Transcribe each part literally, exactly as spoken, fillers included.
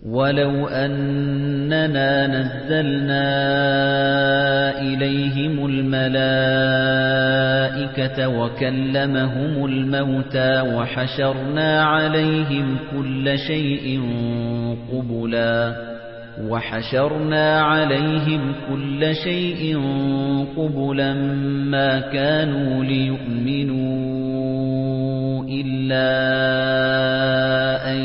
وَلَوْ أَنَّنَا نَزَّلْنَا إِلَيْهِمُ الْمَلَائِكَةَ وَكَلَّمَهُمُ الْمَوْتَى وَحَشَرْنَا عَلَيْهِمْ كُلَّ شَيْءٍ قُبُلًا وَحَشَرْنَا عَلَيْهِمْ كُلَّ شَيْءٍ قُبُلًا مَا كَانُوا لِيُؤْمِنُوا إِلَّا أَن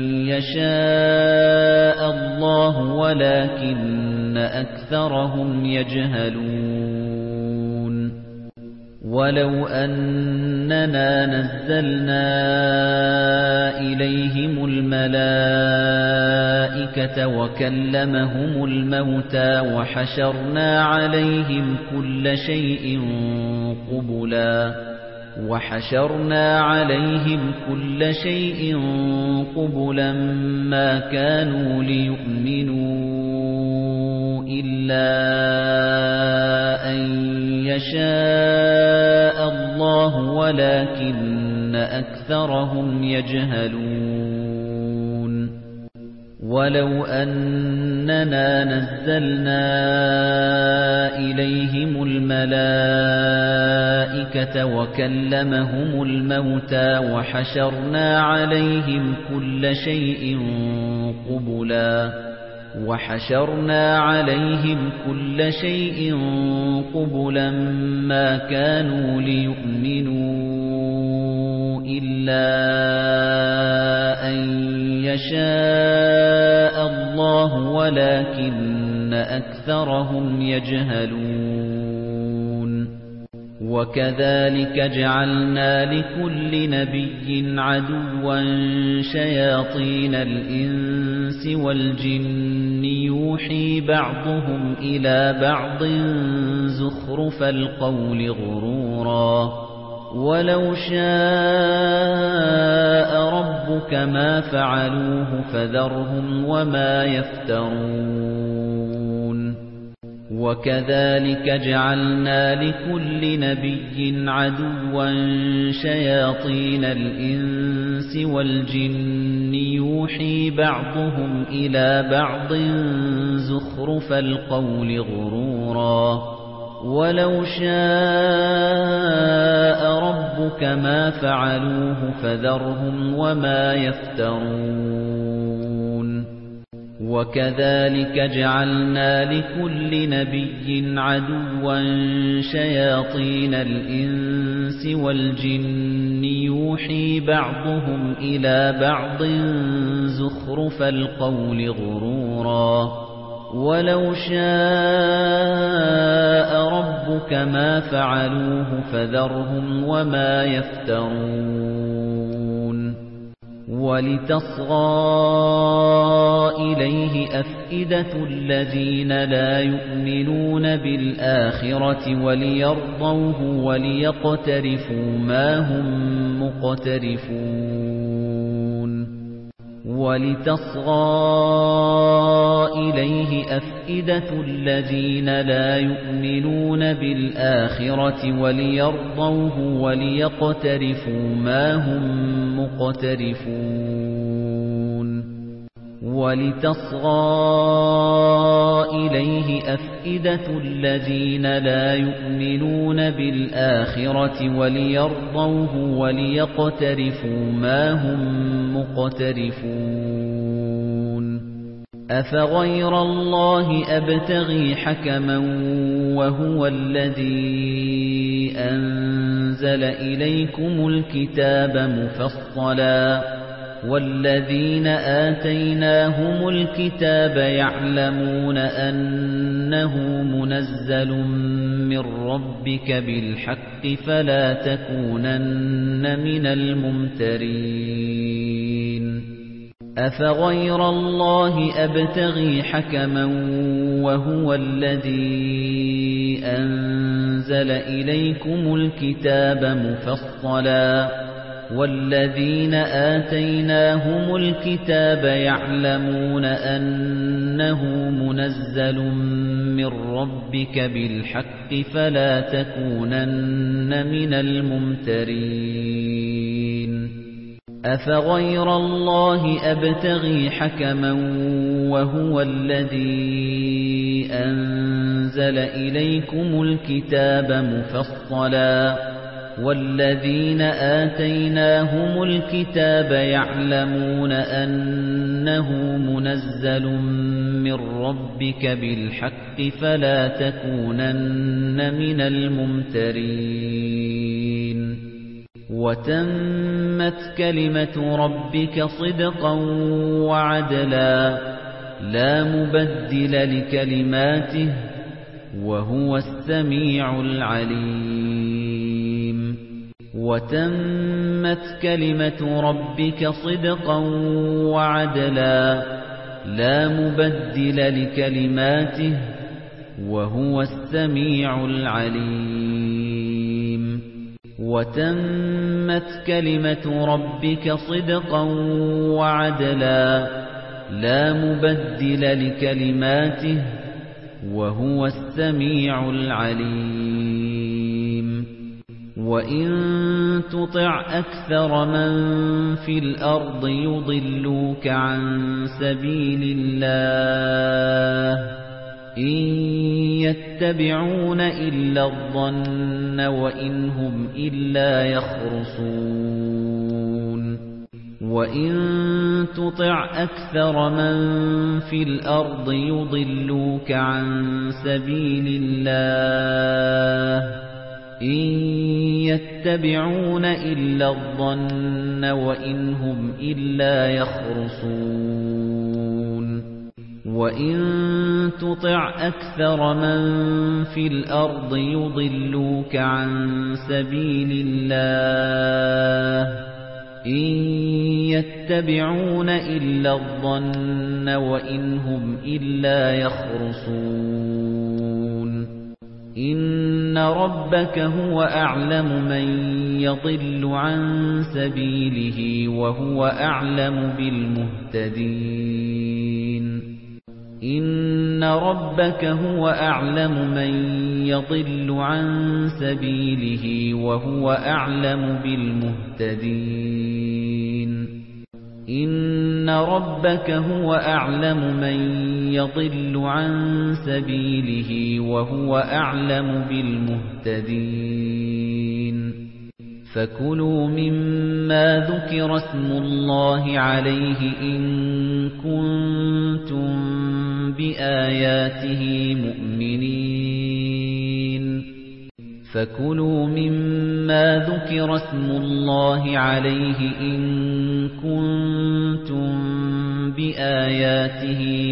يَشَاءَ اللَّهُ وَلَكِنَّ أَكْثَرَهُمْ يَجْهَلُونَ وَلَوْ أَنَّنَا نَزَّلْنَا إِلَيْهِمُ الْمَلَائِكَةَ وَكَلَّمَهُمُ الْمَوْتَى وَحَشَرْنَا عَلَيْهِمْ كُلَّ شَيْءٍ قُبُلًا وَحَشَرْنَا عَلَيْهِمْ كُلَّ شَيْءٍ قُبُلًا مَا كَانُوا لِيُؤْمِنُوا إِلَّا أَن يَشَاءَ اللَّهُ وَلَكِنَّ أَكْثَرَهُمْ يَجْهَلُونَ وَلَوْ أَنَّنَا نَزَّلْنَا إِلَيْهِمُ الْمَلَائِكَةَ وَكَلَّمَهُمُ الْمَوْتَى وَحَشَرْنَا عَلَيْهِمْ كُلَّ شَيْءٍ قُبُلًا وَحَشَرْنَا عَلَيْهِمْ كُلَّ شَيْءٍ قُبُلًا مَا كَانُوا لِيُؤْمِنُوا إِلَّا أَن يَشَاءَ اللَّهُ وَلَكِنَّ أَكْثَرَهُمْ يَجْهَلُونَ وَكَذَلِكَ جَعَلْنَا لِكُلِّ نَبِيٍّ عَدُوًّا شَيَاطِينَ الْإِنسِ وَالْجِنِّ يُوحِي بَعْضُهُمْ إِلَى بَعْضٍ زُخْرُفَ الْقَوْلِ غُرُورًا وَلَوْ شَاءَ رَبُّكَ مَا فَعَلُوهُ فَذَرْهُمْ وَمَا يَفْتَرُونَ وَكَذَلِكَ جَعَلْنَا لِكُلِّ نَبِيٍّ عَدُوًّا شَيَاطِينَ الْإِنسِ وَالْجِنِّ يُوحِي بَعْضُهُمْ إِلَى بَعْضٍ زُخْرُفَ الْقَوْلِ غُرُورًا وَلَوْ شَاءَ رَبُّكَ مَا فَعَلُوهُ فَذَرْهُمْ وَمَا يَفْتَرُونَ وَكَذَلِكَ جَعَلْنَا لِكُلِّ نَبِيٍّ عَدُوًّا شَيَاطِينَ الْإِنسِ وَالْجِنِّ يُوحِي بَعْضُهُمْ إِلَى بَعْضٍ زُخْرُفَ الْقَوْلِ غُرُورًا وَلَوْ شَاءَ رَبُّكَ مَا فَعَلُوهُ فَذَرْهُمْ وَمَا يَفْتَرُونَ وَلِتَصْغَىٰ إِلَيْهِ أَفْئِدَةُ الَّذِينَ لَا يُؤْمِنُونَ بِالْآخِرَةِ وَلِيَرْضَوْهُ وَلِيَقْتَرِفُوا مَا هُم مُّقْتَرِفُونَ وَلِتَصْغَىٰ إِلَيْهِ أَفْئِدَةُ الَّذِينَ لَا يُؤْمِنُونَ بِالْآخِرَةِ وَلِيَرْضَوْهُ وَلِيَقْتَرِفُوا مَا هُم مُّقْتَرِفُونَ وَلِتَصْغَىٰ إِلَيْهِ أَفْئِدَةُ الَّذِينَ لَا يُؤْمِنُونَ بِالْآخِرَةِ وَلِيَرْضَوْهُ وَلِيَقْتَرِفُوا مَا هُم مُّقْتَرِفُونَ أَفَغَيْرَ اللَّهِ أَبْتَغِي حَكَمًا وَهُوَ الَّذِي أَنزَلَ إِلَيْكُمُ الْكِتَابَ مُفَصَّلًا وَالَّذِينَ آتَيْنَاهُمُ الْكِتَابَ يَعْلَمُونَ أَنَّهُ مُنَزَّلٌ مِّن رَّبِّكَ بِالْحَقِّ فَلَا تَكُونَنَّ مِنَ الْمُمْتَرِينَ أَفَغَيْرَ اللَّهِ أَبْتَغِي حَكَمًا وَهُوَ الَّذِي أَنزَلَ إِلَيْكُمُ الْكِتَابَ مُفَصَّلًا وَالَّذِينَ آتَيْنَاهُمُ الْكِتَابَ يَعْلَمُونَ أَنَّهُ مُنَزَّلٌ مِّن رَّبِّكَ بِالْحَقِّ فَلَا تَكُونَنَّ مِنَ الْمُمْتَرِينَ أفغير الله أبتغي حكما وهو الذي أنزل إليكم الكتاب مفصلا والذين آتيناهم الكتاب يعلمون أنه منزل من ربك بالحق فلا تكونن من الممترين وتمت كلمة ربك صدقا وعدلا لا مبدل لكلماته وهو السميع العليم وتمت كلمة ربك صدقا وعدلا لا مبدل لكلماته وهو السميع العليم وتمت كلمة ربك صدقا وعدلا لا مبدل لكلماته وهو السميع العليم وإن تطع أكثر من في الأرض يضلوك عن سبيل الله إن يتبعون إلا الظن وإن هم إلا يخرصون وإن تطع أكثر من في الأرض يضلوك عن سبيل الله إن يتبعون إلا الظن وإن هم إلا يخرصون وَإِن تُطِعْ أَكْثَرَ مَن فِي الْأَرْضِ يُضِلُّوكَ عَن سَبِيلِ اللَّهِ إِن يَتَّبِعُونَ إِلَّا الظَّنَّ وَإِنْ هُمْ إِلَّا يَخْرُصُونَ إِنَّ رَبَّكَ هُوَ أَعْلَمُ مَن يَضِلُّ عَن سَبِيلِهِ وَهُوَ أَعْلَمُ بِالْمُهْتَدِينَ إِنَّ رَبَّكَ هُوَ أَعْلَمُ مَن يَضِلُّ عَن سَبِيلِهِ وَهُوَ أَعْلَمُ بِالْمُهْتَدِينَ إِنَّ رَبَّكَ هُوَ أَعْلَمُ مَن يَضِلُّ عَن سَبِيلِهِ وَهُوَ أَعْلَمُ بِالْمُهْتَدِينَ فَكُلُوا مِمَّا ذُكِرَ اسْمُ اللَّهِ عَلَيْهِ إِن كُنتُم بِآيَاتِهِ مُؤْمِنِينَ فَكُلُوا مِمَّا ذُكِرَ اسْمُ اللَّهِ عَلَيْهِ إِن كُنتُم بِآيَاتِهِ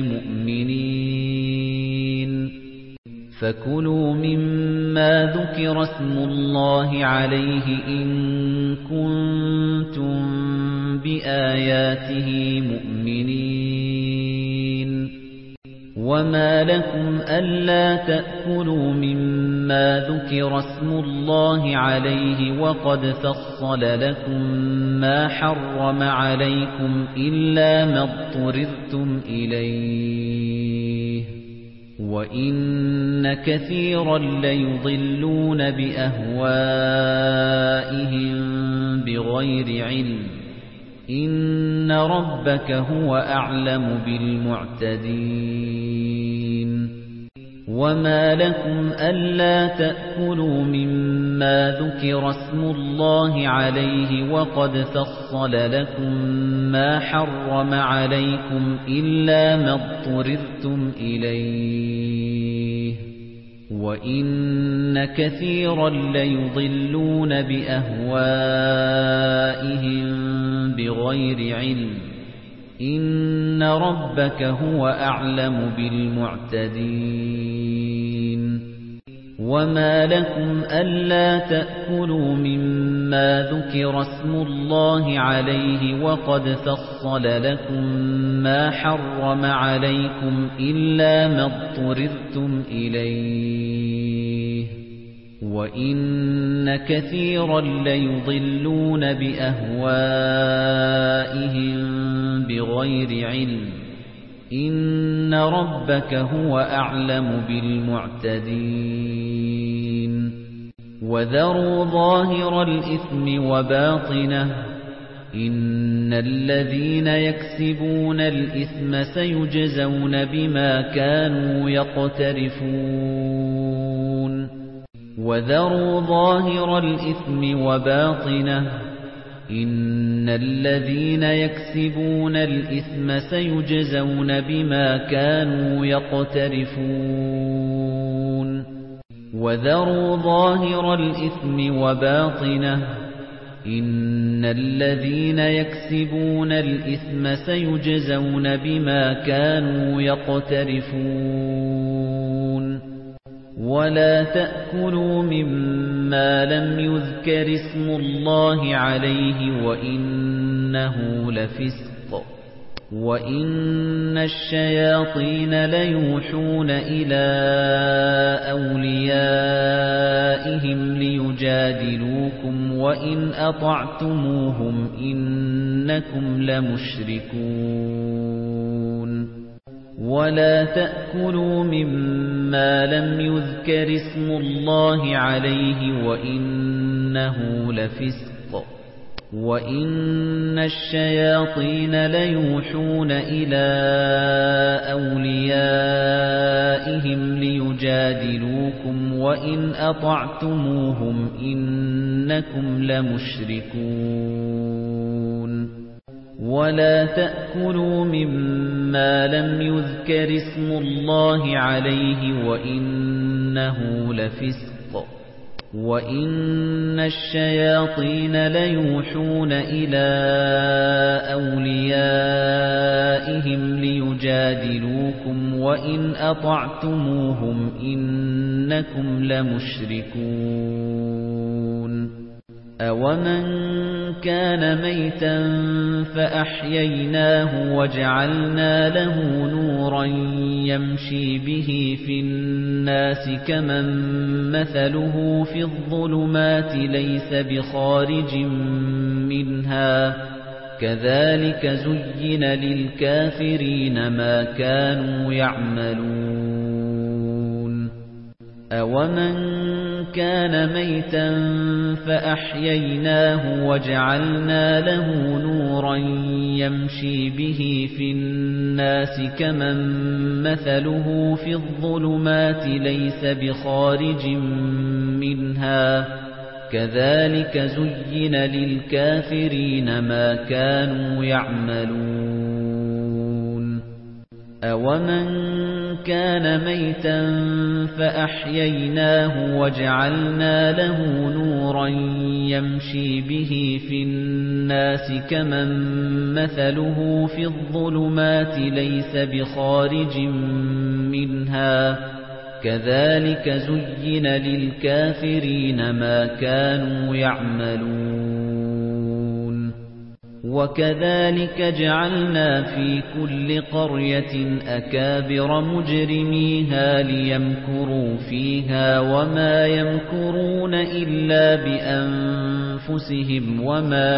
مُؤْمِنِينَ فَكُلُوا مِمَّا ذُكِرَ اسْمُ اللَّهِ عَلَيْهِ إِن كُنتُم بِآيَاتِهِ مُؤْمِنِينَ وَمَا لَكُمْ أَلَّا تَأْكُلُوا مِمَّا ذُكِرَ اسْمُ اللَّهِ عَلَيْهِ وَقَدْ فَصَّلَ لَكُم مَّا حَرَّمَ عَلَيْكُمْ إِلَّا مَا اضْطُرِرْتُمْ إِلَيْهِ وَإِنَّ كَثِيرًا لَّيُضِلُّونَ بِأَهْوَائِهِم بِغَيْرِ عِلْمٍ إِنَّ رَبَّكَ هُوَ أَعْلَمُ بِالْمُعْتَدِينَ وَمَا لَكُمْ أَلَّا تَأْكُلُوا مِمَّا ذُكِرَ اسْمُ اللَّهِ عَلَيْهِ وَقَدْ فَصَّلَ لَكُم مَّا حَرَّمَ عَلَيْكُمْ إِلَّا مَا اضْطُرِرْتُمْ إِلَيْهِ وَإِنَّ كَثِيرًا لَّيُضِلُّونَ بِأَهْوَائِهِم بِغَيْرِ عِلْمٍ إِنَّ رَبَّكَ هُوَ أَعْلَمُ بِالْمُعْتَدِينَ وَمَا لَكُمْ أَلَّا تَأْكُلُوا مِمَّا ذُكِرَ اسْمُ اللَّهِ عَلَيْهِ وَقَدْ فَصَّلَ لَكُم مَّا حَرَّمَ عَلَيْكُمْ إِلَّا مَا اضْطُرِرْتُمْ إِلَيْهِ وَإِنَّ كَثِيرًا لَّيُضِلُّونَ بِأَهْوَائِهِم بِغَيْرِ عِلْمٍ إِنَّ رَبَّكَ هُوَ أَعْلَمُ بِالْمُعْتَدِينَ وَذَرُوا ظَاهِرَ الْإِثْمِ وَبَاطِنَهُ إن الذين يكسبون الإثم سيجزون بما كانوا يقترفون وذروا ظاهر الإثم وباطنه إن الذين يكسبون الإثم سيجزون بما كانوا يقترفون وذروا ظاهر الإثم وباطنه إن الذين يكسبون الإثم سيجزون بما كانوا يقترفون ولا تأكلوا مما لم يذكر اسم الله عليه وإنه لفسق وَإِنَّ الشَّيَاطِينَ لَيُوحُونَ إِلَى أَوْلِيَائِهِمْ لِيُجَادِلُوكُمْ وَإِنْ أَطَعْتُمُوهُمْ إِنَّكُمْ لَمُشْرِكُونَ وَلَا تَأْكُلُوا مِمَّا لَمْ يُذْكَرِ اسْمُ اللَّهِ عَلَيْهِ وَإِنَّهُ لَفِسْقٌ وَإِنَّ الشَّيَاطِينَ لَيُوحُونَ إِلَى أَوْلِيَائِهِمْ لِيُجَادِلُوكُمْ وَإِنْ أَطَعْتُمُوهُمْ إِنَّكُمْ لَمُشْرِكُونَ وَلَا تَأْكُلُوا مِمَّا لَمْ يُذْكَرِ اسْمُ اللَّهِ عَلَيْهِ وَإِنَّهُ لَفِسْقٌ وَإِنَّ الشَّيَاطِينَ لَيُوحُونَ إِلَى أَوْلِيَائِهِمْ لِيُجَادِلُوكُمْ وَإِنْ أَطَعْتُمُوهُمْ إِنَّكُمْ لَمُشْرِكُونَ أَوَمَنْ كَانَ مَيْتًا فَأَحْيَيْنَاهُ وَجَعَلْنَا لَهُ نُورًا يَمْشِي بِهِ فِي النَّاسِ كَمَنْ مَثَلُهُ فِي الظُّلُمَاتِ لَيْسَ بِخَارِجٍ مِنْهَا كَذَلِكَ زُيِّنَ لِلْكَافِرِينَ مَا كَانُوا يَعْمَلُونَ أَوَمَنْ كَانَ مَيْتًا فَأَحْيَيْنَاهُ وَجَعَلْنَا لَهُ نُورًا يَمْشِي بِهِ فِي النَّاسِ كَمَنْ مَثَلُهُ فِي الظُّلُمَاتِ لَيْسَ بِخَارِجٍ مِنْهَا كَذَلِكَ زُيِّنَ لِلْكَافِرِينَ مَا كَانُوا يَعْمَلُونَ أَوَمَنْ كَانَ مَيْتًا فَأَحْيَيْنَاهُ وَجَعَلْنَا لَهُ نُورًا يَمْشِي بِهِ فِي النَّاسِ كَمَنْ مَثَلُهُ فِي الظُّلُمَاتِ لَيْسَ بِخَارِجٍ مِنْهَا كَذَلِكَ زُيِّنَ لِلْكَافِرِينَ مَا كَانُوا يَعْمَلُونَ وَكَذَلِكَ جَعَلْنَا فِي كُلِّ قَرْيَةٍ أَكَابِرَ مُجْرِمِيهَا لِيَمْكُرُوا فِيهَا وَمَا يَمْكُرُونَ إِلَّا بِأَنفُسِهِمْ وَمَا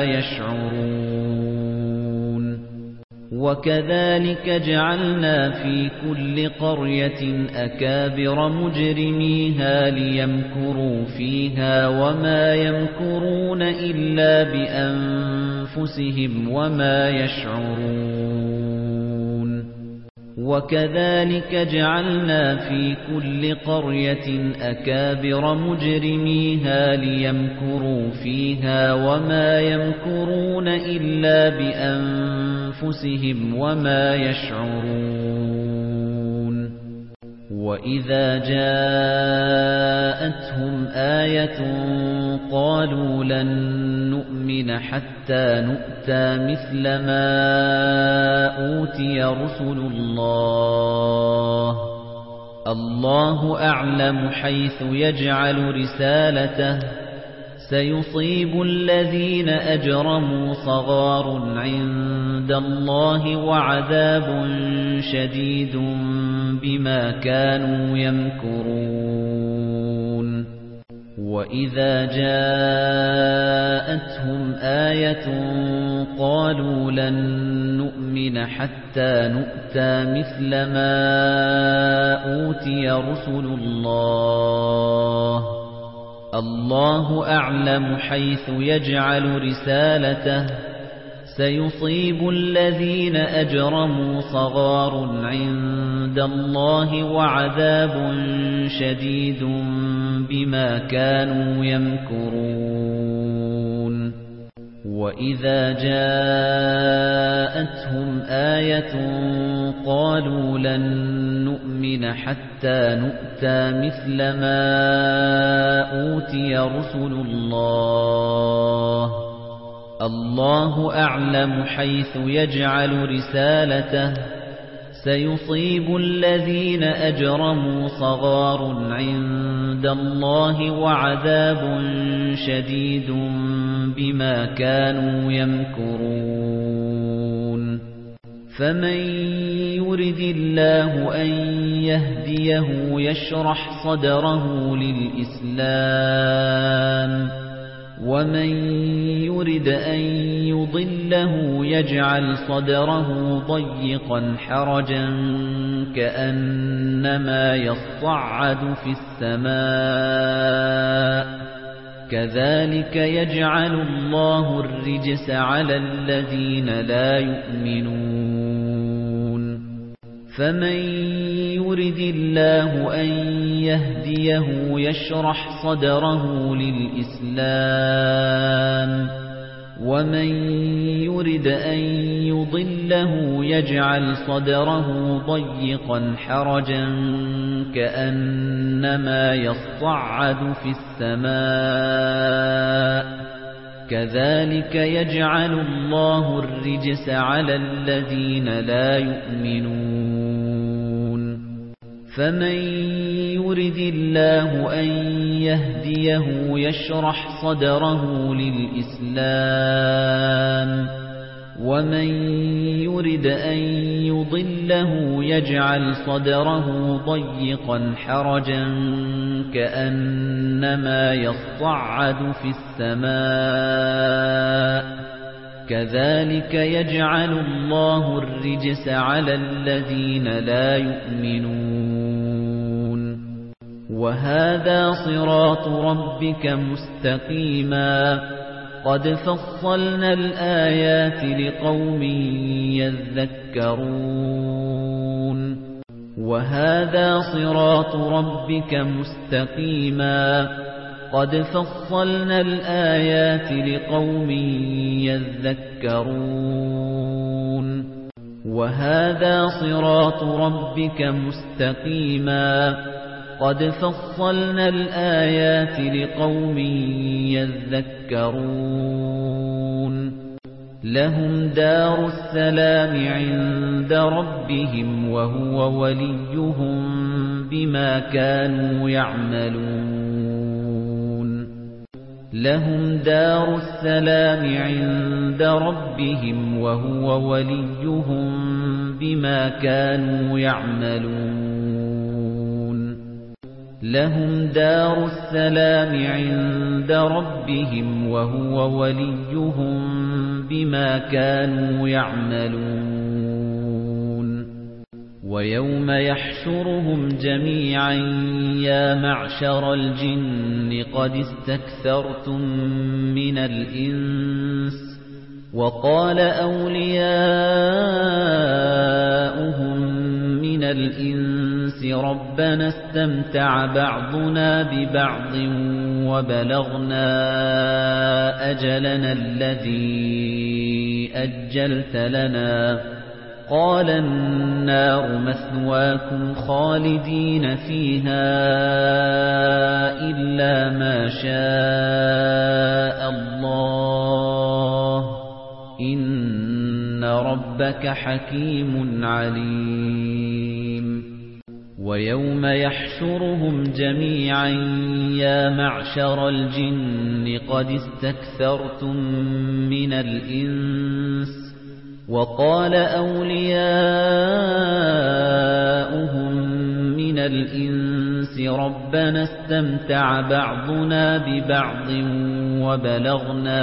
يَشْعُرُونَ وَكَذَلِكَ جَعَلْنَا فِي كُلِّ قَرْيَةٍ أَكَابِرَ مُجْرِمِيهَا لِيَمْكُرُوا فِيهَا وَمَا يَمْكُرُونَ إِلَّا بِأَنفُسِهِمْ وَمَا يَشْعُرُونَ وَكَذَلِكَ جَعَلْنَا فِي كُلِّ قَرْيَةٍ أَكَابِرَ مُجْرِمِيهَا لِيَمْكُرُوا فِيهَا وَمَا يَمْكُرُونَ إِلَّا بِأَنفُسِهِمْ وَمَا يَشْعُرُونَ وَإِذَا جَاءَتْهُمْ آيَةٌ قَالُوا لَن نُّؤْمِنَ حَتَّى نُؤْتَىٰ مِثْلَ مَا أُوتِيَ رُسُلُ اللَّهِ اللَّهُ أَعْلَمُ حَيْثُ يَجْعَلُ رِسَالَتَهُ سَيُصِيبُ الَّذِينَ أَجْرَمُوا صَغَارٌ عِندَ اللَّهِ وَعَذَابٌ شَدِيدٌ بِمَا كَانُوا يَمْكُرُونَ وَإِذَا جَاءَتْهُمْ آيَةٌ قَالُوا لَن نُّؤْمِنَ حَتَّى نُؤْتَىٰ مِثْلَ مَا أُوتِيَ رُسُلُ اللَّهِ اللَّهُ أَعْلَمُ حَيْثُ يَجْعَلُ رِسَالَتَهُ سيصيب الذين أجرموا صغار عند الله وعذاب شديد بما كانوا يمكرون وإذا جاءتهم آية قالوا لن نؤمن حتى نؤتى مثل ما أوتي رسل الله الله أعلم حيث يجعل رسالته سيصيب الذين أجرموا صغار عند الله وعذاب شديد بما كانوا يمكرون فمن يرد الله أن يهديه يشرح صدره للإسلام ومن يرد أن يضله يجعل صدره ضيقا حرجا كأنما يصعد في السماء كذلك يجعل الله الرجس على الذين لا يؤمنون فمن يرد الله أن يهديه يشرح صدره للإسلام ومن يرد أن يضله يجعل صدره ضيقا حرجا كأنما يصعد في السماء كذلك يجعل الله الرجس على الذين لا يؤمنون فمن يرد الله أن يهديه يشرح صدره للإسلام ومن يرد أن يضله يجعل صدره ضيقا حرجا كأنما يصعد في السماء كذلك يجعل الله الرجس على الذين لا يؤمنون وهذا صراط ربك مستقيما قد فصلنا الآيات لقوم يذكرون وهذا صراط ربك مستقيما قد فصلنا الآيات لقوم يذكرون وهذا صراط ربك مستقيما قد فصلنا الآيات لقوم يذكرون لهم دار السلام عند ربهم وهو وليهم بما كانوا يعملون لهم دار السلام عند ربهم وهو وليهم بما كانوا يعملون لهم دار السلام عند ربهم وهو وليهم بما كانوا يعملون ويوم يحشرهم جميعا يا معشر الجن قد استكثرتم من الإنس وقال أولياؤهم من الإنس ربنا استمتع بعضنا ببعض وبلغنا أجلنا الذي أجلت لنا قال النار مثواكم خالدين فيها إلا ما شاء الله إن ربك حكيم عليم ويوم يحشرهم جميعا يا معشر الجن قد استكثرتم من الإنس وقال أولياؤهم من الإنس ربنا استمتع بعضنا ببعض وبلغنا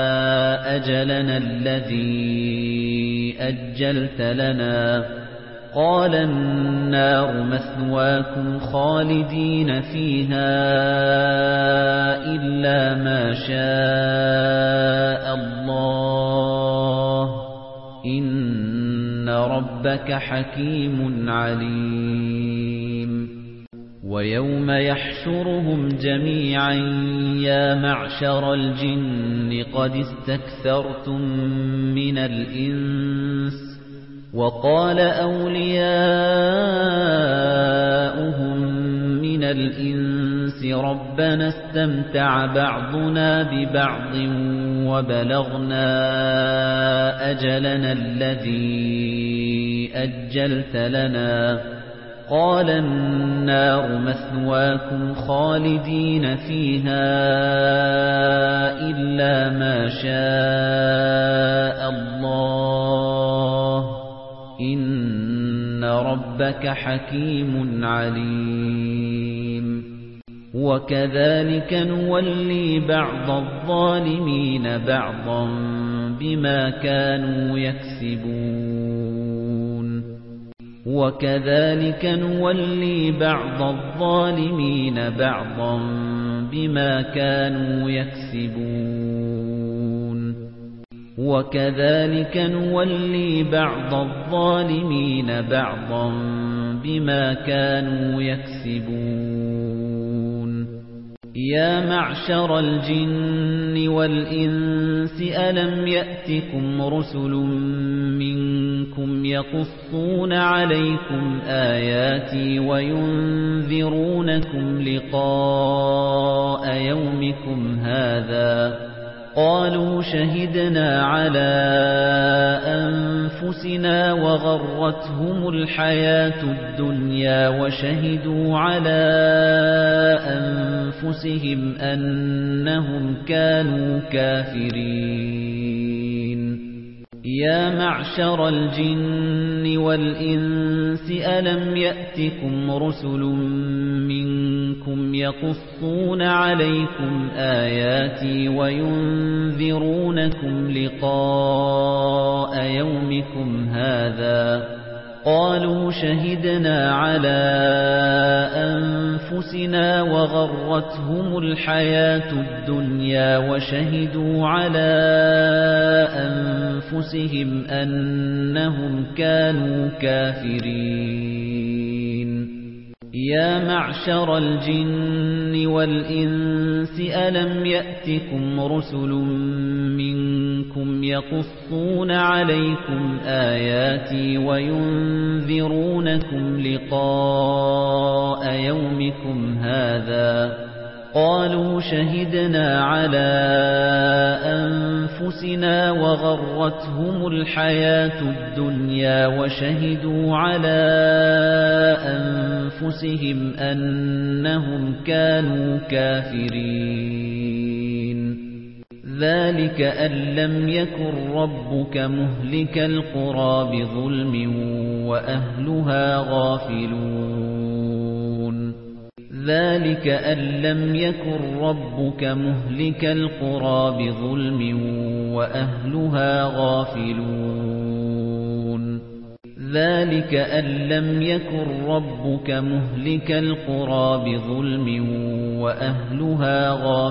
أجلنا الذي أجلت لنا قال النار مثواكم خالدين فيها إلا ما شاء الله إن ربك حكيم عليم ويوم يحشرهم جميعا يا معشر الجن قد استكثرتم من الإنس وقال أولياؤهم من الإنس ربنا استمتع بعضنا ببعض وبلغنا أجلنا الذي أجلت لنا قال النار مثواكم خالدين فيها إلا ما شاء الله إن ربك حكيم عليم وكذلك نولي بعض الظالمين بعضا بما كانوا يكسبون وكذلك نولي بعض الظالمين بعضا بما كانوا يكسبون وكذلك نولي بعض الظالمين بعضا بما كانوا يكسبون يا معشر الجن والإنس ألم يأتكم رسل منكم يقصون عليكم آياتي وينذرونكم لقاء يومكم هذا قالوا شهدنا على أنفسنا وغرتهم الحياة الدنيا وشهدوا على أنفسهم أنهم كانوا كافرين يا معشر الجن والإنس ألم يأتكم رسل منكم يقصون عليكم آياتي وينذرونكم لقاء يومكم هذا قالوا شهدنا على أنفسنا وغرتهم الحياة الدنيا وشهدوا على أنفسهم أنهم كانوا كافرين يا معشر الجن والإنس ألم يأتكم رسل منكم يقصون عليكم آياتي وينذرونكم لقاء يومكم هذا قالوا شهدنا على أنفسنا وغرتهم الحياة الدنيا وشهدوا على أنفسهم أنهم كانوا كافرين ذلك أن لم يكن ربك مهلك القرى بظلم وأهلها غافلون ذلك أن لم يكن ربك مهلك القرى بظلم وأهلها غافلون ذلك أن لم يكن ربك مهلك القرى بظلم وأهلها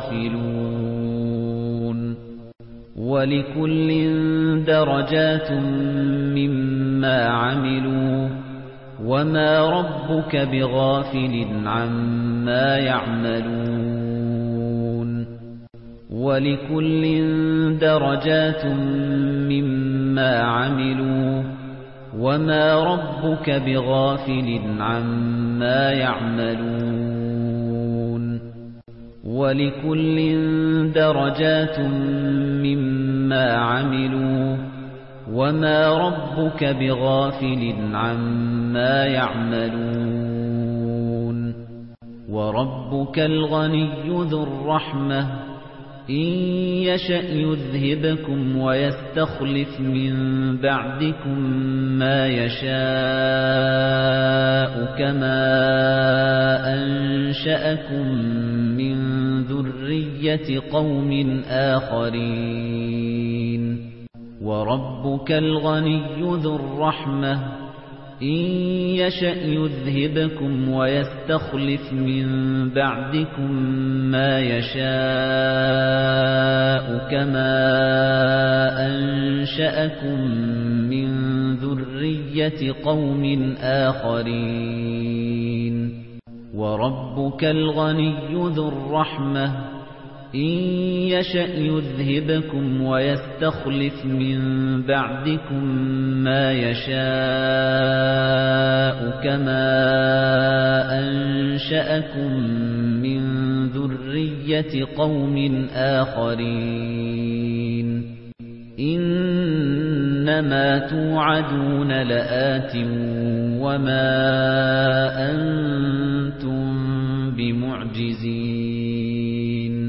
غافلون ولكل درجات مما عملوا وما ربك بغافل عما يعملون ولكل درجات مما عملوا وما ربك بغافل عما يعملون ولكل درجات مما عملوا وما ربك بغافل عما يعملون وربك الغني ذو الرحمة إن يشأ يذهبكم ويستخلف من بعدكم ما يشاء كما أنشأكم من ذرية قوم آخرين وربك الغني ذو الرحمة إن يشأ يذهبكم ويستخلف من بعدكم ما يشاء كما أنشأكم من ذرية قوم آخرين وربك الغني ذو الرحمة إن يشأ يذهبكم ويستخلف من بعدكم ما يشاء كما أنشأكم من ذرية قوم آخرين إنما توعدون لآت وما أنتم بمعجزين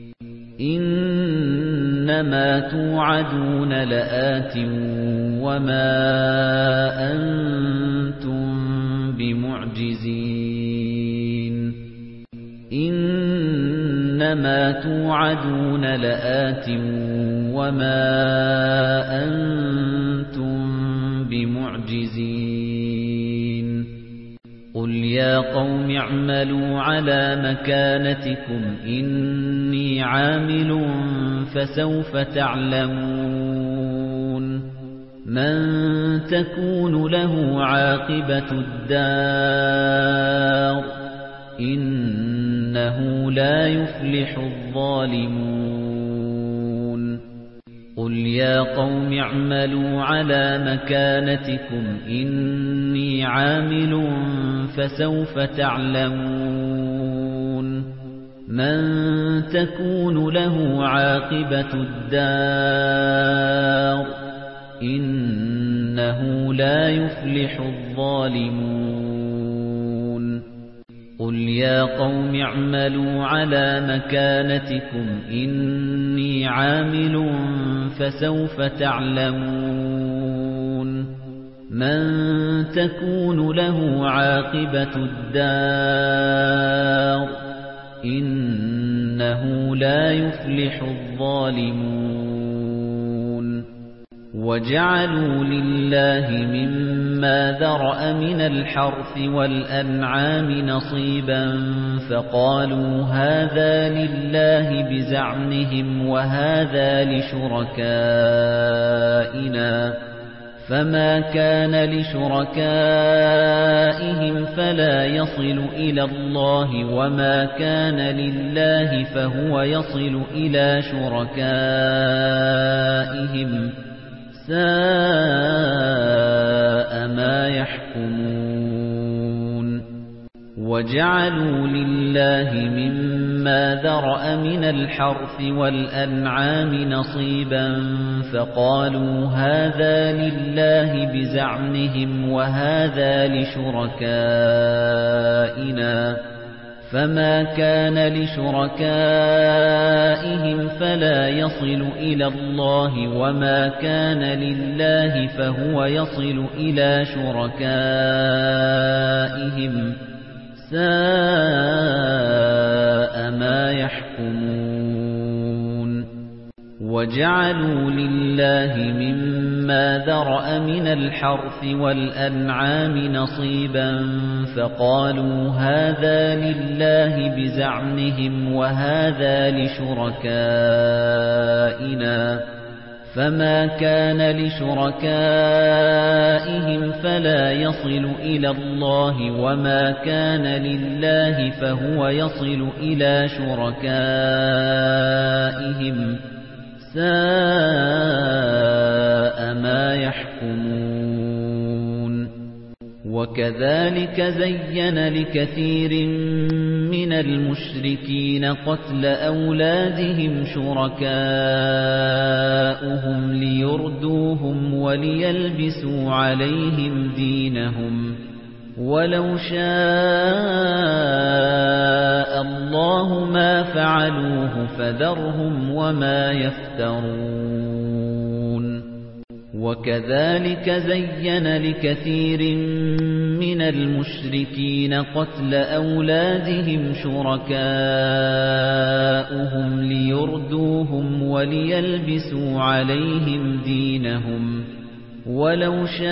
إنما توعدون لآت وما أنتم بمعجزين إنما توعدون لآت وما أنتم بمعجزين قل يا قوم اعملوا على مكانتكم إني عامل فسوف تعلمون من تكون له عاقبة الدار إنه لا يفلح الظالمون قل يا قوم اعملوا على مكانتكم إني عامل فسوف تعلمون من تكون له عاقبة الدار إنه لا يفلح الظالمون قل يا قوم اعملوا على مكانتكم إني عامل فسوف تعلمون من تكون له عاقبة الدار إنه لا يفلح الظالمون وجعلوا لله مما ذرأ من الحرث والأنعام نصيبا فقالوا هذا لله بزعمهم وهذا لشركائنا فما كان لشركائهم فلا يصل إلى الله وما كان لله فهو يصل إلى شركائهم ساء ما يحكمون وجعلوا لله مما ذرأ من الحرث والأنعام نصيبا فقالوا هذا لله بزعمهم وهذا لشركائنا فما كان لشركائهم فلا يصل إلى الله وما كان لله فهو يصل إلى شركائهم ساء ما يحكمون وجعلوا لله مما ذرأ من الحرث والأنعام نصيبا فقالوا هذا لله بزعمهم وهذا لشركائنا فما كان لشركائهم فلا يصل إلى الله وما كان لله فهو يصل إلى شركائهم ساء ما يحكمون وكذلك زين لكثير من المشركين قتل أولادهم شركاؤهم ليردوهم وليلبسوا عليهم دينهم ولو شاء الله ما فعلوه فذرهم وما يفترون وكذلك زين لكثير من المشركين قتل أولادهم شركاؤهم ليردوهم وليلبسوا عليهم دينهم وَلَوْ شَاءَ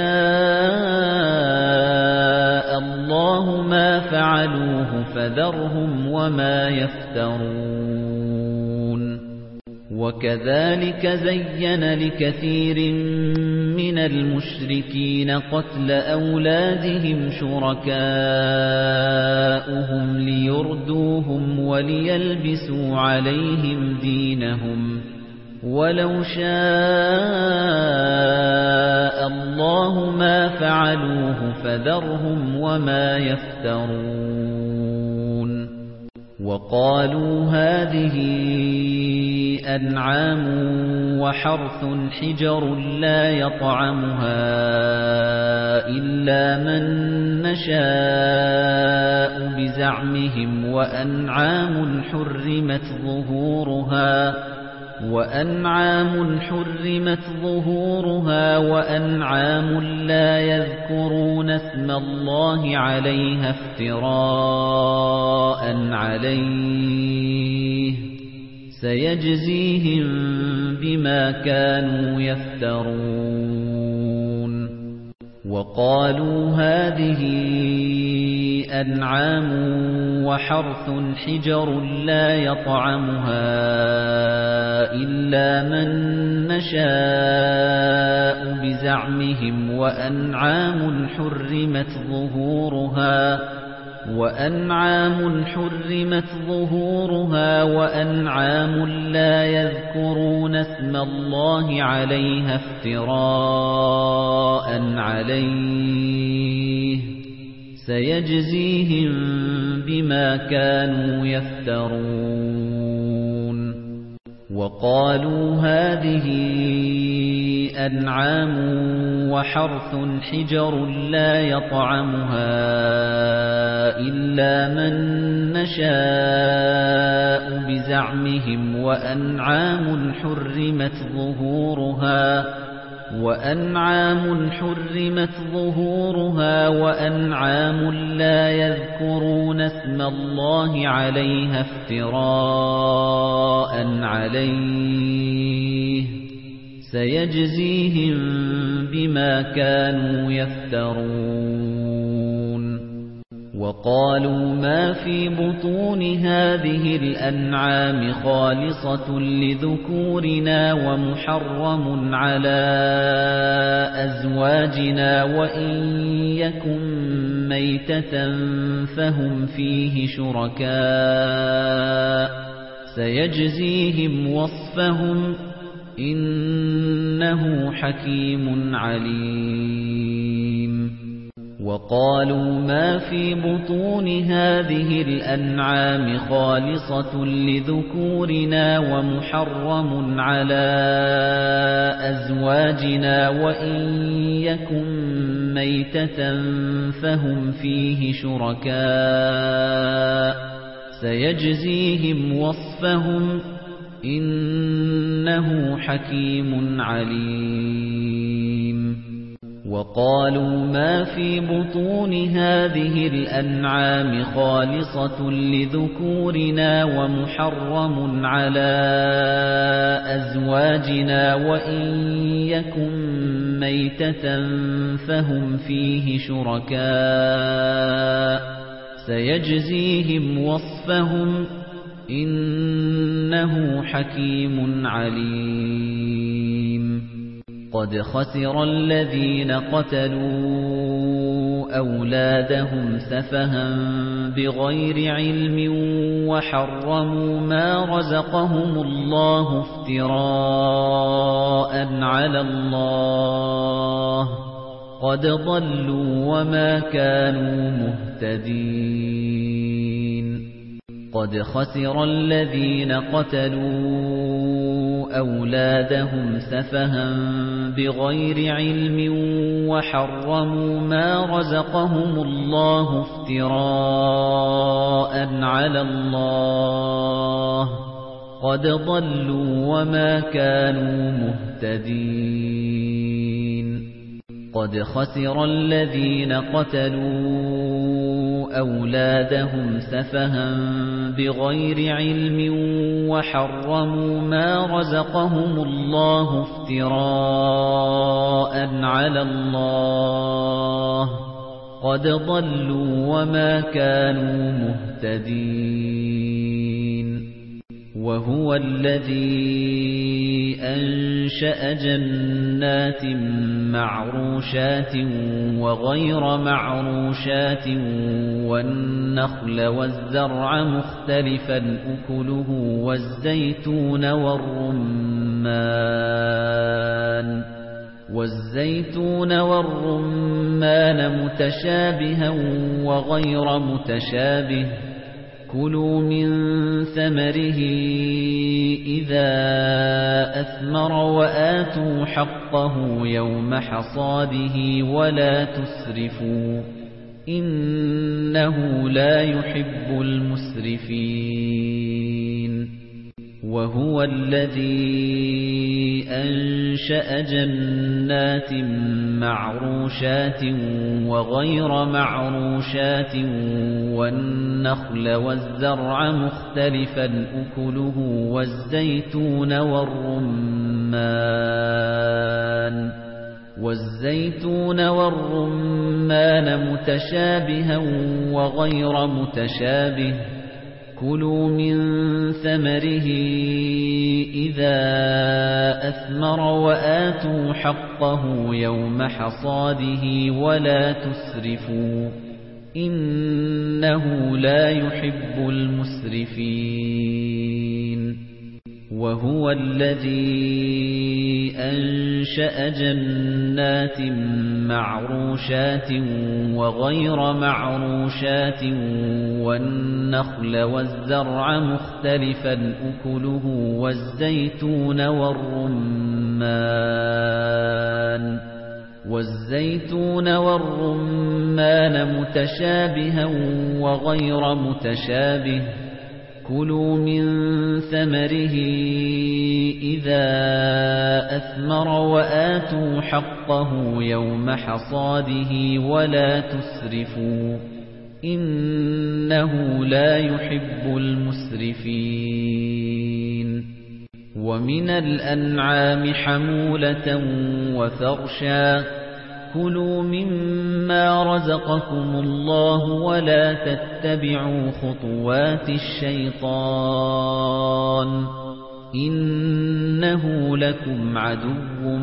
اللَّهُ مَا فَعَلُوهُ فَذَرْهُمْ وَمَا يَفْتَرُونَ وَكَذَلِكَ زَيَّنَ لِكَثِيرٍ مِنَ الْمُشْرِكِينَ قَتْلَ أَوْلَادِهِمْ شُرَكَاؤُهُمْ لِيُرْدُوهُمْ وَلِيَلْبِسُوا عَلَيْهِمْ دِينَهُمْ وَلَوْ شَاءَ اللَّهُ مَا فَعَلُوهُ فَذَرْهُمْ وَمَا يَفْتَرُونَ وَقَالُوا هَٰذِهِ أَنْعَامٌ وَحَرْثٌ حِجْرٌ لَّا يَطْعَمُهَا إِلَّا مَن نَّشَاءُ بِزَعْمِهِمْ وَأَنْعَامٌ حُرِّمَتْ ظُهُورُهَا وَأَنْعَامٌ حُرِّمَتْ ظُهُورُهَا وَأَنْعَامٌ لَّا يَذْكُرُونَ اسْمَ اللَّهِ عَلَيْهَا افْتِرَاءً عَلَيْهِ سَيَجْزِيهِم بِمَا كَانُوا يَفْتَرُونَ وَقَالُوا هَٰذِهِ أَنْعَامٌ وَحَرْثٌ حِجْرٌ لَّا يَطْعَمُهَا إِلَّا مَن نَّشَاءُ بِزَعْمِهِمْ وَأَنْعَامٌ حُرِّمَتْ ظُهُورُهَا وَأَنْعَامٌ حُرِّمَتْ ظُهُورُهَا وَأَنْعَامٌ لَّا يَذْكُرُونَ اسْمَ اللَّهِ عَلَيْهَا افْتِرَاءً عَلَيْهِ سَيَجْزِيهِم بِمَا كَانُوا يَفْتَرُونَ وَقَالُوا هَٰذِهِ أَنْعَامٌ وَحَرْثٌ حِجْرٌ لَّا يَطْعَمُهَا إِلَّا مَن نَّشَاءُ بِزَعْمِهِمْ وَأَنْعَامٌ حُرِّمَتْ ظُهُورُهَا وَأَنْعَامٌ حُرِّمَتْ ظُهُورُهَا وَأَنْعَامٌ لَّا يَذْكُرُونَ اسْمَ اللَّهِ عَلَيْهَا افْتِرَاءً عَلَيْهِ سَيَجْزِيهِم بِمَا كَانُوا يَفْتَرُونَ وَقَالُوا مَا فِي بُطُونِ هَٰذِهِ الْأَنْعَامِ خَالِصَةٌ لِّذُكُورِنَا وَمُحَرَّمٌ عَلَىٰ أَزْوَاجِنَا وَإِن يَكُن مَّيْتَةً فَهُمْ فِيهِ شُرَكَاءُ سَيَجْزِيهِمْ وَصْفَهُمْ إِنَّهُ حَكِيمٌ عَلِيمٌ وَقَالُوا مَا فِي بُطُونِ هَٰذِهِ الْأَنْعَامِ خَالِصَةٌ لِّذُكُورِنَا وَمُحَرَّمٌ عَلَىٰ أَزْوَاجِنَا وَإِن يَكُن مَّيْتَةً فَهُمْ فِيهِ شُرَكَاءُ سَيَجْزِيهِمْ وَصْفَهُمْ إِنَّهُ حَكِيمٌ عَلِيمٌ وَقَالُوا مَا فِي بُطُونِ هَٰذِهِ الْأَنْعَامِ خَالِصَةٌ لِّذُكُورِنَا وَمُحَرَّمٌ عَلَىٰ أَزْوَاجِنَا وَإِن يَكُن مَّيْتَةً فَهُمْ فِيهِ شُرَكَاءُ سَيَجْزِيهِمْ وَصْفَهُمْ إِنَّهُ حَكِيمٌ عَلِيمٌ قَدْ خَسِرَ الَّذِينَ قَتَلُوا أَوْلَادَهُمْ سَفَهًا بِغَيْرِ عِلْمٍ وَحَرَّمُوا مَا رَزَقَهُمُ اللَّهُ افْتِرَاءً عَلَى اللَّهِ قَدْ ضَلُّوا وَمَا كَانُوا مُهْتَدِينَ قَدْ خَسِرَ الَّذِينَ قَتَلُوا أَوْلَادَهُمْ سَفَهًا بِغَيْرِ عِلْمٍ وَحَرَّمُوا مَا رَزَقَهُمُ اللَّهُ افْتِرَاءً عَلَى اللَّهِ قَدْ ضَلُّوا وَمَا كَانُوا مُهْتَدِينَ قَدْ خَسِرَ الَّذِينَ قَتَلُوا أولادهم سفها بغير علم وحرموا ما رزقهم الله افتراء على الله قد ضلوا وما كانوا مهتدين وهو الذي أنشأ جنات معروشات وغير معروشات والنخل والزرع مختلفا أكله والزيتون والرمان والزيتون والرمان متشابها وغير متشابه كلوا من ثمره إذا أثمر وآتوا حقه يوم حصاده ولا تسرفوا إنه لا يحب المسرفين وهو الذي أنشأ جنات معروشات وغير معروشات والنخل والزرع مختلفا أكله والزيتون والرمان والزيتون والرمان متشابها وغير متشابه كلوا من ثمره إذا أثمر وآتوا حقه يوم حصاده ولا تسرفوا إنه لا يحب المسرفين وهو الذي أنشأ جنات معروشات وغير معروشات والنخل والزرع مختلفا أكله والزيتون والرمان والزيتون والرمان متشابها وغير متشابه كلوا من ثمره إذا أثمر وآتوا حقه يوم حصاده ولا تسرفوا إنه لا يحب المسرفين ومن الأنعام حمولة وفرشا كلوا مما رزقكم الله ولا تتبعوا خطوات الشيطان إنه لكم عدو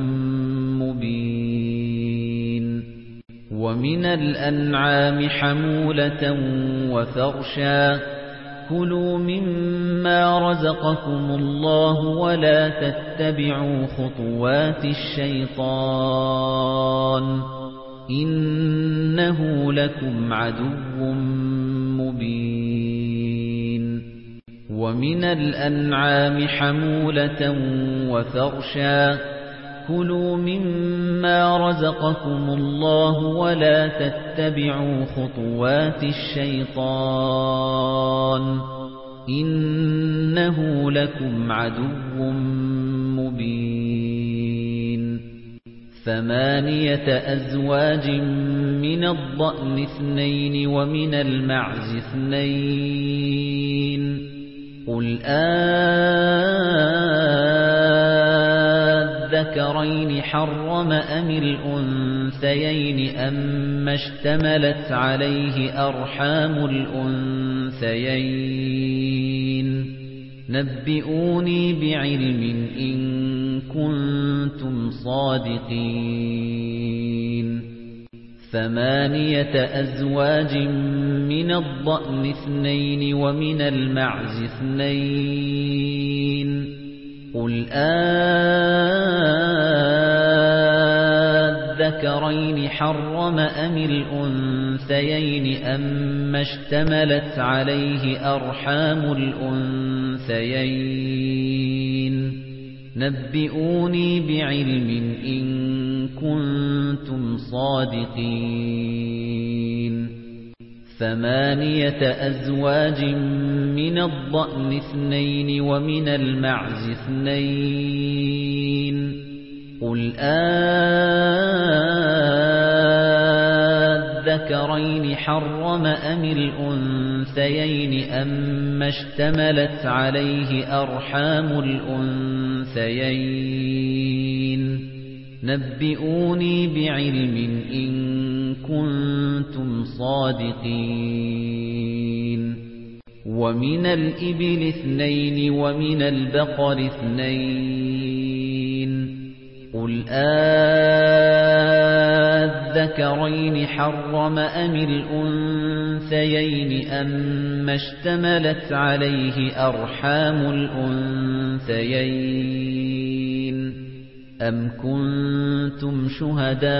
مبين ومن الأنعام حمولة وفرشا كلوا مما رزقكم الله ولا تتبعوا خطوات الشيطان إنه لكم عدو مبين ومن الأنعام حمولة وفرشا كلوا مما رزقكم الله ولا تتبعوا خطوات الشيطان إنه لكم عدو مبين ثمانية أزواج من الضأن اثنين ومن المعز اثنين قل آذكرين حرم أم الأنثيين أم اشتملت عليه أرحام الأنثيين نبئوني بعلم إن كنتم صادقين ثمانية أزواج من الضأن اثنين ومن المعز اثنين قل آذكرين حرم أم الأنثيين أم اشتملت عليه أرحام الأنثيين نبئوني بعلم إن كنتم صادقين ثمانية أزواج من الضأن اثنين ومن المعز اثنين قل الذَّكَرَيْنِ حَرَّمَ أَمِ الْأُنثَيَيْنِ أَمَّا اشْتَمَلَتْ عَلَيْهِ أَرْحَامُ الْأُنثَيَيْنِ نَبِّئُونِي بِعِلْمٍ إِن كُنتُمْ صَادِقِينَ وَمِنَ الْإِبِلِ اثْنَيْنِ وَمِنَ الْبَقَرِ اثْنَيْنِ قُلْ أَذَّكَرَيْنِ حَرَّمَ أَمِ الْأُنثَيَيْنِ أَمَّا اشْتَمَلَتْ عَلَيْهِ أَرْحَامُ الْأُنثَيَيْنِ أَمْ كُنتُمْ شُهَدَاءَ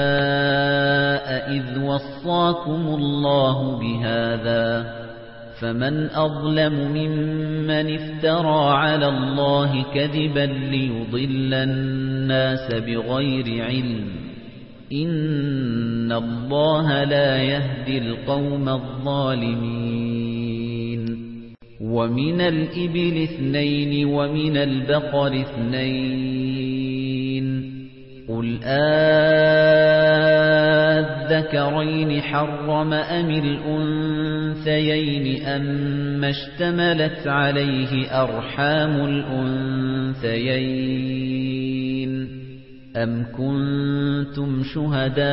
إِذْ وَصَّاكُمُ اللَّهُ بِهَذَا فَمَنْ أَظْلَمُ مِمَّنِ افْتَرَى عَلَى اللَّهِ كَذِبًا لِيُضِلَّ النَّاسَ بِغَيْرِ عِلْمٍ إِنَّ اللَّهَ لَا يَهْدِي الْقَوْمَ الظَّالِمِينَ وَمِنَ الْإِبِلِ اثْنَيْنِ وَمِنَ الْبَقَرِ اثْنَيْنِ قُلْ أَذَّكَرَيْنِ حَرَّمَ أَمِ الْأُنثَيَيْنِ أَمَّا اشْتَمَلَتْ عَلَيْهِ أَرْحَامُ الْأُنثَيَيْنِ أَمْ كُنتُمْ شُهَدَاءَ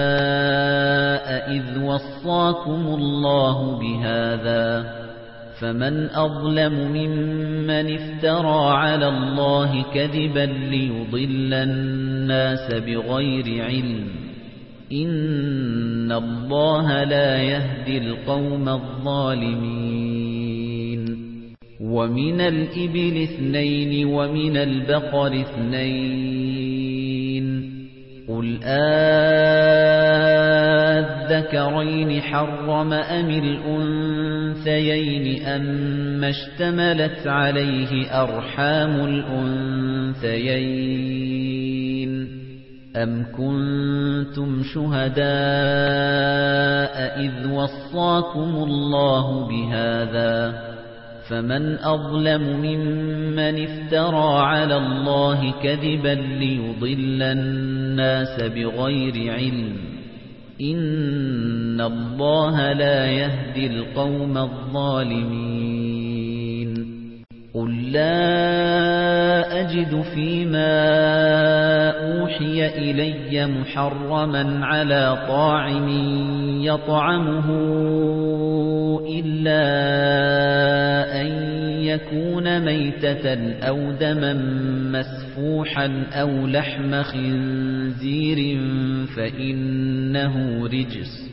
إِذْ وَصَّاكُمُ اللَّهُ بِهَذَا فَمَنْ أَظْلَمُ مِمَّنِ افْتَرَى عَلَى اللَّهِ كَذِبًا لِيُضِلَّ النَّاسَ بِغَيْرِ عِلْمٍ إِنَّ اللَّهَ لَا يَهْدِي الْقَوْمَ الظَّالِمِينَ وَمِنَ الْإِبِلِ اثْنَيْنِ وَمِنَ الْبَقَرِ اثْنَيْنِ قُلْ أَذَّكَرَيْنِ حَرَّمَ أَمِ الْأُنثَيَيْنِ أَمَّا اشْتَمَلَتْ عَلَيْهِ أَرْحَامُ الْأُنثَيَيْنِ أَمْ كُنتُمْ شُهَدَاءَ إِذْ وَصَّاكُمُ اللَّهُ بِهَذَا فَمَنْ أَظْلَمُ مِمَّنِ افْتَرَى عَلَى اللَّهِ كَذِبًا لِيُضِلَّ النَّاسَ بِغَيْرِ عِلْمٍ إِنَّ اللَّهَ لَا يَهْدِي الْقَوْمَ الظَّالِمِينَ قُل لَّا أَجِدُ فِيمَا أُوحِيَ إِلَيَّ مُحَرَّمًا عَلَى طَاعِمٍ يَطْعَمُهُ إِلَّا أَن يَكُونَ مَيْتَةً أَوْ دَمًا مَّسْفُوحًا أَوْ لَحْمَ خِنزِيرٍ فَإِنَّهُ رِجْسٌ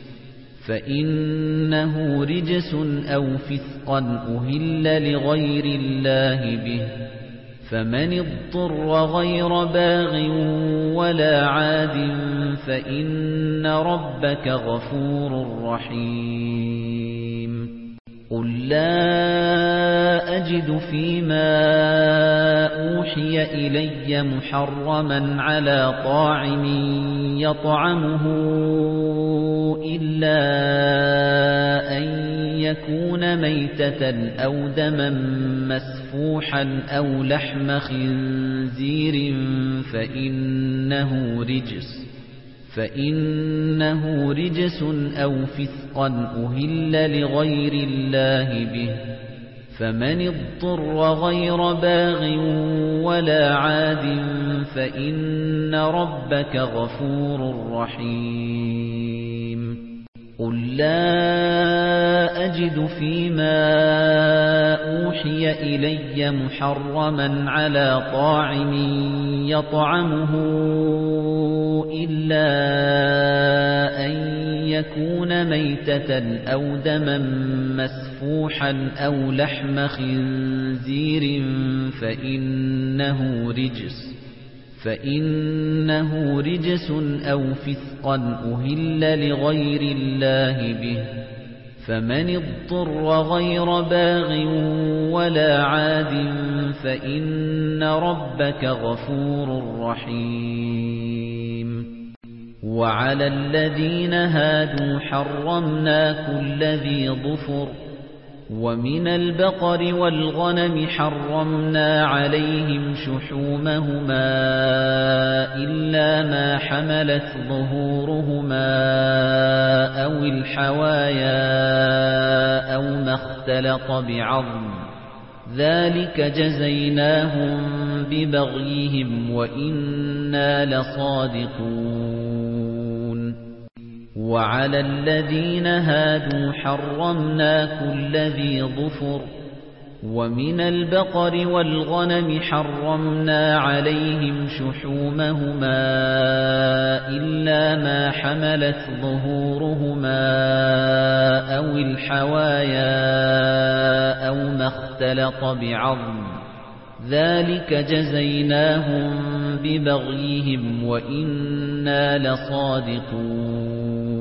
فَإِنَّهُ رِجْسٌ أَوْ فِسْقًا أُهِلَّ لِغَيْرِ اللَّهِ بِهِ فَمَنِ اضْطُرَّ غَيْرَ بَاغٍ وَلَا عَادٍ فَإِنَّ رَبَّكَ غَفُورٌ رَّحِيمٌ قُل لَّا أَجِدُ فِيمَا أُوحِيَ إِلَيَّ مُحَرَّمًا عَلَى طَاعِمٍ يَطْعَمُهُ إِلَّا أَن يَكُونَ مَيْتَةً أَوْ دَمًا مَّسْفُوحًا أَوْ لَحْمَ خِنزِيرٍ فَإِنَّهُ رِجْسٌ فَإِنَّهُ رِجْسٌ أَوْ فِسْقًا أُهِلَّ لِغَيْرِ اللَّهِ بِهِ فَمَنِ اضْطُرَّ غَيْرَ بَاغٍ وَلَا عَادٍ فَإِنَّ رَبَّكَ غَفُورٌ رَّحِيمٌ قُل لَّا أَجِدُ فِيمَا أُوحِيَ إِلَيَّ مُحَرَّمًا عَلَى طَاعِمٍ يَطْعَمُهُ إِلَّا أَن يَكُونَ مَيْتَةً أَوْ دَمًا مَّسْفُوحًا أَوْ لَحْمَ خِنزِيرٍ فَإِنَّهُ رِجْسٌ فَإِنَّهُ رِجْسٌ أَوْ فِسْقًا أُهِلَّ لِغَيْرِ اللَّهِ بِهِ فَمَنِ اضْطُرَّ غَيْرَ بَاغٍ وَلَا عَادٍ فَإِنَّ رَبَّكَ غَفُورٌ رَّحِيمٌ وَعَلَى الَّذِينَ هَادُوا حَرَّمْنَا كُلَّ ذِي ظُفُرٍ وَمِنَ الْبَقَرِ وَالْغَنَمِ حَرَّمْنَا عَلَيْهِمْ شُحُومَهُمَا إِلَّا مَا حَمَلَتْ ظُهُورُهُمَا أَوِ الْحَوَايَا أَوْ مَا اخْتَلَطَ بِعَظْمٍ ذَلِكَ جَزَيْنَاهُم بِبَغْيِهِمْ وَإِنَّا لَصَادِقُونَ وَعَلَى الَّذِينَ هَادُوا حَرَّمْنَا كُلَّ ذِي ظُفُرٍ وَمِنَ الْبَقَرِ وَالْغَنَمِ حَرَّمْنَا عَلَيْهِمْ شُحُومَهُمَا إِلَّا مَا حَمَلَتْ ظُهُورُهُمَا أَوِ الْحَوَايَا أَوْ مَا اخْتَلَطَ بِعَظْمٍ ذَلِكَ جَزَيْنَاهُم بِبَغْيِهِمْ وَإِنَّا لَصَادِقُونَ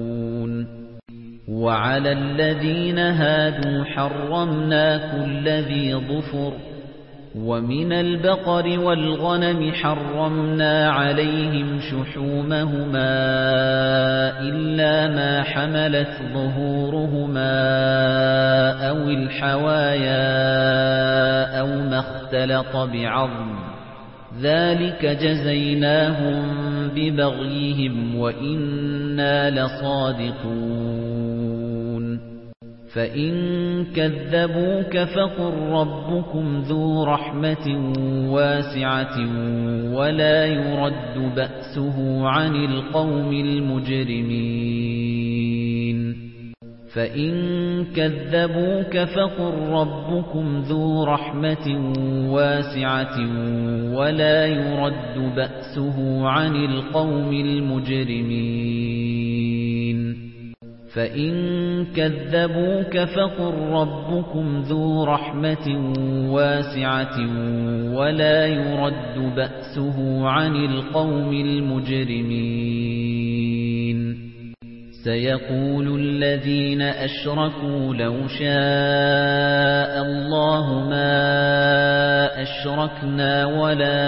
وَعَلَى الَّذِينَ هَادُوا حَرَّمْنَا كُلَّ ذِي ظُفُرٍ وَمِنَ الْبَقَرِ وَالْغَنَمِ حَرَّمْنَا عَلَيْهِمْ شُحُومَهُمَا إِلَّا مَا حَمَلَتْ ظُهُورُهُمَا أَوِ الْحَوَايَا أَوْ مَا اخْتَلَطَ بِعَظْمٍ ذَلِكَ جَزَيْنَاهُم بِبَغْيِهِمْ وَإِنَّا لَصَادِقُونَ فَإِن كَذَّبُوكَ فَقُل رَّبُّكُمْ ذُو رَحْمَةٍ وَاسِعَةٍ وَلَا يُرَدُّ بَأْسُهُ عَنِ الْقَوْمِ الْمُجْرِمِينَ فَإِن كَذَّبُوكَ فَقُل رَّبُّكُمْ ذُو رَحْمَةٍ وَاسِعَةٍ وَلَا يُرَدُّ بَأْسُهُ عَنِ الْقَوْمِ الْمُجْرِمِينَ فَإِن كَذَّبُوكَ فَقُل رَّبُّكُمْ ذُو رَحْمَةٍ وَاسِعَةٍ وَلَا يُرَدُّ بَأْسُهُ عَنِ الْقَوْمِ الْمُجْرِمِينَ سَيَقُولُ الَّذِينَ أَشْرَكُوا لَوْ شَاءَ اللَّهُ مَا أَشْرَكْنَا وَلَا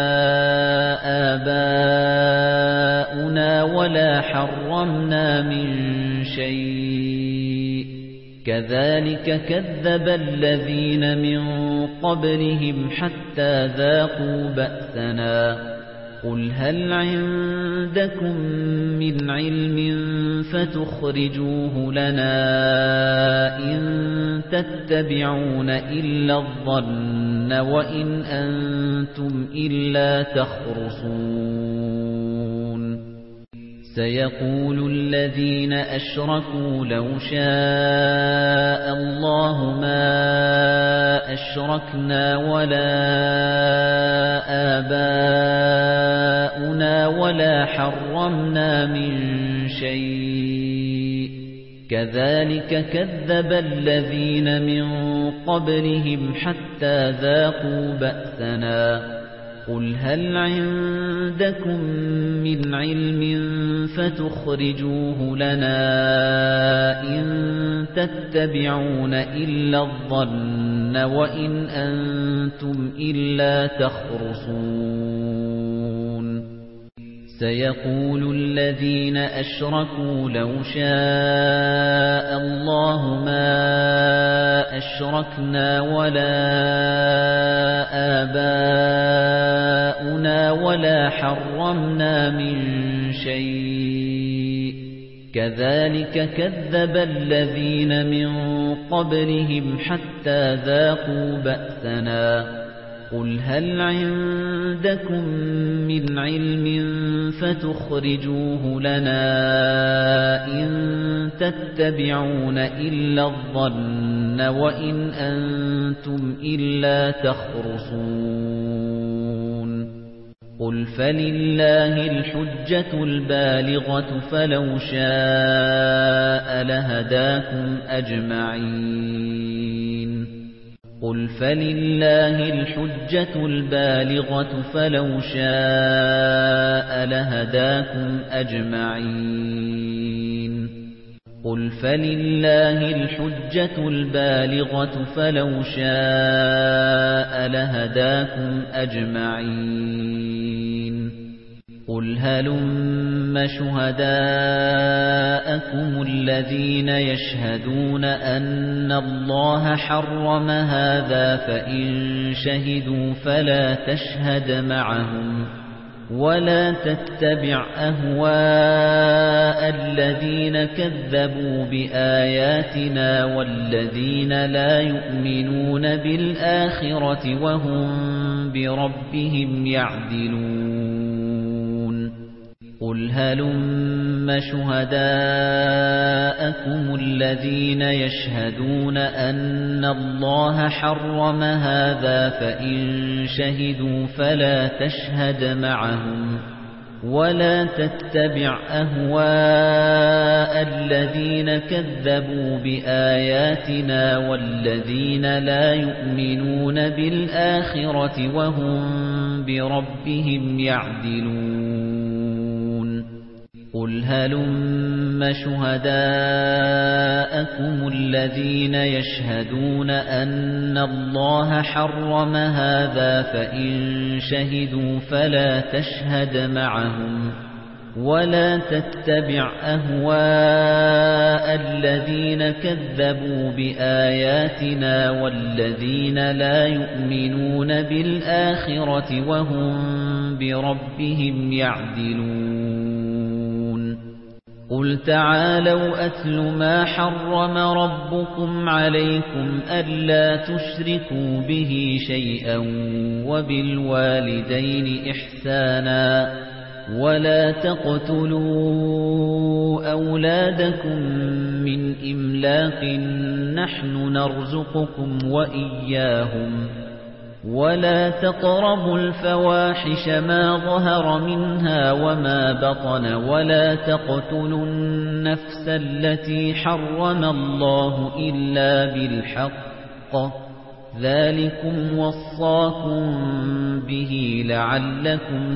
آبَاؤُنَا وَلَا حَرَّمْنَا مِن شَيْءٍ كَذَلِكَ كَذَّبَ الَّذِينَ مِن قَبْلِهِمْ حَتَّى ذَاقُوا بَأْسَنَا قُلْ هَلْ عِندَكُم مِّنْ عِلْمٍ فَتُخْرِجُوهُ لَنَا إِن تَتَّبِعُونَ إِلَّا الظَّنَّ وَإِنْ أَنتُمْ إِلَّا تَخْرُصُونَ سَيَقُولُ الَّذِينَ أَشْرَكُوا لَوْ شَاءَ اللَّهُ مَا أَشْرَكْنَا وَلَا آبَاؤُنَا وَلَا حَرَّمْنَا مِن شَيْءٍ كَذَلِكَ كَذَّبَ الَّذِينَ مِن قَبْلِهِمْ حَتَّى ذَاقُوا بَأْسَنَا قُلْ هَلْ عِندَكُم مِّنْ عِلْمٍ فَتُخْرِجُوهُ لَنَا إِن تَتَّبِعُونَ إِلَّا الظَّنَّ وَإِنْ أَنتُمْ إِلَّا تَخْرُصُونَ سَيَقُولُ الَّذِينَ أَشْرَكُوا لَوْ شَاءَ اللَّهُ مَا أَشْرَكْنَا وَلَا آبَاؤُنَا وَلَا حَرَّمْنَا مِن شَيْءٍ كَذَلِكَ كَذَّبَ الَّذِينَ مِن قَبْلِهِمْ حَتَّى ذَاقُوا بَأْسَنَا قُلْ هَلْ عِندَكُم مِّنْ عِلْمٍ فَتُخْرِجُوهُ لَنَا إِن تَتَّبِعُونَ إِلَّا الظَّنَّ وَإِنْ أَنتُمْ إِلَّا تَخْرُصُونَ قُلْ فَلِلَّهِ الْحُجَّةُ الْبَالِغَةُ فَلَوْ شَاءَ لَهَدَاكُمْ أَجْمَعِينَ قُلْ فَلِلَّهِ الْحُجَّةُ الْبَالِغَةُ فَلَوْ شَاءَ لَهَدَاكُمْ أَجْمَعِينَ قُلْ فَلِلَّهِ الْحُجَّةُ الْبَالِغَةُ فَلَوْ شَاءَ لَهَدَاكُمْ أَجْمَعِينَ قُلْ هَلُمَّ شُهَدَاءَكُمُ الَّذِينَ يَشْهَدُونَ أَنَّ اللَّهَ حَرَّمَ هَذَا فَإِن شَهِدُوا فَلَا تَشْهَدْ مَعَهُمْ وَلَا تَتَّبِعْ أَهْوَاءَ الَّذِينَ كَذَّبُوا بِآيَاتِنَا وَالَّذِينَ لَا يُؤْمِنُونَ بِالْآخِرَةِ وَهُمْ بِرَبِّهِمْ يَعْدِلُونَ قُلْ هَلُمَّ شُهَدَاءَكُمُ الَّذِينَ يَشْهَدُونَ أَنَّ اللَّهَ حَرَّمَ هَذَا فَإِن شَهِدُوا فَلَا تَشْهَدْ مَعَهُمْ وَلَا تَتَّبِعْ أَهْوَاءَ الَّذِينَ كَذَّبُوا بِآيَاتِنَا وَالَّذِينَ لَا يُؤْمِنُونَ بِالْآخِرَةِ وَهُمْ بِرَبِّهِمْ يَعْدِلُونَ قُلْ هَلُمَّ شُهَدَاءَكُمُ الَّذِينَ يَشْهَدُونَ أَنَّ اللَّهَ حَرَّمَ هَذَا فَإِن شَهِدُوا فَلَا تَشْهَدْ مَعَهُمْ وَلَا تَتَّبِعْ أَهْوَاءَ الَّذِينَ كَذَّبُوا بِآيَاتِنَا وَالَّذِينَ لَا يُؤْمِنُونَ بِالْآخِرَةِ وَهُمْ بِرَبِّهِمْ يَعْدِلُونَ قُلْ تَعَالَوْا أَتْلُ مَا حَرَّمَ رَبُّكُمْ عَلَيْكُمْ أَلَّا تُشْرِكُوا بِهِ شَيْئًا وَبِالْوَالِدَيْنِ إِحْسَانًا وَلَا تَقْتُلُوا أَوْلَادَكُمْ مِنْ إِمْلَاقٍ نَحْنُ نَرْزُقُكُمْ وَإِيَّاهُمْ وَلَا تَقْرَبُوا الْفَوَاحِشَ مَا ظَهَرَ مِنْهَا وَمَا بَطَنَ وَلَا تَقْتُلُوا النَّفْسَ الَّتِي حَرَّمَ اللَّهُ إِلَّا بِالْحَقِّ ذَلِكُمْ وَصَّاكُمْ بِهِ لَعَلَّكُمْ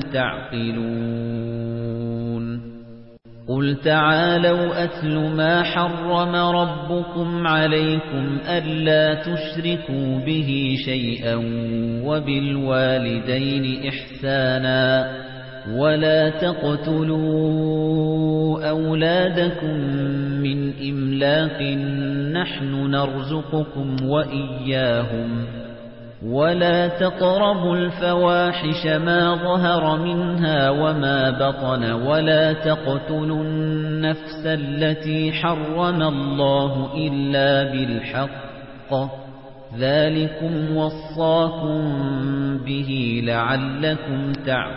تَعْقِلُونَ قُلْ تَعَالَوْا أَتْلُ مَا حَرَّمَ رَبُّكُمْ عَلَيْكُمْ أَلَّا تُشْرِكُوا بِهِ شَيْئًا وَبِالْوَالِدَيْنِ إِحْسَانًا وَلَا تَقْتُلُوا أَوْلَادَكُمْ مِنْ إِمْلَاقٍ نَحْنُ نَرْزُقُكُمْ وَإِيَّاهُمْ وَلَا تَقْرَبُوا الْفَوَاحِشَ مَا ظَهَرَ مِنْهَا وَمَا بَطَنَ وَلَا تَقْتُلُوا النَّفْسَ الَّتِي حَرَّمَ اللَّهُ إِلَّا بِالْحَقِّ ذَلِكُمْ وَصَّاكُمْ بِهِ لَعَلَّكُمْ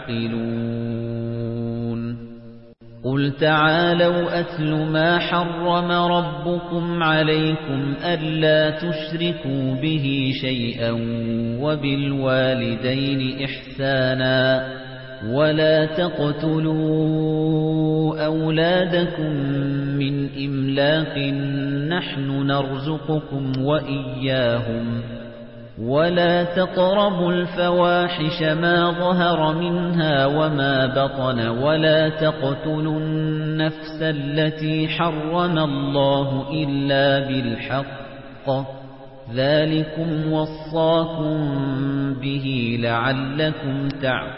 تَعْقِلُونَ قُلْ تَعَالَوْا أَتْلُ مَا حَرَّمَ رَبُّكُمْ عَلَيْكُمْ أَلَّا تُشْرِكُوا بِهِ شَيْئًا وَبِالْوَالِدَيْنِ إِحْسَانًا وَلَا تَقْتُلُوا أَوْلَادَكُمْ مِنْ إِمْلَاقٍ نَحْنُ نَرْزُقُكُمْ وَإِيَّاهُمْ وَلَا تَقْرَبُوا الْفَوَاحِشَ مَا ظَهَرَ مِنْهَا وَمَا بَطَنَ وَلَا تَقْتُلُوا النَّفْسَ الَّتِي حَرَّمَ اللَّهُ إِلَّا بِالْحَقِّ ذَلِكُمْ وَصَّاكُمْ بِهِ لَعَلَّكُمْ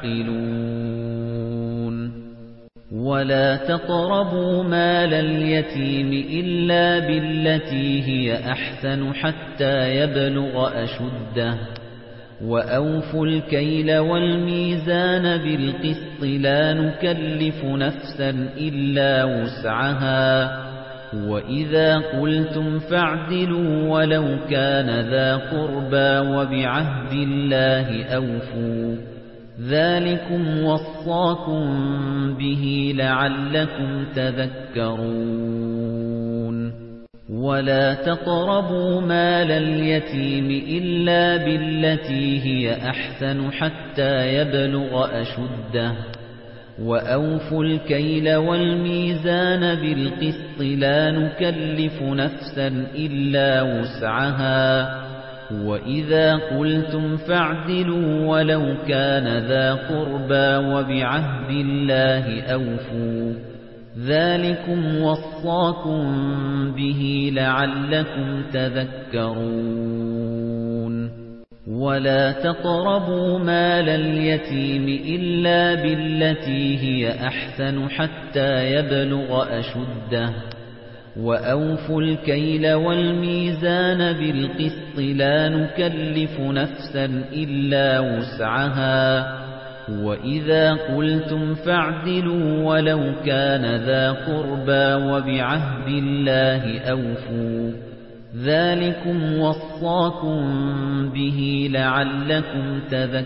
تَعْقِلُونَ وَلَا تَقْرَبُوا مَالَ الْيَتِيمِ إِلَّا بِالَّتِي هِيَ أَحْسَنُ حَتَّى يَبْلُغَ أَشُدَّهُ وَأَوْفُوا الْكَيْلَ وَالْمِيزَانَ بِالْقِسْطِ لَا نُكَلِّفُ نَفْسًا إِلَّا وُسْعَهَا وَإِذَا قُلْتُمْ فَاعْدِلُوا وَلَوْ كَانَ ذَا قُرْبَى وَبِعَهْدِ اللَّهِ أَوْفُوا ذَلِكُمْ وَصَّاكُمْ بِهِ لَعَلَّكُمْ تَذَكَّرُونَ وَلَا تَقْرَبُوا مَالَ الْيَتِيمِ إِلَّا بِالَّتِي هِيَ أَحْسَنُ حَتَّى يَبْلُغَ أَشُدَّهُ وَأَوْفُوا الْكَيْلَ وَالْمِيزَانَ بِالْقِسْطِ لَا نُكَلِّفُ نَفْسًا إِلَّا وُسْعَهَا وَإِذَا قُلْتُمْ فَاعْدِلُوا وَلَوْ كَانَ ذَا قُرْبَى وَبِعَهْدِ اللَّهِ أَوْفُوا ذَلِكُمْ وَصَّاكُمْ بِهِ لَعَلَّكُمْ تَذَكَّرُونَ ولا تقربوا مال اليتيم إلا بالتي هي أحسن حتى يبلغ أشده وأوفوا الكيل والميزان بالقسط لا نكلف نفسا إلا وسعها وإذا قلتم فاعدلوا ولو كان ذا قربى وبعهد الله أوفوا ذلكم وصاكم به لعلكم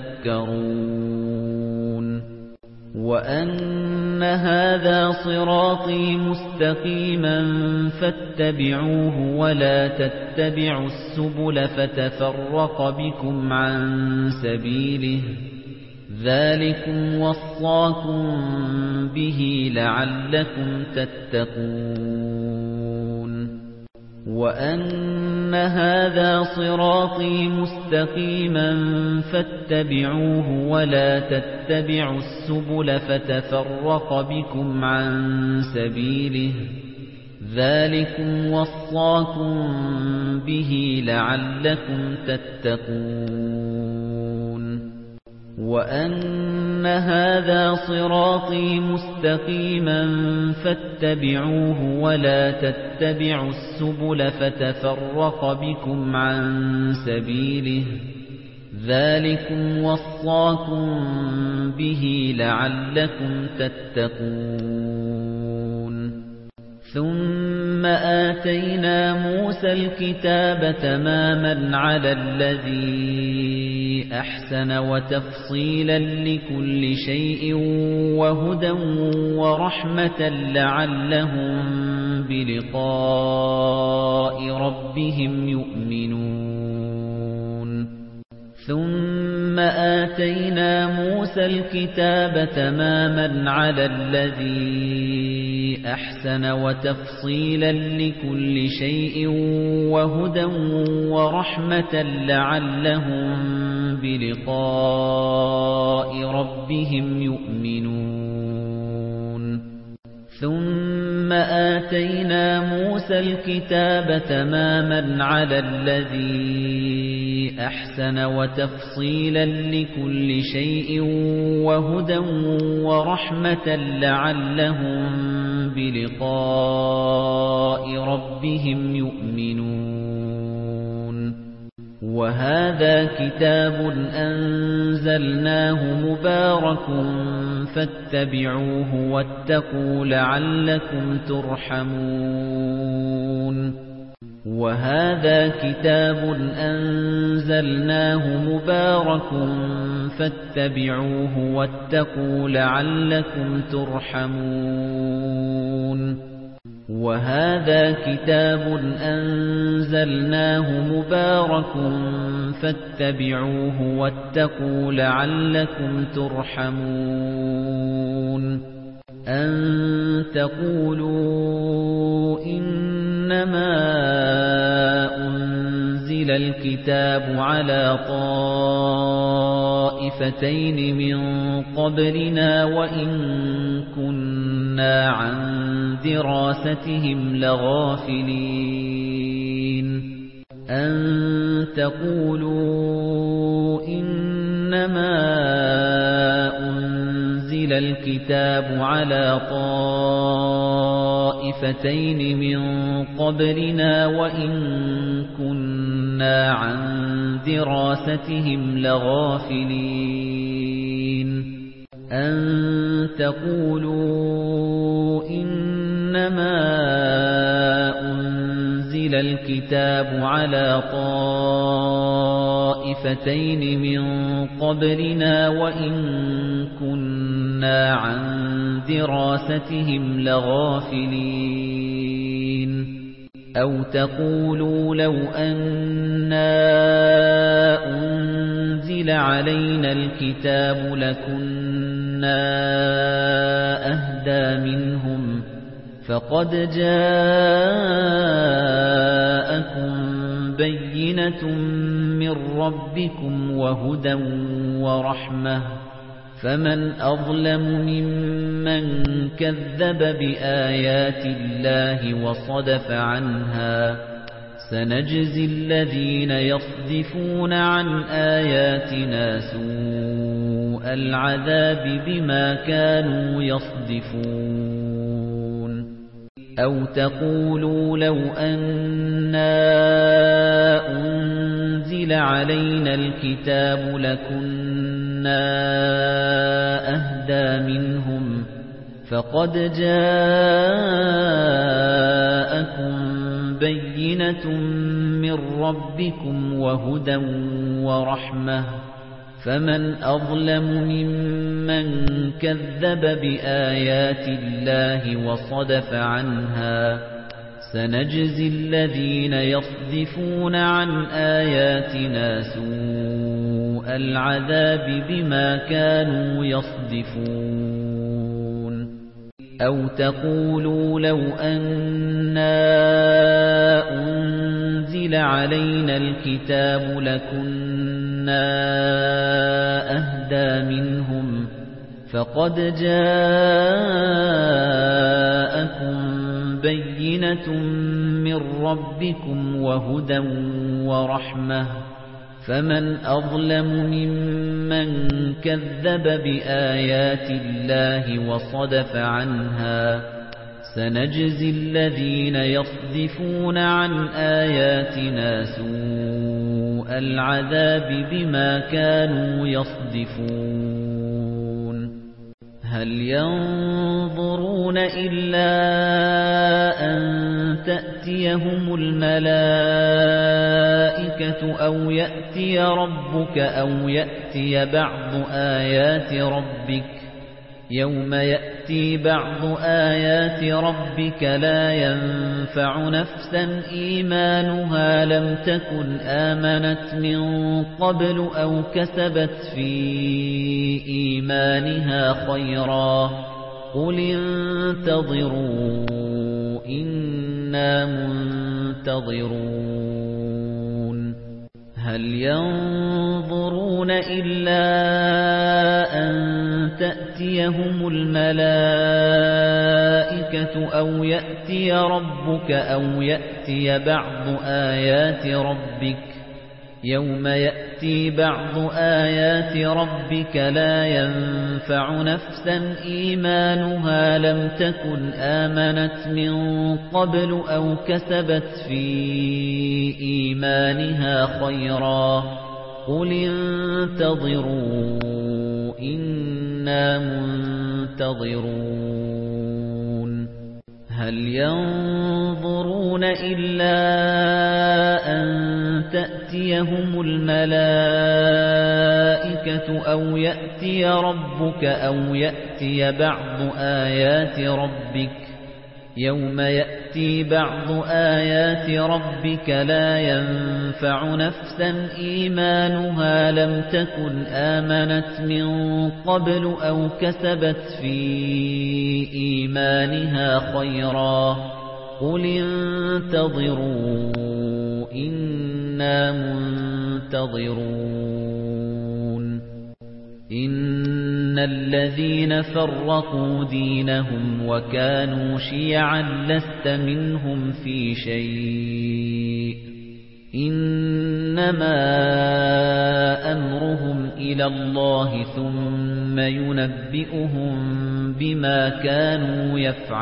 تذكرون وأن هذا صراطي مستقيما فاتبعوه ولا تتبعوا السبل فتفرق بكم عن سبيله ذلكم وصاكم به لعلكم تتقون وأن هذا صراطي مستقيما فاتبعوه ولا تتبعوا السبل فتفرق بكم عن سبيله ذلكم وصاكم به لعلكم تتقون وأن هذا صراطي مستقيما فاتبعوه ولا تتبعوا السبل فتفرق بكم عن سبيله ذلكم وصاكم به لعلكم تتقون ثم آتينا موسى الكتاب تماما على الذي أحسن وتفصيلا لكل شيء وهدى ورحمة لعلهم بلقاء ربهم يؤمنون ثم آتينا موسى الكتاب تماما على الذي أحسن وتفصيلا لكل شيء وهدى ورحمة لعلهم بلقاء ربهم يؤمنون ثم آتينا موسى الكتاب تماما على الذي أحسن وتفصيلا لكل شيء وهدى ورحمة لعلهم بلقاء ربهم يؤمنون وهذا كتاب أنزلناه مبارك فاتبعوه واتقوا لعلكم ترحمون وهذا كتاب أنزلناه مبارك فاتبعوه واتقوا لعلكم ترحمون وهذا كتاب أنزلناه مبارك فاتبعوه واتقوا لعلكم ترحمون أن تقولوا إنما أنزل الكتاب على طائفتين من قبلنا وإن كنا عن دراستهم لغافلين أن تقولوا إنما أنزل الكتاب على طائفتين من قبلنا وإن كنا عن دراستهم لغافلين أن تقولوا إنما أنزل الكتاب على طائفتين من قبلنا وإن كنا عن دراستهم لغافلين أو تقولوا لو أنا أنزل علينا الكتاب لكنا أهدى منهم فقد جاءكم بينة من ربكم وهدى ورحمة فمن أظلم ممن كذب بآيات الله وصدف عنها سنجزي الذين يصدفون عن آياتنا سوء العذاب بما كانوا يصدفون أو تقولوا لو أنا أنزل علينا الكتاب لكنا أهدى منهم فقد جاءكم بينة من ربكم وهدى ورحمة فمن أظلم ممن كذب بآيات الله وصدف عنها سنجزي الذين يصدفون عن آياتنا سوء العذاب بما كانوا يصدفون أو تقولوا لو أنا أنزل علينا الكتاب لكنا أهدى منهم فقد جاءكم بينة من ربكم وهدى ورحمة فمن أظلم ممن كذب بآيات الله وصدف عنها سنجزي الذين يصدفون عن آياتنا سوء العذاب بما كانوا يصدفون هل ينظرون إلا أن تأتيهم الملائكة أو يأتي ربك أو يأتي بعض آيات ربك يوم يأتي بعض آيات ربك لا ينفع نفسا إيمانها لم تكن آمنت من قبل أو كسبت في إيمانها خيرا قل انتظروا إنا منتظرون هل ينظرون إلا أن تأتيهم الملائكة أو يأتي ربك أو يأتي بعض آيات ربك يوم يأتي بعض آيات ربك لا ينفع نفسا إيمانها لم تكن آمنت من قبل أو كسبت في إيمانها خيرا قل انتظروا إنا منتظرون هل ينظرون إلا أن تأتيهم الملائكة أو يأتي ربك أو يأتي بعض آيات ربك يوم يأتي بعض آيات ربك لا ينفع نفسا إيمانها لم تكن آمنت من قبل أو كسبت في إيمانها خيرا قل انتظروا إنا منتظرون إن الذين فرقوا دينهم وكانوا شيعا لست منهم في شيء إنما أمرهم إلى الله ثم ينبئهم بما كانوا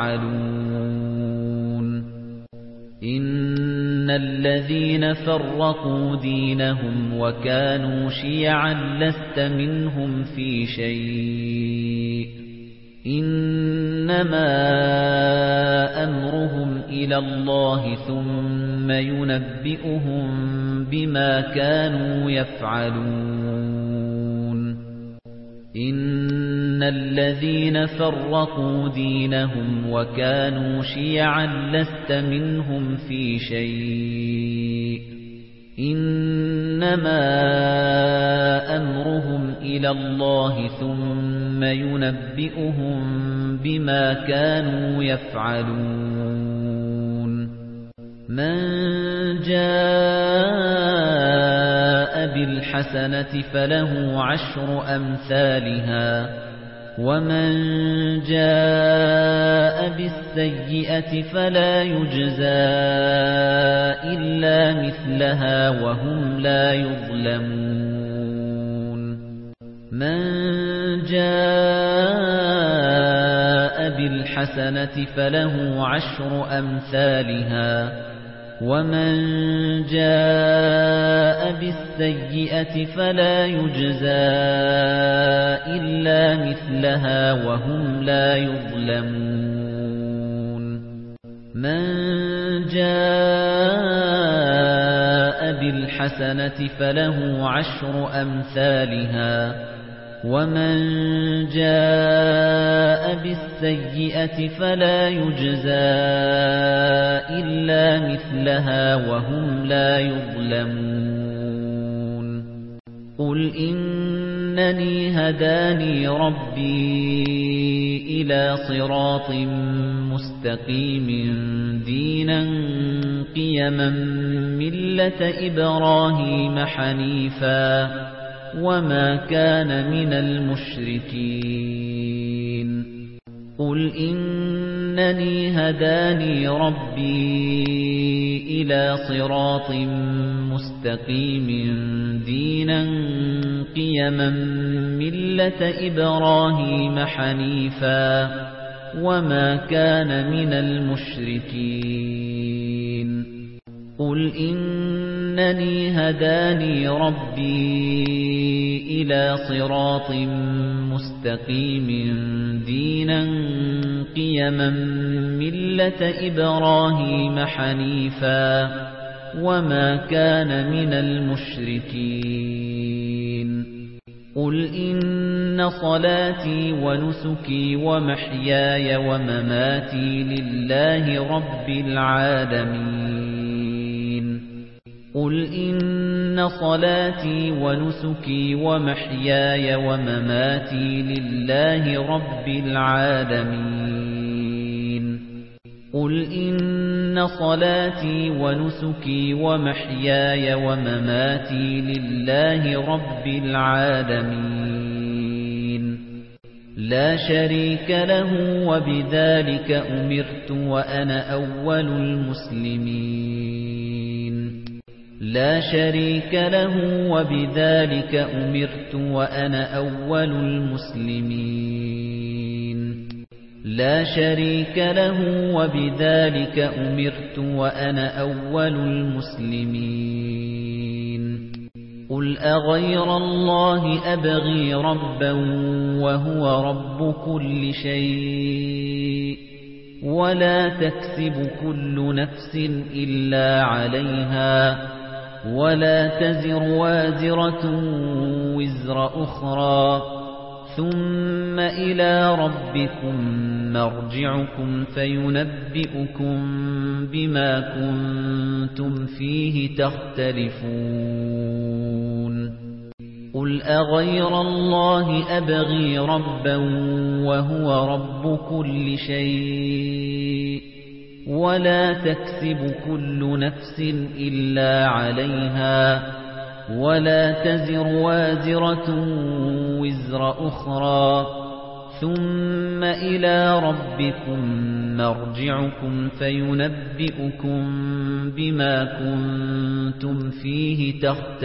يفعلون إن الذين فرقوا دينهم وكانوا شيعا لست منهم في شيء إنما أمرهم إلى الله ثم ينبئهم بما كانوا يفعلون إن الذين فرقوا دينهم وكانوا شيعا لست منهم في شيء إنما أمرهم إلى الله ثم ينبئهم بما كانوا يفعلون من جاء بالحسنة فله عشر أمثالها وَمَن جَاءَ بِالسَّيِّئَةِ فَلَا يُجْزَى إِلَّا مِثْلَهَا وَهُمْ لَا يُظْلَمُونَ مَن جَاءَ بِالْحَسَنَةِ فَلَهُ عَشْرُ أَمْثَالِهَا وَمَن جَاءَ بِالسَّيِّئَةِ فَلَا يُجْزَى إِلَّا مِثْلَهَا وَهُمْ لَا يُظْلَمُونَ مَن جَاءَ بِالْحَسَنَةِ فَلَهُ عَشْرُ أَمْثَالِهَا وَمَن جَاءَ بِالسَّيِّئَةِ فَلَا يُجْزَى إِلَّا مِثْلَهَا وَهُمْ لَا يُظْلَمُونَ قُلْ إِنَّنِي هَدَانِي رَبِّي إِلَى صِرَاطٍ مُسْتَقِيمٍ دِينًا قِيَمًا مِلَّةَ إِبْرَاهِيمَ حَنِيفًا وَمَا كَانَ مِنَ الْمُشْرِكِينَ قُلْ إِنَّنِي هَدَانِي رَبِّي إِلَى صِرَاطٍ مُسْتَقِيمٍ دِينًا قِيَمًا مِلَّةَ إِبْرَاهِيمَ حَنِيفًا وَمَا كَانَ مِنَ الْمُشْرِكِينَ قُلْ إِنَّنِي هَدَانِي رَبِّي إِلَى صِرَاطٍ مُسْتَقِيمٍ دِينًا قِيَمًا مِلَّةَ إِبْرَاهِيمَ حَنِيفًا وَمَا كَانَ مِنَ الْمُشْرِكِينَ قُلْ إِنَّ صَلَاتِي وَنُسُكِي وَمَحْيَايَ وَمَمَاتِي لِلَّهِ رَبِّ الْعَالَمِينَ قُلْ إِنَّ صَلَاتِي وَنُسُكِي وَمَحْيَايَ وَمَمَاتِي لِلَّهِ رَبِّ الْعَالَمِينَ قُلْ إِنَّ صَلَاتِي وَنُسُكِي وَمَحْيَايَ وَمَمَاتِي لِلَّهِ رَبِّ الْعَالَمِينَ لَا شَرِيكَ لَهُ وَبِذَلِكَ أُمِرْتُ وَأَنَا أَوَّلُ الْمُسْلِمِينَ لَا شَرِيكَ لَهُ وَبِذَلِكَ أُمِرْتُ وَأَنَا أَوَّلُ الْمُسْلِمِينَ لَا شَرِيكَ لَهُ وَبِذَلِكَ أُمِرْتُ وَأَنَا أَوَّلُ الْمُسْلِمِينَ قُلْ أَغَيْرَ اللَّهِ أَبْغِي رَبًّا وَهُوَ رَبُّ كُلِّ شَيْءٍ وَلَا تَكْسِبُ كُلُّ نَفْسٍ إِلَّا عَلَيْهَا وَلَا تَزِرُ وَازِرَةٌ وِزْرَ أُخْرَى ثُمَّ إِلَى رَبِّكُمْ مَرْجِعُكُمْ فَيُنَبِّئُكُم بِمَا كُنتُمْ فِيهِ تَخْتَلِفُونَ قُلْ أَغَيْرَ اللَّهِ أَبْغِي رَبًّا وَهُوَ رَبُّ كُلِّ شَيْءٍ وَلَا تَكْسِبُ كُلُّ نَفْسٍ إِلَّا عَلَيْهَا وَلَا تَزِرُ وَازِرَةٌ وِزْرَ أُخْرَى ثُمَّ إِلَى رَبِّكُمْ مَرْجِعُكُمْ فَيُنَبِّئُكُم بِمَا كُنتُمْ فِيهِ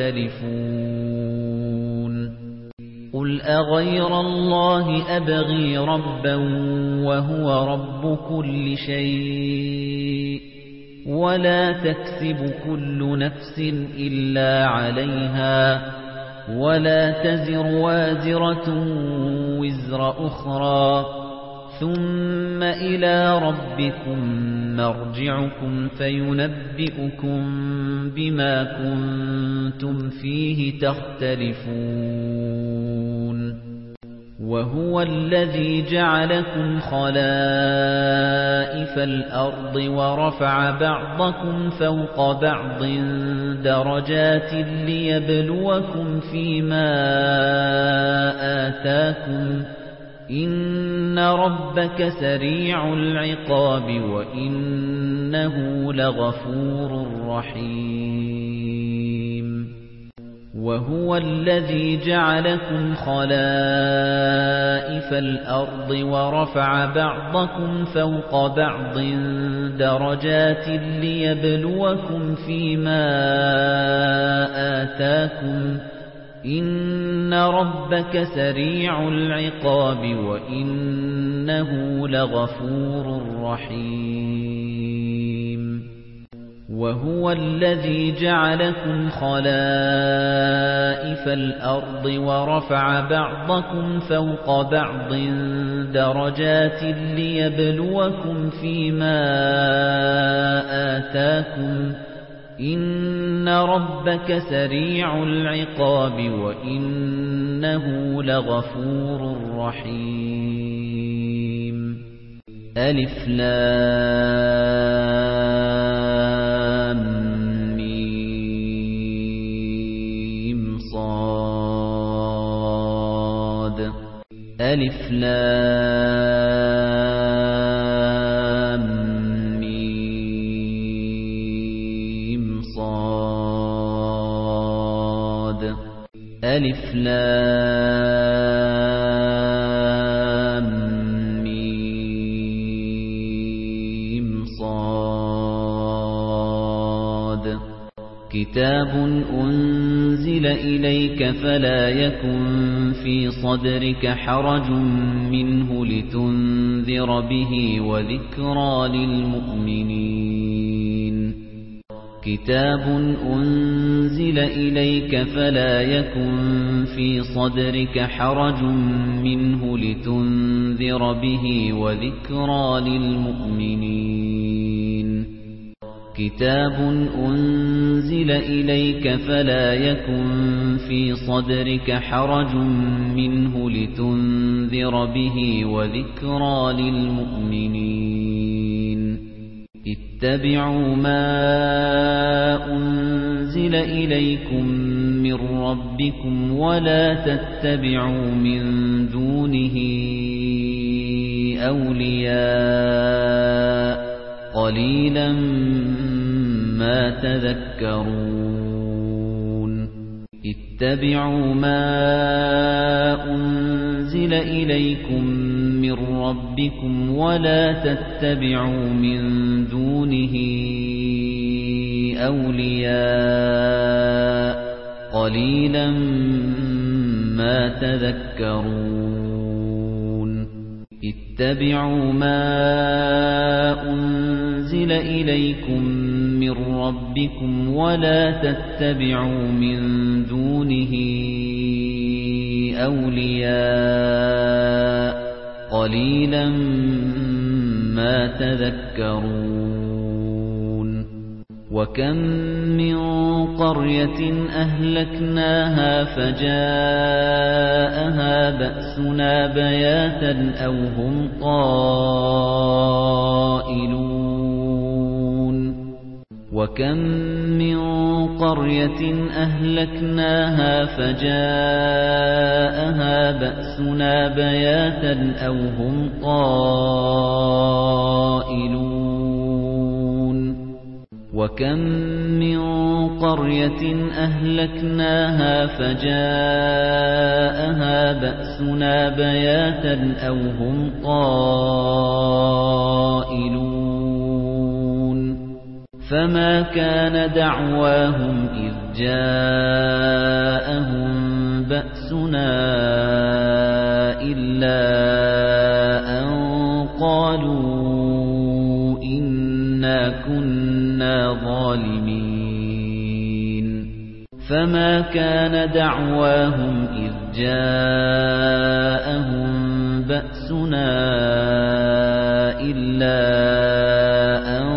تَخْتَلِفُونَ قُلْ أَغَيْرَ اللَّهِ أَبْغِي رَبًّا وَهُوَ رَبُّ كُلِّ شَيْءٍ وَلَا تَكْسِبُ كُلُّ نَفْسٍ إِلَّا عَلَيْهَا وَلَا تَزِرُ وَازِرَةٌ وِزْرَ أُخْرَى ثُمَّ إِلَى رَبِّكُمْ مَرْجِعُكُمْ فَيُنَبِّئُكُم بِمَا كُنتُمْ فِيهِ تَخْتَلِفُونَ وَهُوَ الَّذِي جَعَلَكُمْ خَلَائِفَ الْأَرْضِ وَرَفَعَ بَعْضَكُمْ فَوْقَ بَعْضٍ دَرَجَاتٍ لِيَبْلُوَكُمْ فِيمَا آتَاكُمْ إِنَّ رَبَّكَ سَرِيعُ الْعِقَابِ وَإِنَّهُ لَغَفُورٌ رَّحِيمٌ وَهُوَ الَّذِي جَعَلَكُمْ خَلَائِفَ الْأَرْضِ وَرَفَعَ بَعْضَكُمْ فَوْقَ بَعْضٍ دَرَجَاتٍ لِيَبْلُوَكُمْ فِيمَا آتَاكُمْ إِنَّ رَبَّكَ سَرِيعُ الْعِقَابِ وَإِنَّهُ لَغَفُورٌ رَّحِيمٌ وَهُوَ الَّذِي جَعَلَكُمْ خَلَائِفَ الْأَرْضِ وَرَفَعَ بَعْضَكُمْ فَوْقَ بَعْضٍ دَرَجَاتٍ لِيَبْلُوَكُمْ فِيمَا آتَاكُمْ إِنَّ رَبَّكَ سَرِيعُ الْعِقَابِ وَإِنَّهُ لَغَفُورٌ رَّحِيمٌ أَلِف لام ميم صاد ألف لام ميم صاد ألف لام ميم صاد كتاب أنزل إليك فلا يكن في صدرك حرج منه لتنذر به وذكرى للمؤمنين كتاب أنزل إليك فلا يكن في صدرك حرج منه لتنذر به وذكرى للمؤمنين كتاب أنزل إليك فلا يكن في صدرك حرج منه لتنذر به وذكرى للمؤمنين اتبعوا ما أنزل إليكم من ربكم ولا تتبعوا من دونه أولياء قليلا ما تذكرون اتبعوا ما أنزل إليكم من ربكم ولا تتبعوا من دونه أولياء قليلا ما تذكرون اتبعوا ما أنزل إليكم من ربكم ولا تتبعوا من دونه أولياء قليلا ما تذكرون وكم من قرية أهلكناها فجاءها بأسنا بياتا أو هم قائلون وكم من قرية أهلكناها فجاءها بأسنا بياتا أو هم قائلون وكم من قرية أهلكناها فجاءها بأسنا بياتا أو هم قائلون فما كان دعواهم إذ جاءهم بأسنا إلا أن قالوا إنا كنا ظالمين فما كان دعواهم إذ جاءهم بأسنا إلا أن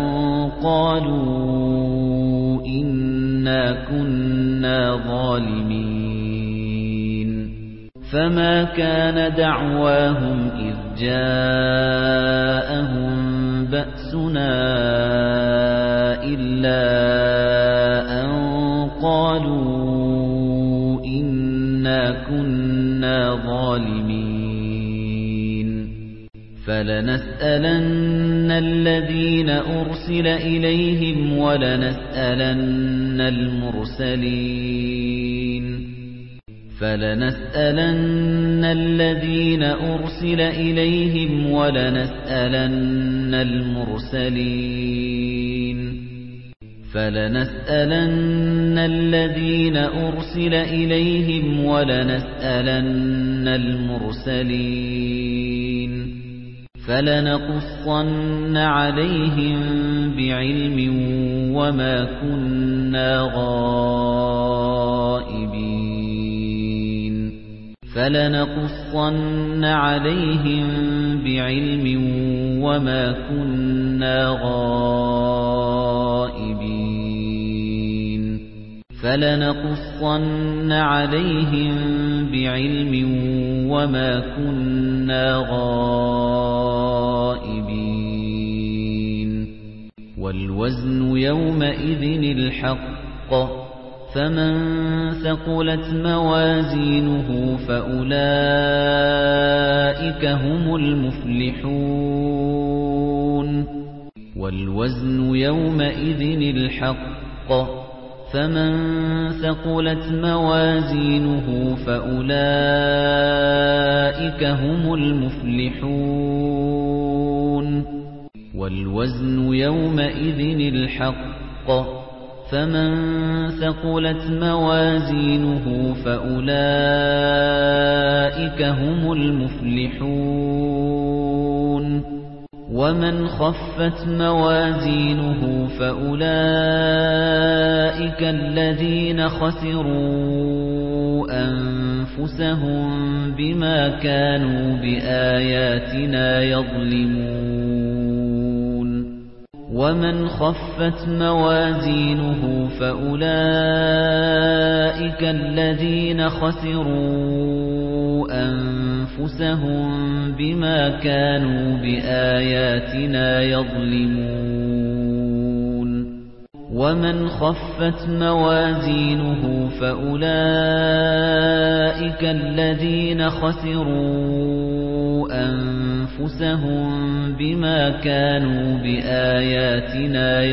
قالوا إنا كنا ظالمين فما كان دعواهم إذ جاءهم بأسنا إلا أن قالوا إنا كنا ظالمين فلنسألن الذين أرسل إليهم ولنسألن المرسلين فَلَنَسْأَلَنَّ الَّذِينَ أُرْسِلَ إِلَيْهِمْ وَلَنَسْأَلَنَّ الْمُرْسَلِينَ فَلَنَسْأَلَنَّ الَّذِينَ أُرْسِلَ إِلَيْهِمْ وَلَنَسْأَلَنَّ الْمُرْسَلِينَ فَلَنَقُصَّنَّ عَلَيْهِمْ بِعِلْمٍ وَمَا كُنَّا غَائِبِينَ فَلَنَقُصَّنَّ عَلَيْهِمْ بِعِلْمٍ وَمَا كُنَّا غَائِبِينَ فَلَنَقُصَّنَّ عَلَيْهِمْ بِعِلْمٍ وَمَا كُنَّا غَائِبِينَ وَالْوَزْنُ يَوْمَئِذٍ الْحَقُّ فَمَن ثَقُلَتْ مَوَازِينُهُ فَأُولَئِكَ هُمُ الْمُفْلِحُونَ وَالْوَزْنُ يَوْمَئِذٍ الْحَقُّ فَمَن ثَقُلَتْ مَوَازِينُهُ فَأُولَئِكَ هُمُ الْمُفْلِحُونَ وَالْوَزْنُ يَوْمَئِذٍ الْحَقُّ فَمَن ثَقُلَتْ مَوَازِينُهُ فَأُولَئِكَ هُمُ الْمُفْلِحُونَ وَمَنْ خَفَّتْ مَوَازِينُهُ فَأُولَئِكَ الَّذِينَ خَسِرُوا أَنفُسَهُم بِمَا كَانُوا بِآيَاتِنَا يَظْلِمُونَ وَمَنْ خَفَّتْ مَوَازِينُهُ فَأُولَئِكَ الَّذِينَ خَسِرُوا أَنفُسَهُم بِمَا كَانُوا بِآيَاتِنَا يَظْلِمُونَ وَمَنْ خَفَّتْ مَوَازِينُهُ فَأُولَئِكَ الَّذِينَ خَسِرُوا أَنفُسَهُم بِمَا كَانُوا بِآيَاتِنَا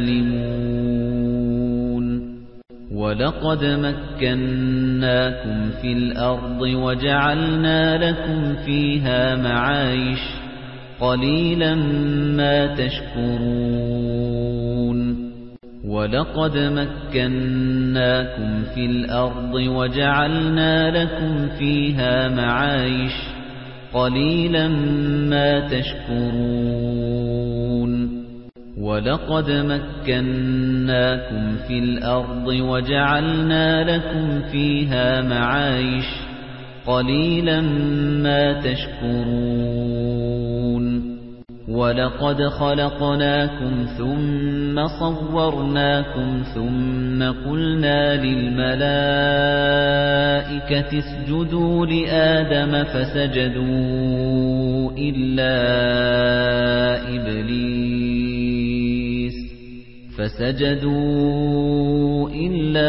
يَظْلِمُونَ وَلَقَدْ مَكَّنَّاكُمْ فِي الْأَرْضِ وَجَعَلْنَا لَكُمْ فِيهَا مَعَايِشَ قَلِيلًا مَا تَشْكُرُونَ وَلَقَدْ مَكَّنَّاكُمْ فِي الْأَرْضِ وَجَعَلْنَا لَكُمْ فِيهَا مَعَايِشَ قَلِيلًا مَا تَشْكُرُونَ وَلَقَدْ مَكَّنَّاكُمْ فِي الْأَرْضِ وَجَعَلْنَا لَكُمْ فِيهَا مَعَايِشَ قَلِيلًا مَا تَشْكُرُونَ وَلَقَدْ خَلَقْنَاكُمْ ثُمَّ صَوَّرْنَاكُمْ ثُمَّ قُلْنَا لِلْمَلَائِكَةِ اسْجُدُوا لِآدَمَ فَسَجَدُوا إِلَّا إِبْلِيسَ فَسَجَدُوا إِلَّا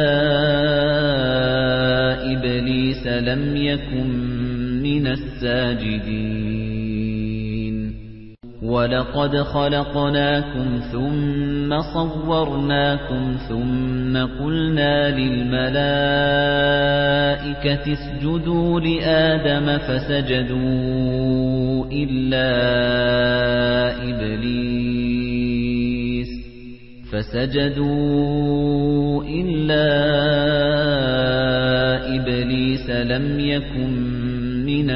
إِبْلِيسَ لَمْ يَكُنْ مِنَ السَّاجِدِينَ وَلَقَدْ خَلَقْنَاكُمْ ثُمَّ صَوَّرْنَاكُمْ ثُمَّ قُلْنَا لِلْمَلَائِكَةِ اسْجُدُوا لِآدَمَ فَسَجَدُوا إِلَّا إِبْلِيسَ فَسَجَدُوا إِلَّا إِبْلِيسَ لَمْ يَكُنْ مِنَ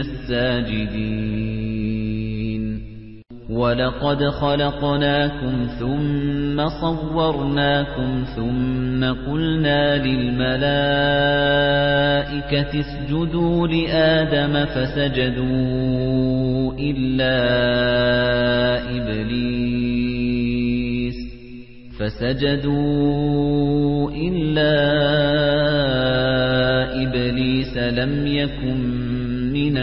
السَّاجِدِينَ وَلَقَدْ خَلَقْنَاكُمْ ثُمَّ صَوَّرْنَاكُمْ ثُمَّ قُلْنَا لِلْمَلَائِكَةِ اسْجُدُوا لِآدَمَ فَسَجَدُوا إِلَّا إِبْلِيسَ فَسَجَدُوا إِلَّا إِبْلِيسَ لَمْ يَكُنْ مِنَ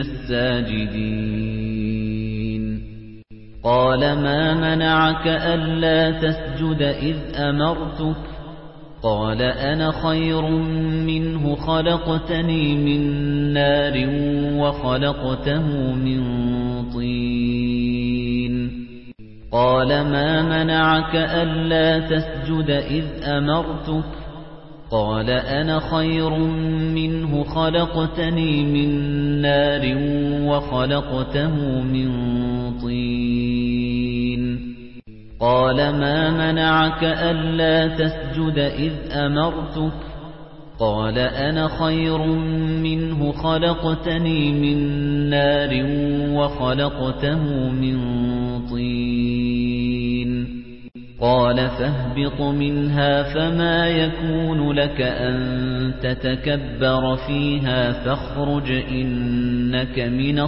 السَّاجِدِينَ قَالَ مَا مَنَعَكَ أَلَّا تَسْجُدَ إِذْ أَمَرْتُكَ قَالَ أَنَا خَيْرٌ مِنْهُ خَلَقْتَنِي مِنْ نَارٍ وَخَلَقْتَهُ مِنْ طِينٍ قَالَ مَا مَنَعَكَ أَلَّا تَسْجُدَ إِذْ أَمَرْتُكَ قال أنا خير منه خلقتني من نار وخلقته من طين قال ما منعك ألا تسجد إذ أمرتك قال أنا خير منه خلقتني من نار وخلقته من طين قال فاهبط منها فما يكون لك أن تتكبر فيها فاخرج إنك من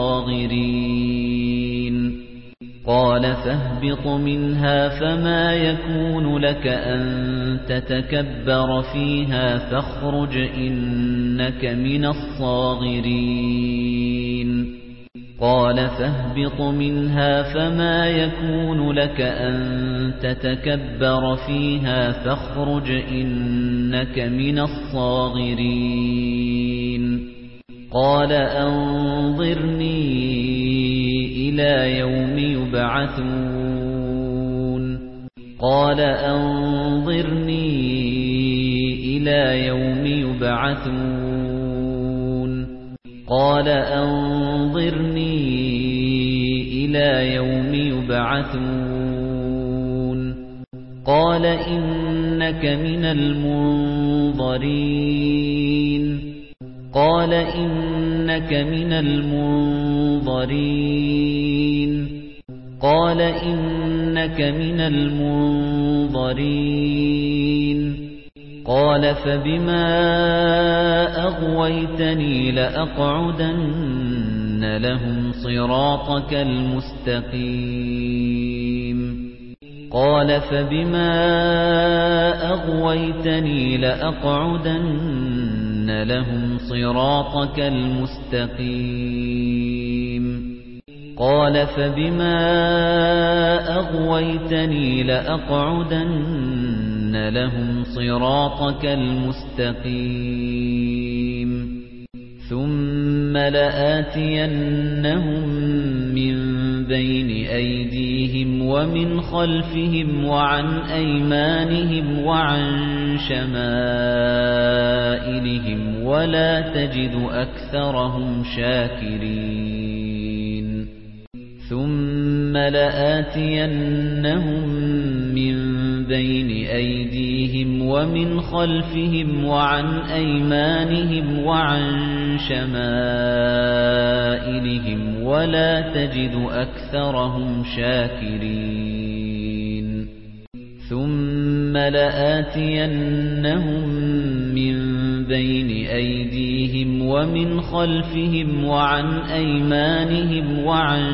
الصاغرين قال فاهبط منها فما يكون لك أن تتكبر فيها فاخرج إنك من الصاغرين قال فاهبط منها فما يكون لك أن تتكبر فيها فاخرج إنك من الصاغرين قال أنظرني إلى يوم يبعثون قال أنظرني إلى يوم يبعثون قال أنظرني إلى يوم يبعثون قال إنك من المنظرين قال إنك من المنظرين قال إنك من المنظرين قال فبما أغويتني لأقعدن لهم صراطك المستقيم قال فبما أغويتني لأقعدن لهم صراطك المستقيم قال فبما أغويتني لأقعدن لهم صراطك المستقيم ثم لآتينهم من بين أيديهم ومن خلفهم وعن أيمانهم وعن شمائلهم ولا تجد أكثرهم شاكرين ثم لآتينهم من بين أيديهم ومن خلفهم وعن أيمانهم وعن شمائلهم ولا تجد أكثرهم شاكرين ثم لآتينهم من بين أيديهم ومن خلفهم وعن أيمانهم وعن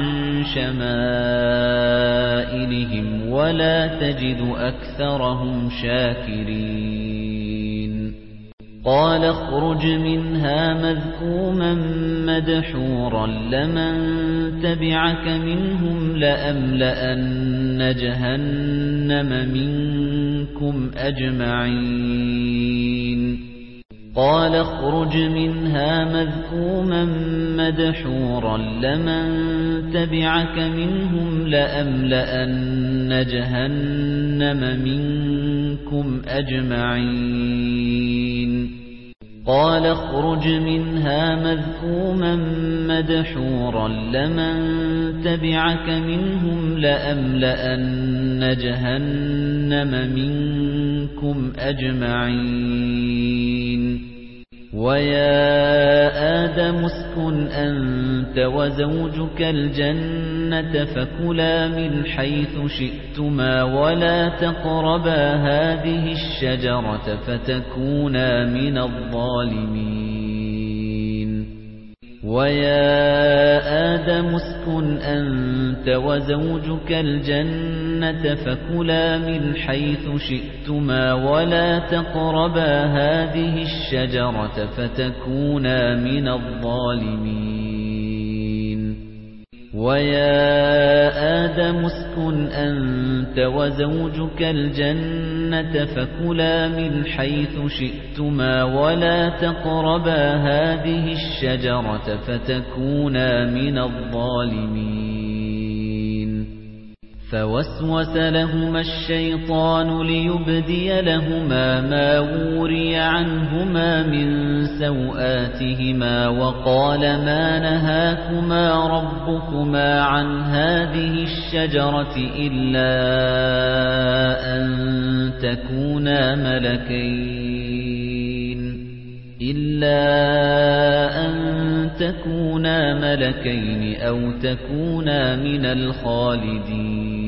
شمائلهم ولا تجد أكثرهم شاكرين قال اخرج منها مذءوما مدحورا لمن تبعك منهم لأملأن جهنم منكم أجمعين قال اخرج منها مذءوما مدحورا لمن تبعك منهم لأملأن جهنم منكم أجمعين قال اخرج منها مذءوما مدحورا لمن تبعك منهم لأملأن جهنم منكم أجمعين ويا آدم اسكن أنت وزوجك الجنة فكلا من حيث شئتما ولا تقربا هذه الشجرة فتكونا من الظالمين ويا آدم اسكن أنت وزوجك الجنة فكلا من حيث شئتما ولا تقربا هذه الشجرة فتكونا من الظالمين ويا آدم اسكن أنت وزوجك الجنة فكلا من حيث شئتما ولا تقربا هذه الشجرة فتكونا من الظالمين فوسوس لهما الشيطان ليبدي لهما ما وري عنهما من سوآتهما وقال ما نهاكما ربكما عن هذه الشجرة إلا أن تكونا ملكين إلا أن تكونا ملكين أو تكونا من الخالدين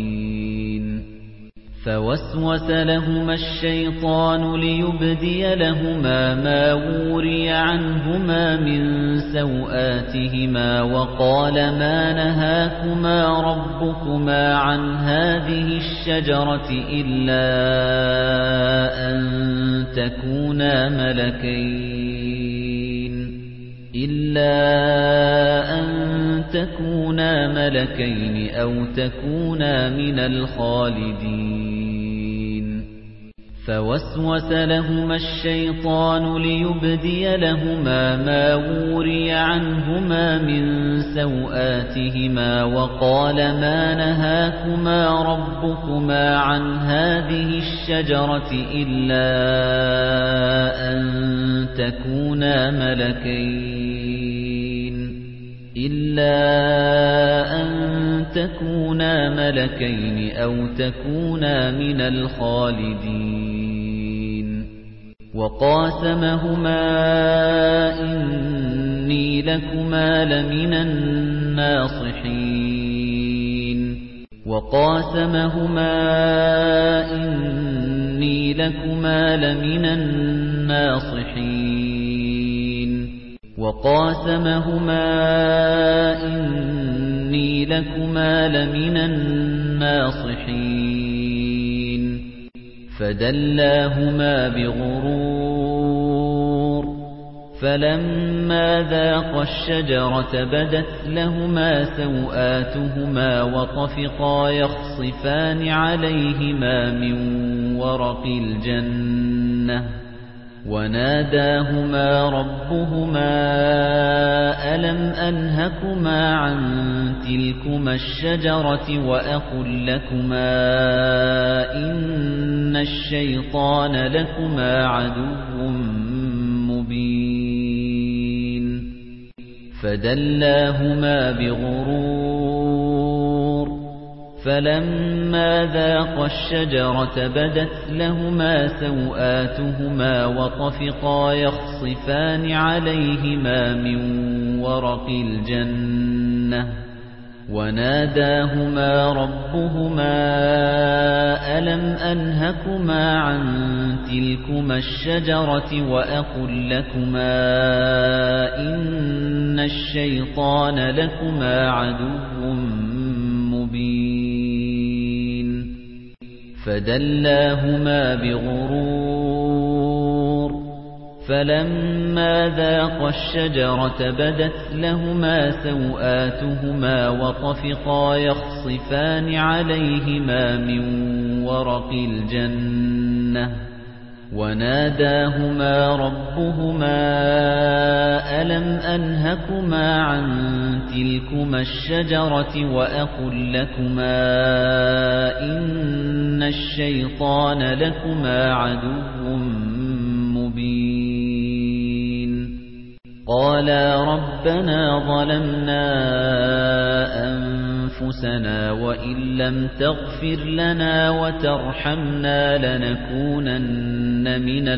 فوسوس لهما الشيطان ليبدي لهما ما وري عنهما من سوآتهما وقال ما نهاكما ربكما عن هذه الشجرة إلا أن تكونا ملكين إلا أن تكونا ملكين أو تكونا من الخالدين فوسوس لهما الشيطان ليبدي لهما ما وري عنهما من سوآتهما وقال ما نهاكما ربكما عن هذه الشجرة إلا أن تكونا ملكين إلا أن تكونا ملكين أو تكونا من الخالدين وقاسمهما إني لكما لمن الناصحين وقاسمهما إني لكما لمن الناصحين وقاسمهما إني لكما لمن الناصحين فدلاهما بغرور فلما ذاقا الشجرة بدت لهما سوآتهما وطفقا يخصفان عليهما من ورق الجنة وناداهما ربهما ألم أنهكما عن تلكما الشجرة وأقل لكما إن الشيطان لكما عدو مبين فدلاهما بغرور فلما ذاقا الشجرة بدت لهما سوآتهما وطفقا يخصفان عليهما من ورق الجنة وناداهما ربهما ألم أنهكما عن تلكما الشجرة وأقل لكما إن الشيطان لكما عدو مبين فدلاهما بغرور فلما ذاقا الشجرة بدت لهما سوآتهما وطفقا يخصفان عليهما من ورق الجنة وناداهما ربهما ألم أنهكما عن تلكما الشجرة وأقل لكما إن الشيطان لكما عدو مبين قالا ربنا ظلمنا أنفسنا وإن لم تغفر لنا وترحمنا لنكونن من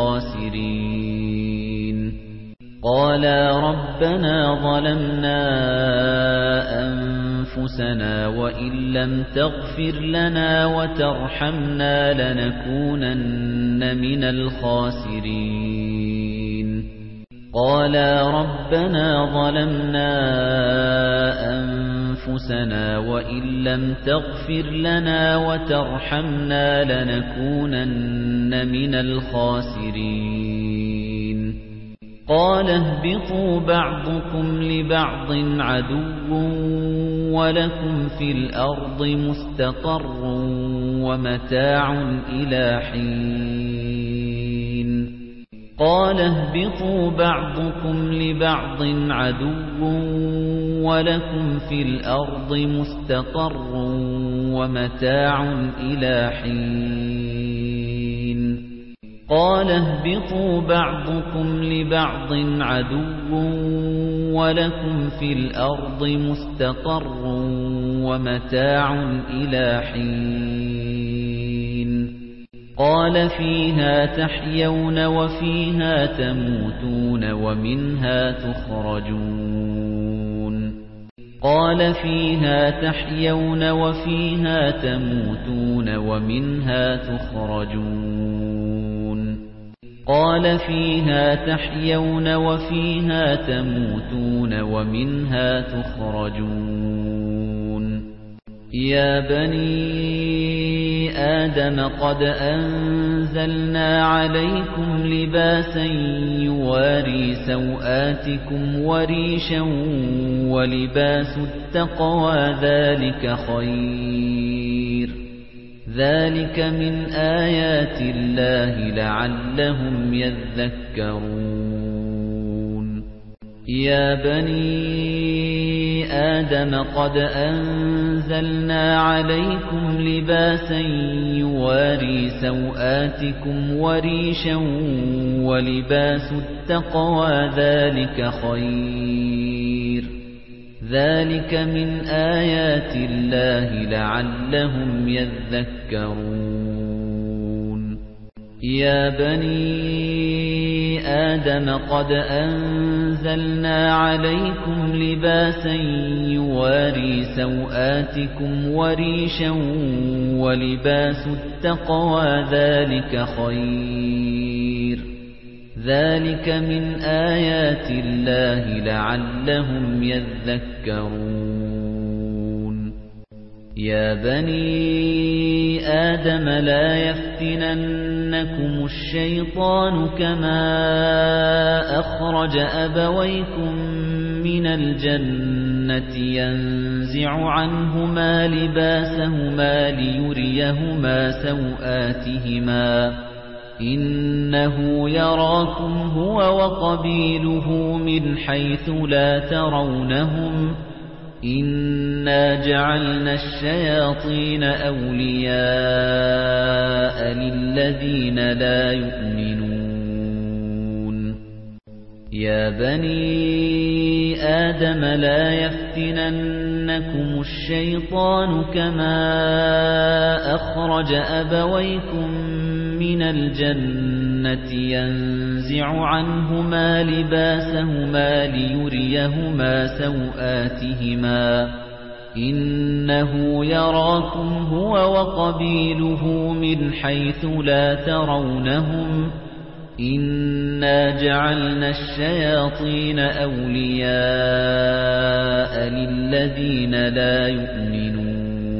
الخاسرين قالا ربنا ظلمنا أنفسنا وإن لم تغفر لنا وترحمنا لنكونن من الخاسرين قالا ربنا ظلمنا أنفسنا وإن لم تغفر لنا وترحمنا لنكونن من الخاسرين قال اهبطوا بعضكم لبعض عدو ولكم في الأرض مستقر ومتاع إلى حين قال اهبطوا بعضكم لبعض عدو وَلَكُمْ فِي الْأَرْضِ مُسْتَقَرٌّ وَمَتَاعٌ إِلَى حِينٍ قَالَ اهْبِطُوا بَعْضُكُمْ لِبَعْضٍ عَدُوٌّ وَلَكُمْ فِي الْأَرْضِ مُسْتَقَرٌّ وَمَتَاعٌ إِلَى حِينٍ قَالَ فِيهَا تَحْيَوْنَ وَفِيهَا تَمُوتُونَ وَمِنْهَا تُخْرَجُونَ قَالَ فِيهَا تَحْيَوْنَ وَفِيهَا تَمُوتُونَ وَمِنْهَا تُخْرَجُونَ قَالَ فِيهَا تَحْيَوْنَ وَفِيهَا تَمُوتُونَ وَمِنْهَا تُخْرَجُونَ يَا بَنِي آدَمَ قَدْ أَنزَلْنَا عَلَيْكُمْ لِبَاسًا يُوَارِي سَوْآتِكُمْ وَرِيشًا وَلِبَاسُ التَّقْوَى ذَلِكَ خَيْرٌ ذَلِكَ مِنْ آيَاتِ اللَّهِ لَعَلَّهُمْ يَذَّكَّرُونَ يَا بَنِي آدَمَ قَدْ أَنزَلْنَا عَلَيْكُمْ لِبَاسًا يُوَارِي سَوْآتِكُمْ وَرِيشًا وَلِبَاسُ التَّقْوَى ذَلِكَ خَيْرٌ ذَلِكَ مِنْ آيَاتِ اللَّهِ لَعَلَّهُمْ يَذَّكَّرُونَ يَا بَنِي آدَمَ قَدْ أَنزَلْنَا عَلَيْكُمْ لِبَاسًا يُوَارِي سَوْآتِكُمْ وَرِيشًا وَلِبَاسُ التَّقْوَى ذَلِكَ خَيْرٌ ذَلِكَ مِنْ آيَاتِ اللَّهِ لَعَلَّهُمْ يَذَّكَّرُونَ يَا بَنِي آدَمَ لَا يَفْتِنَنَّكُمُ الشَّيْطَانُ كَمَا أَخْرَجَ أَبَوَيْكُمْ مِنَ الْجَنَّةِ يَنزِعُ عَنْهُمَا لِبَاسَهُمَا لِيُرِيَهُمَا سَوْآتِهِمَا إِنَّهُ يَرَاكُمْ هُوَ وَقَبِيلُهُ مِنْ حَيْثُ لَا تَرَوْنَهُمْ إِنَّا جَعَلْنَا الشَّيَاطِينَ أَوْلِيَاءَ لِلَّذِينَ لَا يُؤْمِنُونَ يَا بَنِي آدَمَ لَا يَفْتِنَنَّكُمُ الشَّيْطَانُ كَمَا أَخْرَجَ أَبَوَيْكُمْ مِنَ الْجَنَّةِ يَنزِعُ عَنْهُمَا لِبَاسَهُمَا لِيُرِيَهُمَا سَوْآتِهِمَا إِنَّهُ يَرَاكُمْ هُوَ وَقَبِيلُهُ مِنْ حَيْثُ لَا تَرَوْنَهُمْ إِنَّا جَعَلْنَا الشَّيَاطِينَ أَوْلِيَاءَ لِلَّذِينَ لَا يُؤْمِنُونَ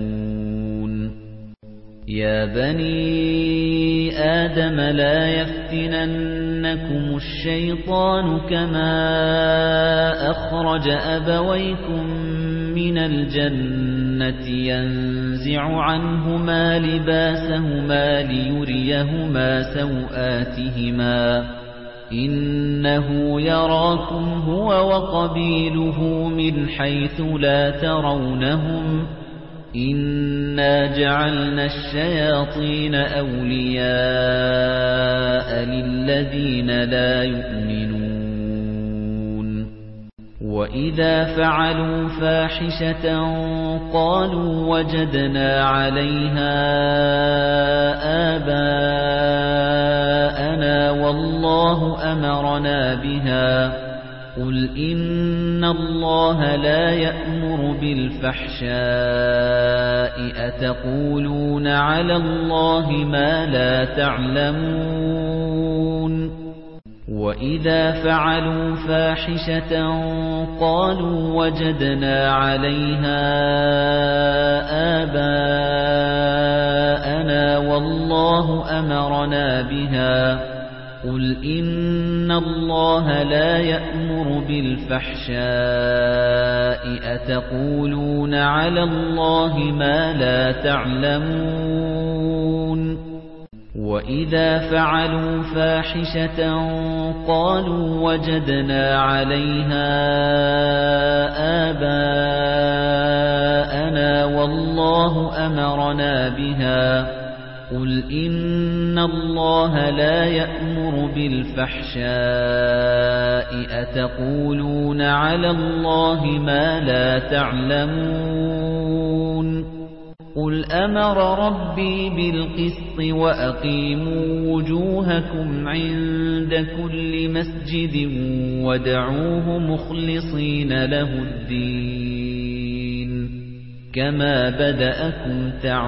يَا بَنِي آدَمَ لَا يَفْتِنَنَّكُمُ الشَّيْطَانُ كَمَا أَخْرَجَ أَبَوَيْكُمْ مِنَ الْجَنَّةِ يَنزِعُ عَنْهُمَا لِبَاسَهُمَا لِيُرِيَهُمَا سَوْآتِهِمَا إِنَّهُ يَرَاكُمْ هُوَ وَقَبِيلُهُ مِنْ حَيْثُ لَا تَرَوْنَهُمْ إِنَّا جَعَلْنَا الشَّيَاطِينَ أَوْلِيَاءَ لِلَّذِينَ لَا يُؤْمِنُونَ وَإِذَا فَعَلُوا فَاحِشَةً قَالُوا وَجَدْنَا عَلَيْهَا آبَاءَنَا وَاللَّهُ أَمَرَنَا بِهَا قُلْ إِنَّ اللَّهَ لَا يَأْمُرُ بِالْفَحْشَاءِ أَتَقُولُونَ عَلَى اللَّهِ مَا لَا تَعْلَمُونَ وَإِذَا فَعَلُوا فَاحِشَةً قَالُوا وَجَدْنَا عَلَيْهَا آبَاءَنَا وَاللَّهُ أَمَرَنَا بِهَا قُلْ إِنَّ اللَّهَ لَا يَأْمُرُ بِالْفَحْشَاءِ أَتَقُولُونَ عَلَى اللَّهِ مَا لَا تَعْلَمُونَ وَإِذَا فَعَلُوا فَاحِشَةً قَالُوا وَجَدْنَا عَلَيْهَا آبَاءَنَا وَاللَّهُ أَمَرَنَا بِهَا قُلْ إِنَّ اللَّهَ لَا يَأْمُرُ بِالْفَحْشَاءِ أَتَقُولُونَ عَلَى اللَّهِ مَا لَا تَعْلَمُونَ قُلْ أَمَرَ رَبِّي بِالْقِسْطِ وَأَقِيمُوا وُجُوهَكُمْ عِندَ كُلِّ مَسْجِدٍ وَادْعُوهُ مُخْلِصِينَ لَهُ الدِّينَ كَمَا بَدَأَكُمْ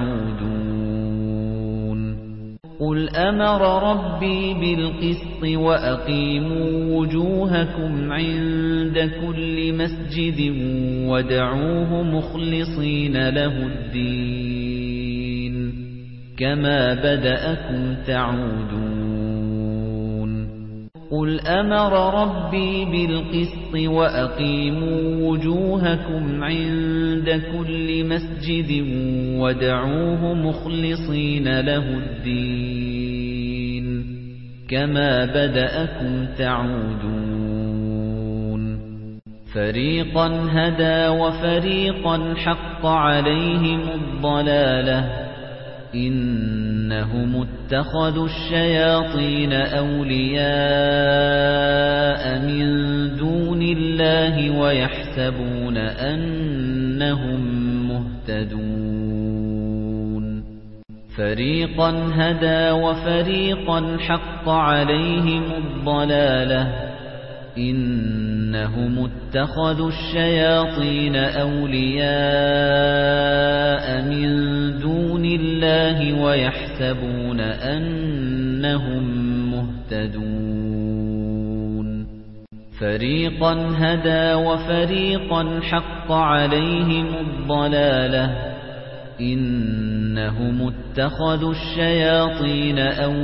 تَعُودُونَ قُلْ أَمَرَ رَبِّي بِالْقِسْطِ وَأَقِيمُوا وُجُوهَكُمْ عِندَ كُلِّ مَسْجِدٍ وَادْعُوهُ مُخْلِصِينَ لَهُ الدِّينَ كَمَا بَدَأَكُمْ تَعُودُونَ قُلْ أَمَرَ رَبِّي بِالْقِسْطِ وَأَقِيمُوا وُجُوهَكُمْ عِندَ كُلِّ مَسْجِدٍ وَادْعُوهُ مُخْلِصِينَ لَهُ الدِّينَ كَمَا بَدَأَكُمْ تَعُودُونَ فَرِيقًا هَدَى وَفَرِيقًا حَقَّ عَلَيْهِمُ الضَّلَالَةُ إِنَّهُمُ اتَّخَذُوا الشَّيَاطِينَ أَوْلِيَاءَ مِن دُونِ اللَّهِ وَيَحْسَبُونَ أَنَّهُم مُّهْتَدُونَ فَرِيقًا هَدَى وَفَرِيقًا حَقَّ عَلَيْهِمُ الضَّلَالَةُ إِنَّهُمُ اتَّخَذُوا الشَّيَاطِينَ أَوْلِيَاءَ مِن دُونِ اللَّهِ وَيَحْسَبُونَ أَنَّهُم مُّهْتَدُونَ فَرِيقًا هَدَى وَفَرِيقًا حَقَّ عَلَيْهِمُ الضَّلَالَةُ إِنَّهُمُ اتَّخَذُوا الشَّيَاطِينَ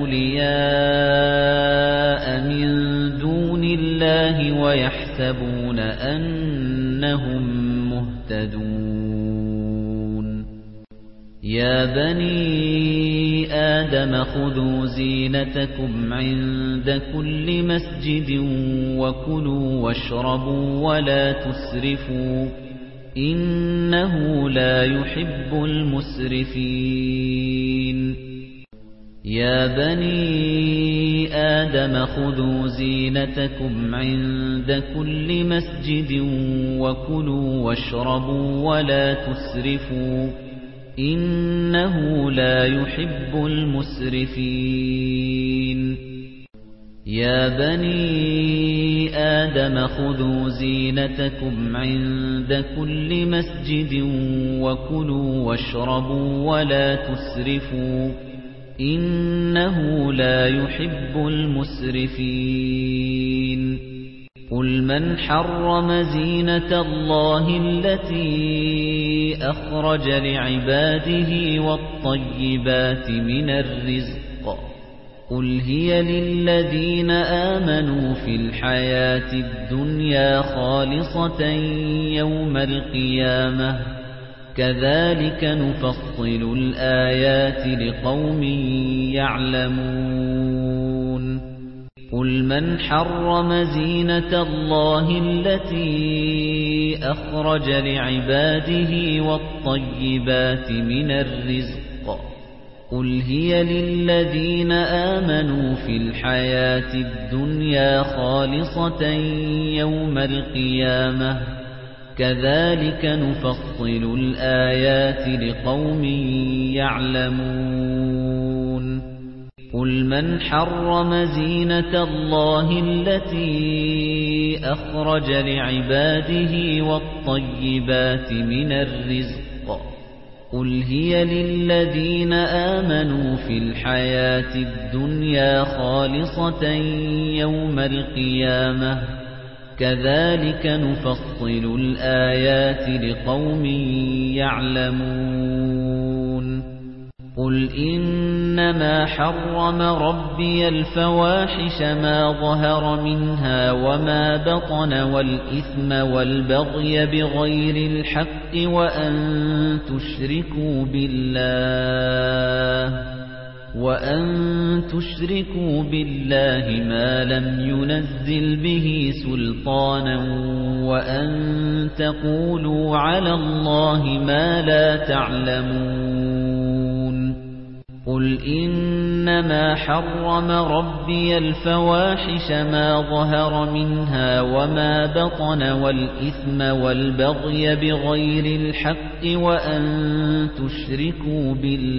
أَوْلِيَاءَ مِن دُونِ اللَّهِ وَيَحْسَبُونَ أَنَّهُم مُّهْتَدُونَ يَا بَنِي آدَمَ خُذُوا زِينَتَكُمْ عِندَ كُلِّ مَسْجِدٍ وَكُلُوا وَاشْرَبُوا وَلَا تُسْرِفُوا إِنَّهُ لَا يُحِبُّ الْمُسْرِفِينَ يَا بَنِي آدَمَ خُذُوا زِينَتَكُمْ عِندَ كُلِّ مَسْجِدٍ وَكُلُوا وَاشْرَبُوا وَلَا تُسْرِفُوا إِنَّهُ لَا يُحِبُّ الْمُسْرِفِينَ يَا بَنِي آدَمَ خُذُوا زِينَتَكُمْ عِندَ كُلِّ مَسْجِدٍ وَكُلُوا وَاشْرَبُوا وَلَا تُسْرِفُوا إِنَّهُ لَا يُحِبُّ الْمُسْرِفِينَ قُلْ مَنْ حَرَّمَ زِينَةَ اللَّهِ الَّتِي أَخْرَجَ لِعِبَادِهِ وَالطَّيِّبَاتِ مِنَ الرِّزْقِ قُلْ هِيَ لِلَّذِينَ آمَنُوا فِي الْحَيَاةِ الدُّنْيَا خَالِصَةً يَوْمَ الْقِيَامَةِ كَذَلِكَ نُفَصِّلُ الْآيَاتِ لِقَوْمٍ يَعْلَمُونَ قُلْ مَنْ حَرَّمَ زِينَةَ اللَّهِ الَّتِي أَخْرَجَ لِعِبَادِهِ وَالطَّيِّبَاتِ مِنَ الرِّزْقِ قُلْ هِيَ لِلَّذِينَ آمَنُوا فِي الْحَيَاةِ الدُّنْيَا خَالِصَةً يَوْمَ الْقِيَامَةِ كَذَلِكَ نُفَصِّلُ الْآيَاتِ لِقَوْمٍ يَعْلَمُونَ قُلْ مَنْ حَرَّمَ زِينَةَ اللَّهِ الَّتِي أَخْرَجَ لِعِبَادِهِ وَالطَّيِّبَاتِ مِنَ الرِّزْقِ قُلْ هِيَ لِلَّذِينَ آمَنُوا فِي الْحَيَاةِ الدُّنْيَا خَالِصَةً يَوْمَ الْقِيَامَةِ كَذَلِكَ نُفَصِّلُ الْآيَاتِ لِقَوْمٍ يَعْلَمُونَ قُلْ إِنَّمَا حَرَّمَ رَبِّيَ الْفَوَاحِشَ مَا ظَهَرَ مِنْهَا وَمَا بَطَنَ وَالْإِثْمَ وَالْبَغْيَ بِغَيْرِ الْحَقِّ وَأَن تُشْرِكُوا بِاللَّهِ وأن تشركوا بالله ما لم ينزل به سلطانا وأن تقولوا على الله ما لا تعلمون قل إنما حرم ربي الفواحش ما ظهر منها وما بطن والإثم والبغي بغير الحق وأن تشركوا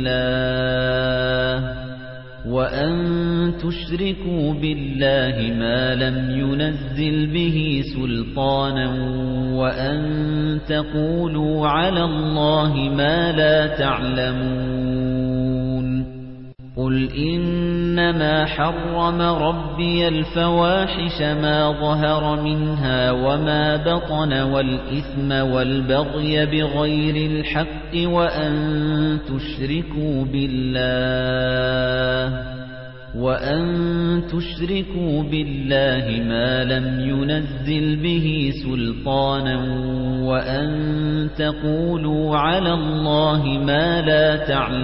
بالله وأن تشركوا بالله ما لم ينزل به سلطانا وأن تقولوا على الله ما لا تعلمون قل إنما حرم ربي الفواحش ما ظهر منها وما بطن والإثم والبغي بغير الحق وأن تشركوا بالله وأن تشركوا بالله ما لم ينزل به سلطانا وأن تقولوا على الله ما لا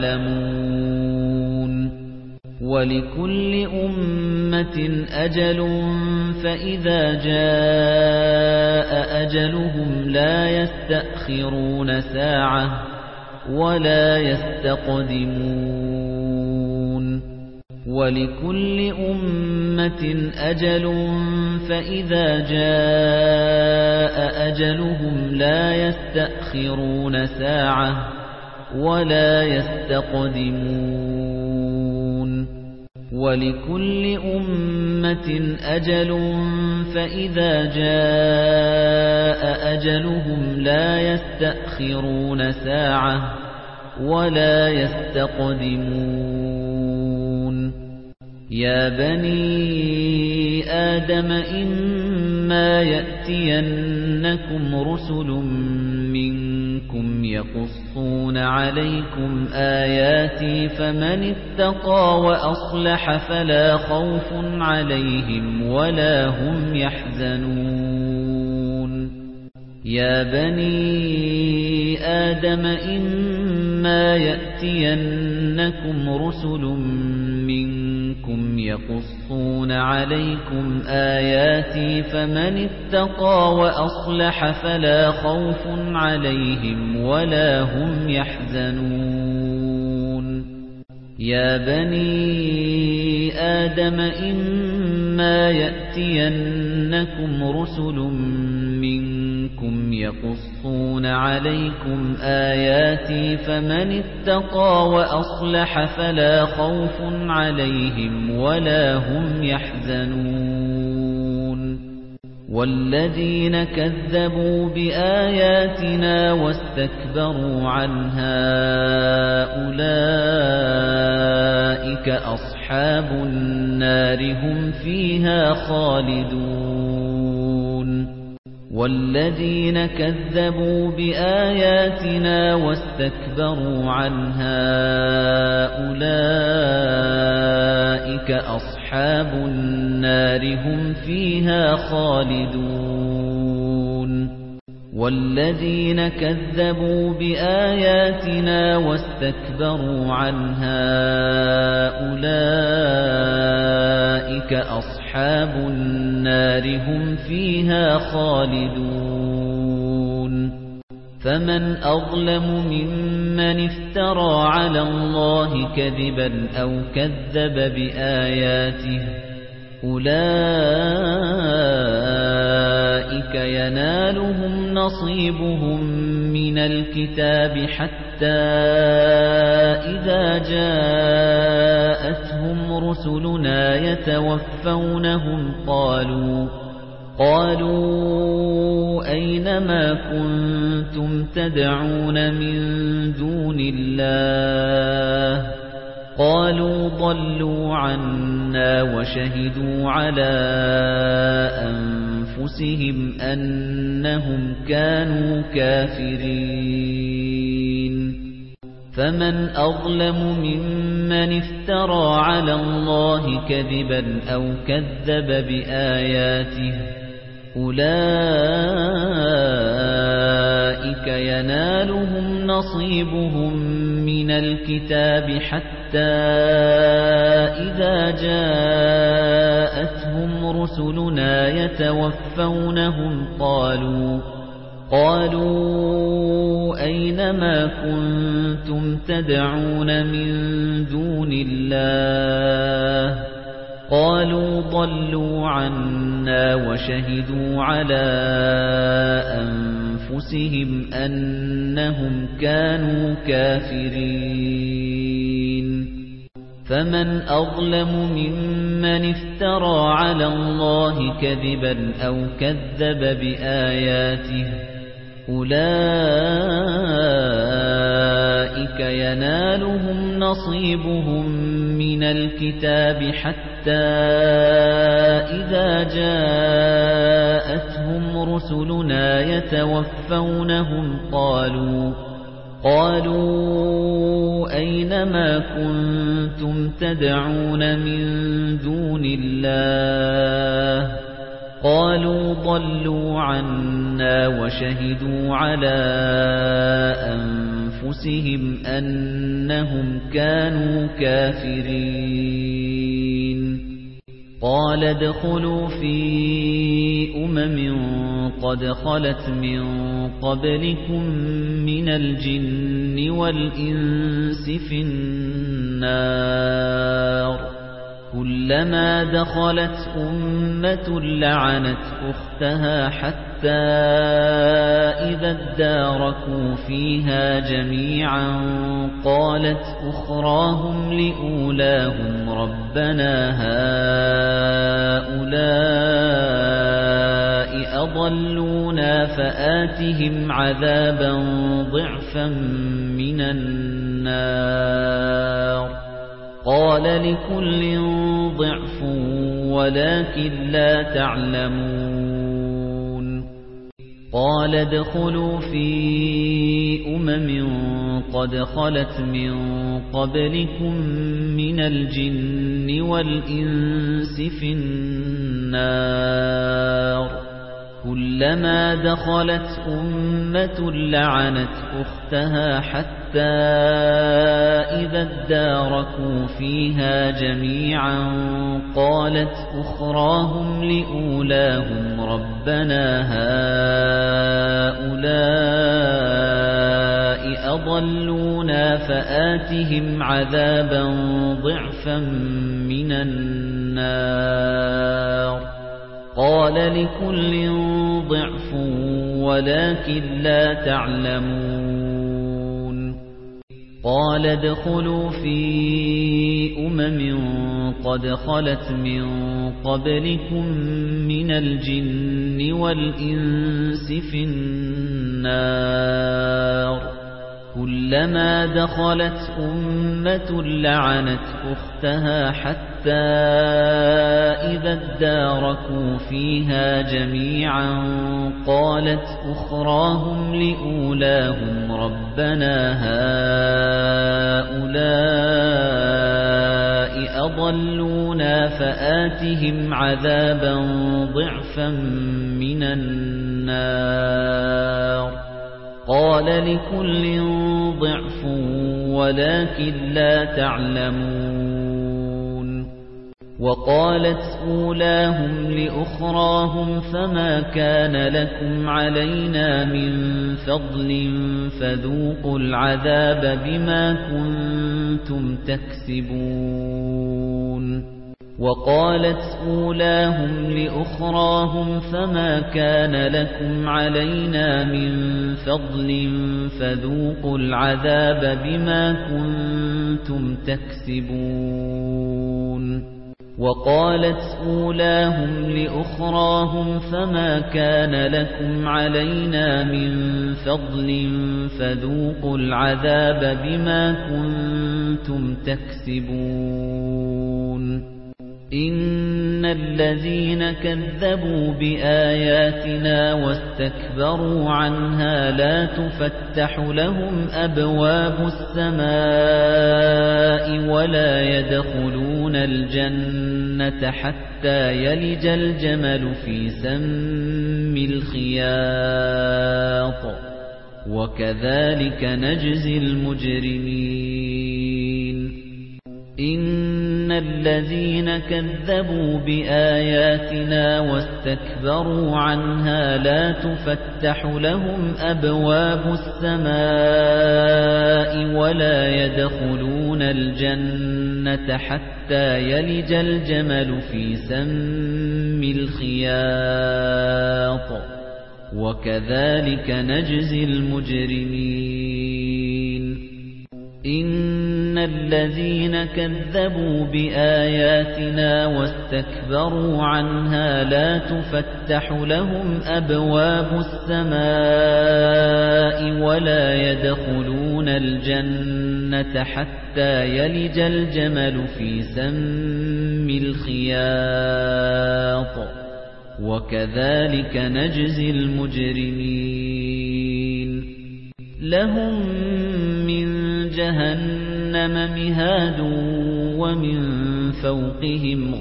تعلمون ولكل أمة أجل فإذا جاء أجلهم لا يستأخرون ساعة ولا يستقدمون ولكل أمة أجل فإذا جاء أجلهم لا يستأخرون ساعة ولا يستقدمون ولكل أمة أجل فإذا جاء أجلهم لا يستأخرون ساعة ولا يستقدمون يا بني آدم إما يأتينكم رسل منكم يقصون عليكم آياتي فمن اتقى وأصلح فلا خوف عليهم ولا هم يحزنون يا بني آدم إما يأتينكم رسل منكم يقصون عليكم آياتي فمن اتقى وأصلح فلا خوف عليهم ولا هم يحزنون يا بني آدم إما يأتينكم رسل منكم يقصون عليكم آياتي فمن اتقى وأصلح فلا خوف عليهم ولا هم يحزنون والذين كذبوا بآياتنا واستكبروا عنها أولئك أصحاب النار هم فيها خالدون والذين كذبوا بآياتنا واستكبروا عنها أولئك أصحاب النار هم فيها خالدون والذين كذبوا بآياتنا واستكبروا عنها أولئك أصحاب النار هم فيها خالدون فمن أظلم ممن افترى على الله كذبا أو كذب بآياته أولئك ينالهم نصيبهم من الكتاب حتى إذا جاءتهم رسلنا يتوفونهم قالوا قالوا أين ما كنتم تدعون من دون الله قالوا ضلوا عنا وشهدوا على أنفسهم أنهم كانوا كافرين فمن أظلم ممن افترى على الله كذبا أو كذب بآياته أولئك أُولَئِكَ يَنَالُهُمْ نَصِيبُهُم مِّنَ الْكِتَابِ حَتَّى إِذَا جَاءَتْهُمْ رُسُلُنَا يَتَوَفَّوْنَهُمْ قَالُوا قَالُوا أَيْنَ مَا كُنتُمْ تَدْعُونَ مِن دُونِ اللَّهِ قَالُوا ضَلُّوا عَنَّا وَشَهِدُوا عَلَى أَنفُسِهِمْ أَنَّهُمْ كَانُوا كَافِرِينَ فَمَنْ أَظْلَمُ مِمَّنِ افْتَرَى عَلَى اللَّهِ كَذِبًا أَوْ كَذَّبَ بِآيَاتِهِ أُولَئِكَ يَنَالُهُمْ نَصِيبُهُم مِّنَ الْكِتَابِ حَتَّى إِذَا جَاءَتْهُمْ رُسُلُنَا يَتَوَفَّوْنَهُمْ قَالُوا قَالُوا أَيْنَ مَا كُنتُمْ تَدْعُونَ مِن دُونِ اللَّهِ قَالُوا ضَلُّوا عَنَّا وَشَهِدُوا عَلَى أَنفُسِهِمْ أَنَّهُمْ كَانُوا كَافِرِينَ قَالَ ادْخُلُوا فِي أُمَمٍ قَدْ خَلَتْ مِن قَبْلِكُم مِّنَ الْجِنِّ وَالْإِنسِ فِي النَّارِ كُلَّمَا دَخَلَتْ أُمَّةٌ لَّعَنَتْ أُخْتَهَا حَتَّى إِذَا ادَّارَكُوا فِيهَا جَمِيعًا قَالَتْ أُخْرَاهُمْ لِأُولَاهُمْ رَبَّنَا هَٰؤُلَاءِ أَضَلُّونَا فَآتِهِمْ عَذَابًا ضِعْفًا مِّنَ النَّارِ قَالَ لِكُلٍّ ضِعْفٌ وَلَكِن لَّا تَعْلَمُونَ قَالَ ادْخُلُوا فِي أُمَمٍ قَدْ خَلَتْ مِن قَبْلِكُم مِّنَ الْجِنِّ وَالْإِنسِ فِي النَّارِ كُلَّمَا دَخَلَتْ أُمَّةٌ لَّعَنَتْ أُخْتَهَا حَتَّى إِذَا ادَّارَكُوا فِيهَا جَمِيعًا قَالَتْ أُخْرَاهُمْ لِأُولَاهُمْ رَبَّنَا هَٰؤُلَاءِ أَضَلُّونَا فَآتِهِمْ عَذَابًا ضِعْفًا مِّنَ النَّارِ قَالَ لِكُلٍّ ضِعْفٌ وَلَكِن لَّا تَعْلَمُونَ قَالَ ادْخُلُوا فِي أُمَمٍ قَدْ خَلَتْ مِن قَبْلِكُم مِّنَ الْجِنِّ وَالْإِنسِ فِي النَّارِ كُلَّمَا دَخَلَتْ أُمَّةٌ لَّعَنَتْ أُخْتَهَا حَتَّى إِذَا ادَّارَكُوا فِيهَا جَمِيعًا قَالَتْ أُخْرَاهُمْ لِأُولَاهُمْ رَبَّنَا هَٰؤُلَاءِ أَضَلُّونَا فَآتِهِمْ عَذَابًا ضِعْفًا مِّنَ النَّارِ قَالَ لِكُلٍّ ضِعْفٌ وَلَكِن لَّا تَعْلَمُونَ وَقَالَتْ أُولَاهُمْ لِأُخْرَاهُمْ فَمَا كَانَ لَكُمْ عَلَيْنَا مِن فَضْلٍ فَذُوقُوا الْعَذَابَ بِمَا كُنتُمْ تَكْسِبُونَ وَقَالَتْ أُولَاهُمْ لِأُخْرَاهُمْ فَمَا كَانَ لَكُمْ عَلَيْنَا مِن فَضْلٍ فَذُوقُوا الْعَذَابَ بِمَا كُنتُمْ تَكْسِبُونَ وَقَالَتْ أُولَاهُمْ لِأُخْرَاهُمْ فَمَا كَانَ لَكُمْ عَلَيْنَا مِن فَضْلٍ فَذُوقُوا الْعَذَابَ بِمَا كُنتُمْ تَكْسِبُونَ إِنَّ الَّذِينَ كَذَّبُوا بِآيَاتِنَا وَاسْتَكْبَرُوا عَنْهَا لَا تُفَتَّحُ لَهُمْ أَبْوَابُ السَّمَاءِ وَلَا يَدْخُلُونَ الْجَنَّةَ حَتَّى يَلِجَ الْجَمَلُ فِي سَمِّ الْخِيَاطِ وكذلك نجزي المجرمين إن الذين كذبوا بآياتنا واستكبروا عنها لا تفتح لهم أبواب السماء ولا يدخلون الجنة حتى يلج الجمل في سم الخياط وكذلك نجزي المجرمين إن الذين كذبوا بآياتنا واستكبروا عنها لا تفتح لهم أبواب السماء ولا يدخلون الجنة حتى يلج الجمل في سم الخياط وكذلك نجزي المجرمين لهم من جهنم مهاد ومن فوقهم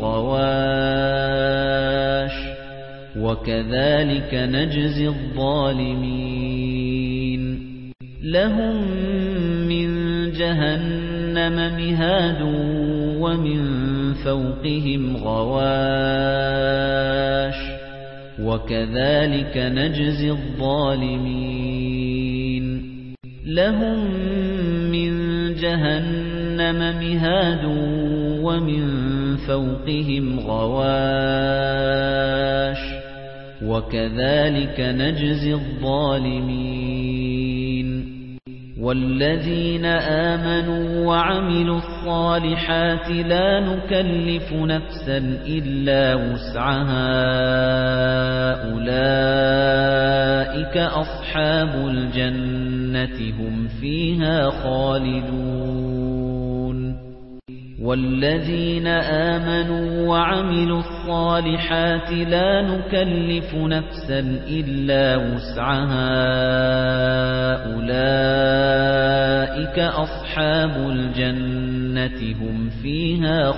غواش وكذلك نجزي الظالمين لهم من جهنم مهاد ومن فوقهم غواش وكذلك نجزي الظالمين لهم من جهنم مهاد ومن فوقهم غواش وكذلك نجزي الظالمين والذين آمنوا وعملوا الصالحات لا نكلف نفسا إلا وسعها أولئك أصحاب الجنة هم فيها خالدون والذين آمنوا وعملوا الصالحات لا نكلف نفسا إلا وسعها أولئك أصحاب الجنة هم فيها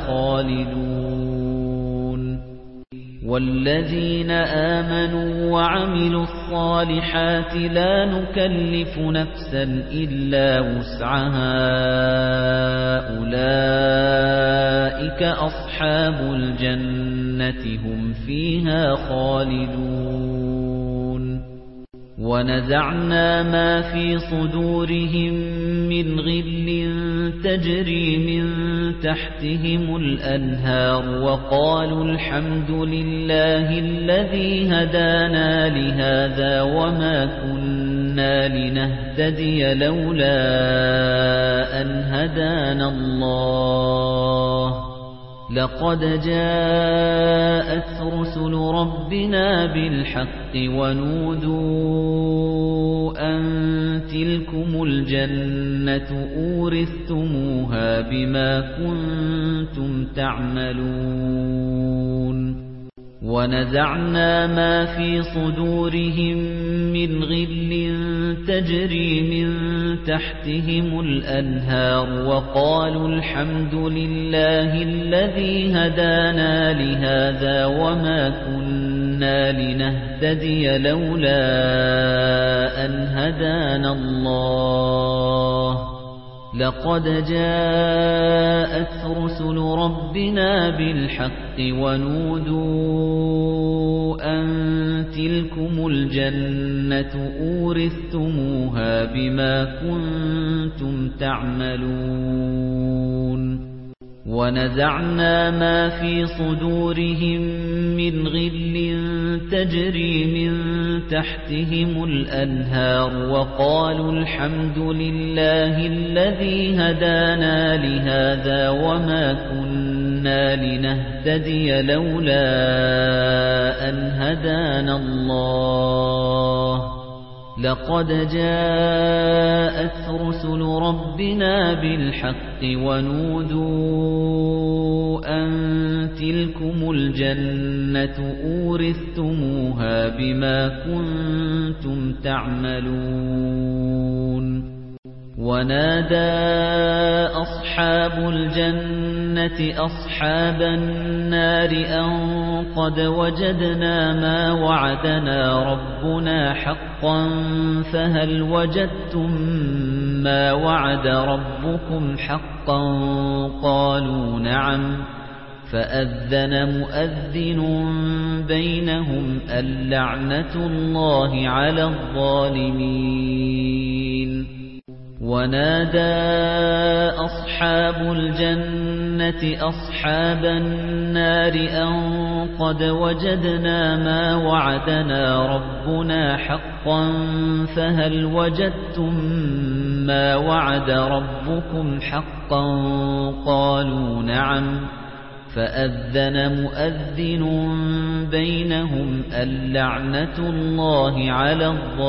خالدون والذين آمنوا وعملوا الصالحات لا نكلف نفسا إلا وسعها أولئك أصحاب الجنة هم فيها خالدون ونزعنا ما في صدورهم من غل تجري من تحتهم الأنهار وقالوا الحمد لله الذي هدانا لهذا وما كنا لنهتدي لولا أن هدانا الله لقد جاءت رسل ربنا بالحق ونودوا أن تلكم الجنة أورثتموها بما كنتم تعملون ونزعنا ما في صدورهم من غل تجري من تحتهم الأنهار وقالوا الحمد لله الذي هدانا لهذا وما كنا لنهتدي لولا أن هدانا الله لقد جاءت رسل ربنا بالحق ونودوا أن تلكم الجنة أورثتموها بما كنتم تعملون ونزعنا ما في صدورهم من غل تجري من تحتهم الأنهار وقالوا الحمد لله الذي هدانا لهذا وما كنا لنهتدي لولا أن هدانا الله لقد جاءت رسل ربنا بالحق ونودوا أن تلكم الجنة أورثتموها بما كنتم تعملون ونادى أصحاب الجنة أصحاب النار أن قد وجدنا ما وعدنا ربنا حقا فهل وجدتم ما وعد ربكم حقا قالوا نعم فأذن مؤذن بينهم اللعنة الله على الظالمين ونادى أصحاب الجنة أصحاب النار أن قد وجدنا ما وعدنا ربنا حقا فهل وجدتم ما وعد ربكم حقا قالوا نعم فأذن مؤذن بينهم اللعنة الله على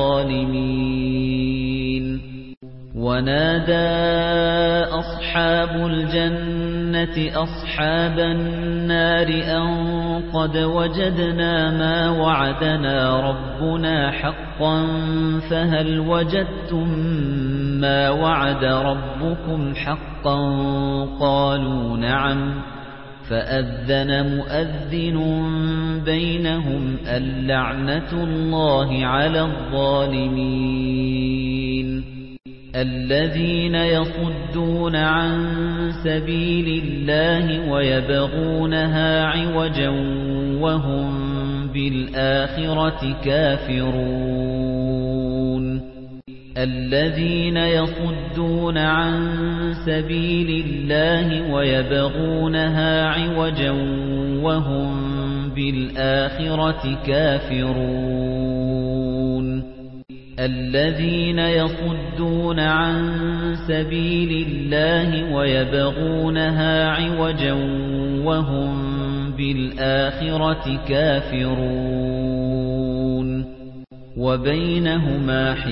الظالمين ونادى أصحاب الجنة أصحاب النار أن قد وجدنا ما وعدنا ربنا حقا فهل وجدتم ما وعد ربكم حقا قالوا نعم فأذن مؤذن بينهم اللعنة الله على الظالمين الذين يصدون عن سبيل الله ويبغونها عوجا وهم بالآخرة كافرون الذين يصدون عن سبيل الله ويبغونها عوجا وهم بالآخرة كافرون الذين يصدون عن سبيل الله ويبغونها عوجا وهم بالآخرة كافرون وبينهما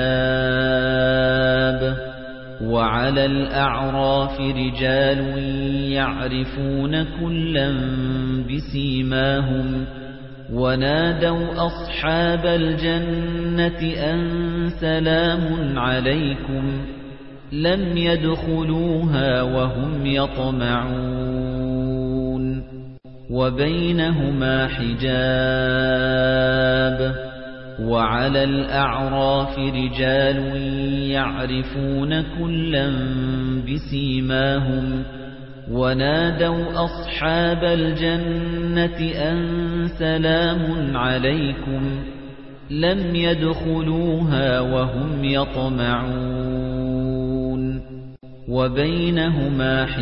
حجاب وعلى الأعراف رجال يعرفون كلا بسيماهم ونادوا أصحاب الجنة أن سلام عليكم لم يدخلوها وهم يطمعون وبينهما حجاب وعلى الأعراف رجال يعرفون كلا بسيماهم ونادوا أصحاب الجنة أن سلام عليكم لم يدخلوها وهم يطمعون وبينهما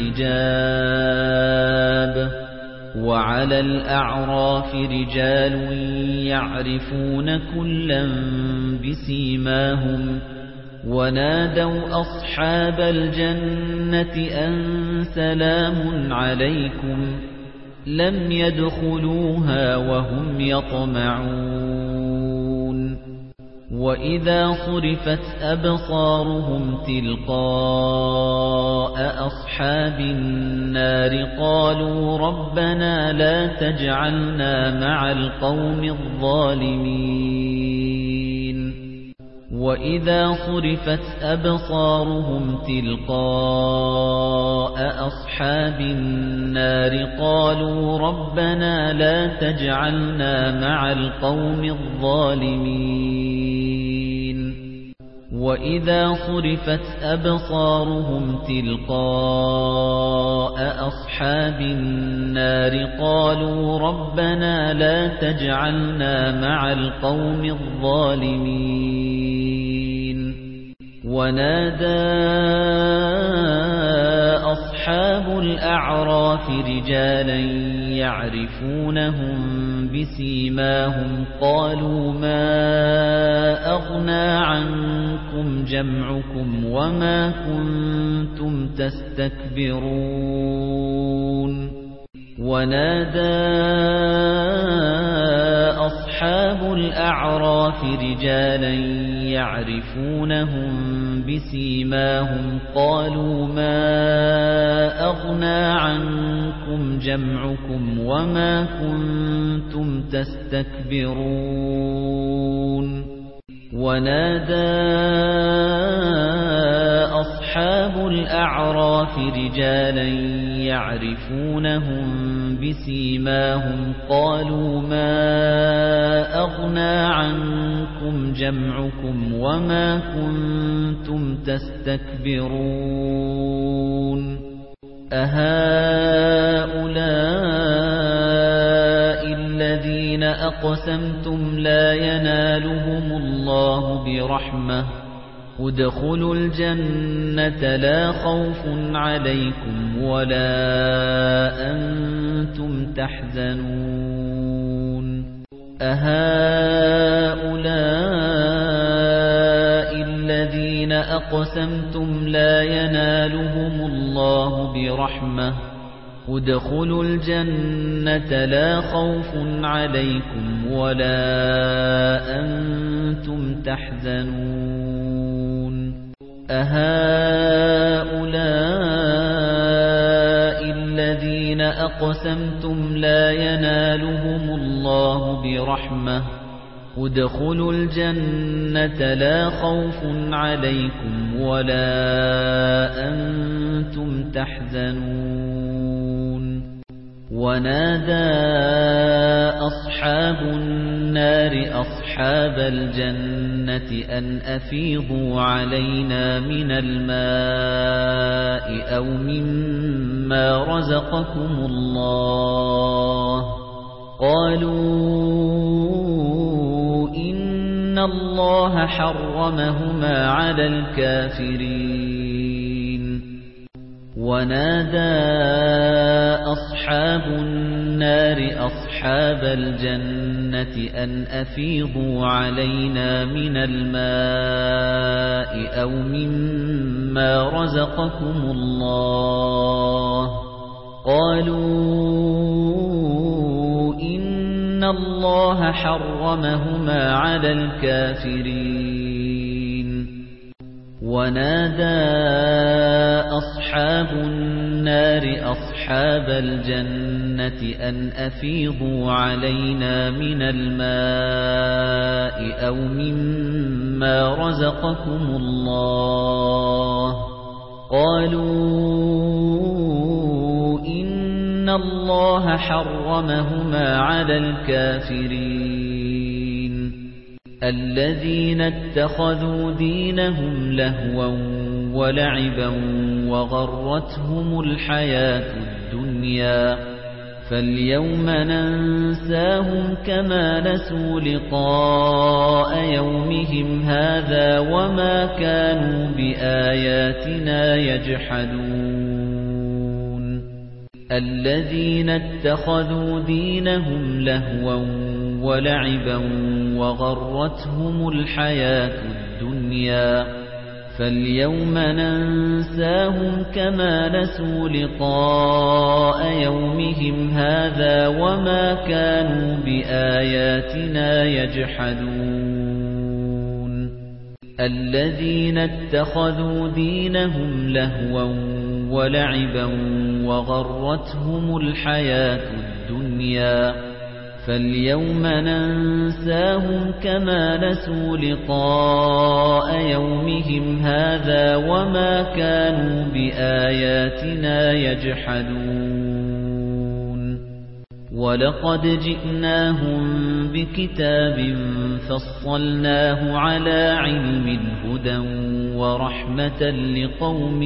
حجاب وعلى الأعراف رجال يعرفون كلا بسيماهم ونادوا أصحاب الجنة أن سلام عليكم لم يدخلوها وهم يطمعون وإذا صرفت أبصارهم تلقاء أصحاب النار قالوا ربنا لا تجعلنا مع القوم الظالمين وإذا صرفت أبصارهم تلقاء أصحاب النار قالوا ربنا لا تجعلنا مع القوم الظالمين وإذا صرفت أبصارهم تلقاء أصحاب النار قالوا ربنا لا تجعلنا مع القوم الظالمين ونادى أصحاب الأعراف رجالا يعرفونهم بسيماهم قالوا ما أغنى عنكم جمعكم وما كنتم تستكبرون ونادى أصحاب الأعراف رجالا يعرفونهم بسيماهم قالوا ما أغنى عنكم جمعكم وما كنتم تستكبرون ونادى أَصْحَابُ الْأَعْرَافِ رِجَالًا يَعْرِفُونَهُم بِسِيمَاهُمْ قَالُوا مَا أَغْنَىٰ عَنكُمْ جَمْعُكُمْ وَمَا كُنتُمْ تَسْتَكْبِرُونَ أَهَٰؤُلَاءِ الَّذِينَ أَقْسَمْتُمْ لَا يَنَالُهُمُ اللَّهُ بِرَحْمَةٍ ادْخُلُوا الْجَنَّةَ لَا خَوْفٌ عَلَيْكُمْ وَلَا أَنتُمْ تَحْزَنُونَ أَهَٰؤُلَاءِ الَّذِينَ أَقْسَمْتُمْ لَا يَنَالُهُمُ اللَّهُ بِرَحْمَةٍ ادْخُلُوا الْجَنَّةَ لَا خَوْفٌ عَلَيْكُمْ وَلَا أَنتُمْ تَحْزَنُونَ أَهَٰؤُلَاءِ الَّذِينَ أَقْسَمْتُمْ لَا يَنَالُهُمُ اللَّهُ بِرَحْمَةٍ ادْخُلُوا الْجَنَّةَ لَا خَوْفٌ عَلَيْكُمْ وَلَا أَنتُمْ تَحْزَنُونَ وَنَادَى أَصْحَابُ النَّارِ أَصْحَابَ الْجَنَّةِ أَنْ أَفِيضُوا عَلَيْنَا مِنَ الْمَاءِ أَوْ مِمَّا رَزَقَكُمُ اللَّهُ قَالُوا إِنَّ اللَّهَ حَرَّمَهُمَا عَلَى الْكَافِرِينَ وَنَادَى أَصْحَابُ النَّارِ أَصْحَابَ الْجَنَّةِ أَنْ أَفِيضُوا عَلَيْنَا مِنَ الْمَاءِ أَوْ مِمَّا رَزَقَكُمُ اللَّهُ قَالُوا إِنَّ اللَّهَ حَرَّمَهُمَا عَلَى الْكَافِرِينَ وَنَادَى أَصْحَابُ النَّارِ أَصْحَابَ الْجَنَّةِ أَنْ أَفِيضُوا عَلَيْنَا مِنَ الْمَاءِ أَوْ مِمَّا رَزَقَكُمُ اللَّهُ قَالُوا إِنَّ اللَّهَ حَرَّمَهُمَا عَلَى الْكَافِرِينَ الَّذِينَ اتَّخَذُوا دِينَهُمْ لَهْوًا وَلَعِبًا وَغَرَّتْهُمُ الْحَيَاةُ الدُّنْيَا فَالْيَوْمَ نَنسَاهُمْ كَمَا نَسُوا لِقَاءَ يَوْمِهِمْ هَذَا وَمَا كَانُوا بِآيَاتِنَا يَجْحَدُونَ الَّذِينَ اتَّخَذُوا دِينَهُمْ لَهْوًا وَلَعِبًا وَغَرَّتْهُمُ الْحَيَاةُ الدُّنْيَا فَالْيَوْمَ نَنسَاهُمْ كَمَا نَسُوا لِقَاءَ يَوْمِهِمْ هَذَا وَمَا كَانُوا بِآيَاتِنَا يَجْحَدُونَ الَّذِينَ اتَّخَذُوا دِينَهُمْ لَهْوًا وَلَعِبًا وَغَرَّتْهُمُ الْحَيَاةُ الدُّنْيا فَالْيَوْمَ نَنسَاهُمْ كَمَا نَسُوا لِقَاءَ يَوْمِهِمْ هَذَا وَمَا كَانُوا بِآيَاتِنَا يَجْحَدُونَ وَلَقَدْ جِئْنَاهُمْ بِكِتَابٍ فَصَّلْنَاهُ عَلَى عِلْمٍ هُدًى وَرَحْمَةً لِقَوْمٍ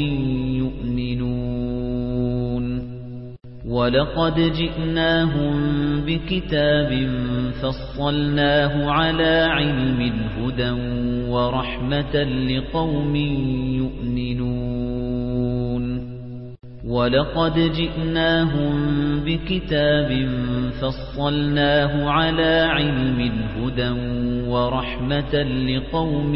يُؤْمِنُونَ وَلَقَدْ جِئْنَاهُمْ بِكِتَابٍ فَصَّلْنَاهُ عَلَى عِلْمٍ هُدًى وَرَحْمَةً لِقَوْمٍ يُؤْمِنُونَ وَلَقَدْ جِئْنَاهُمْ بِكِتَابٍ فَصَّلْنَاهُ عَلَى عِلْمٍ هُدًى وَرَحْمَةً لِقَوْمٍ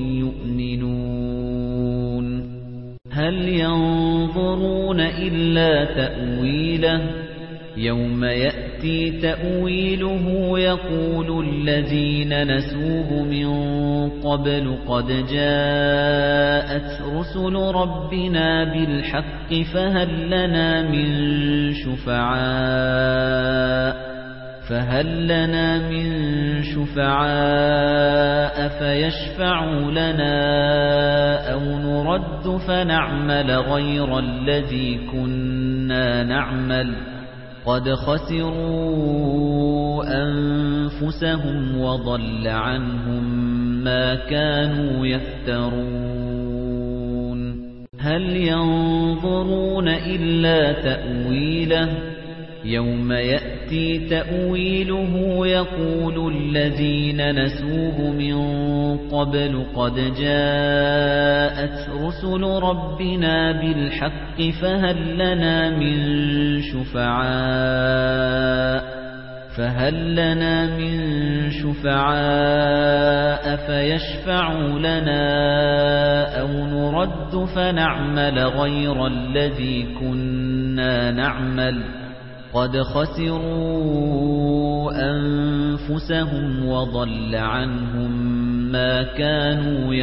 يُؤْمِنُونَ هَلْ يَنظُرُونَ إِلَّا تَأْوِيلَهُ يَوْمَ يَأْتِي تَأْوِيلُهُ يَقُولُ الَّذِينَ نَسُوهُ مِن قَبْلُ قَدْ جَاءَتْ رُسُلُ رَبِّنَا بِالْحَقِّ فَهَل لَّنَا مِن شُفَعَاءَ فهل لنا من شفعاء فيشفعوا لنا أو نرد فنعمل غير الذي كنا نعمل قد خسروا أنفسهم وضل عنهم ما كانوا يفترون هل ينظرون إلا تأويله يوم يأتي تأويله يقول الذين نسوه من قبل قد جاءت رسل ربنا بالحق فهل لنا من شفعاء فهل لنا من شفعاء فيشفعوا لنا أو نرد فنعمل غير الذي كنا نعمل قد خسروا أنفسهم وضل عنهم ما كانوا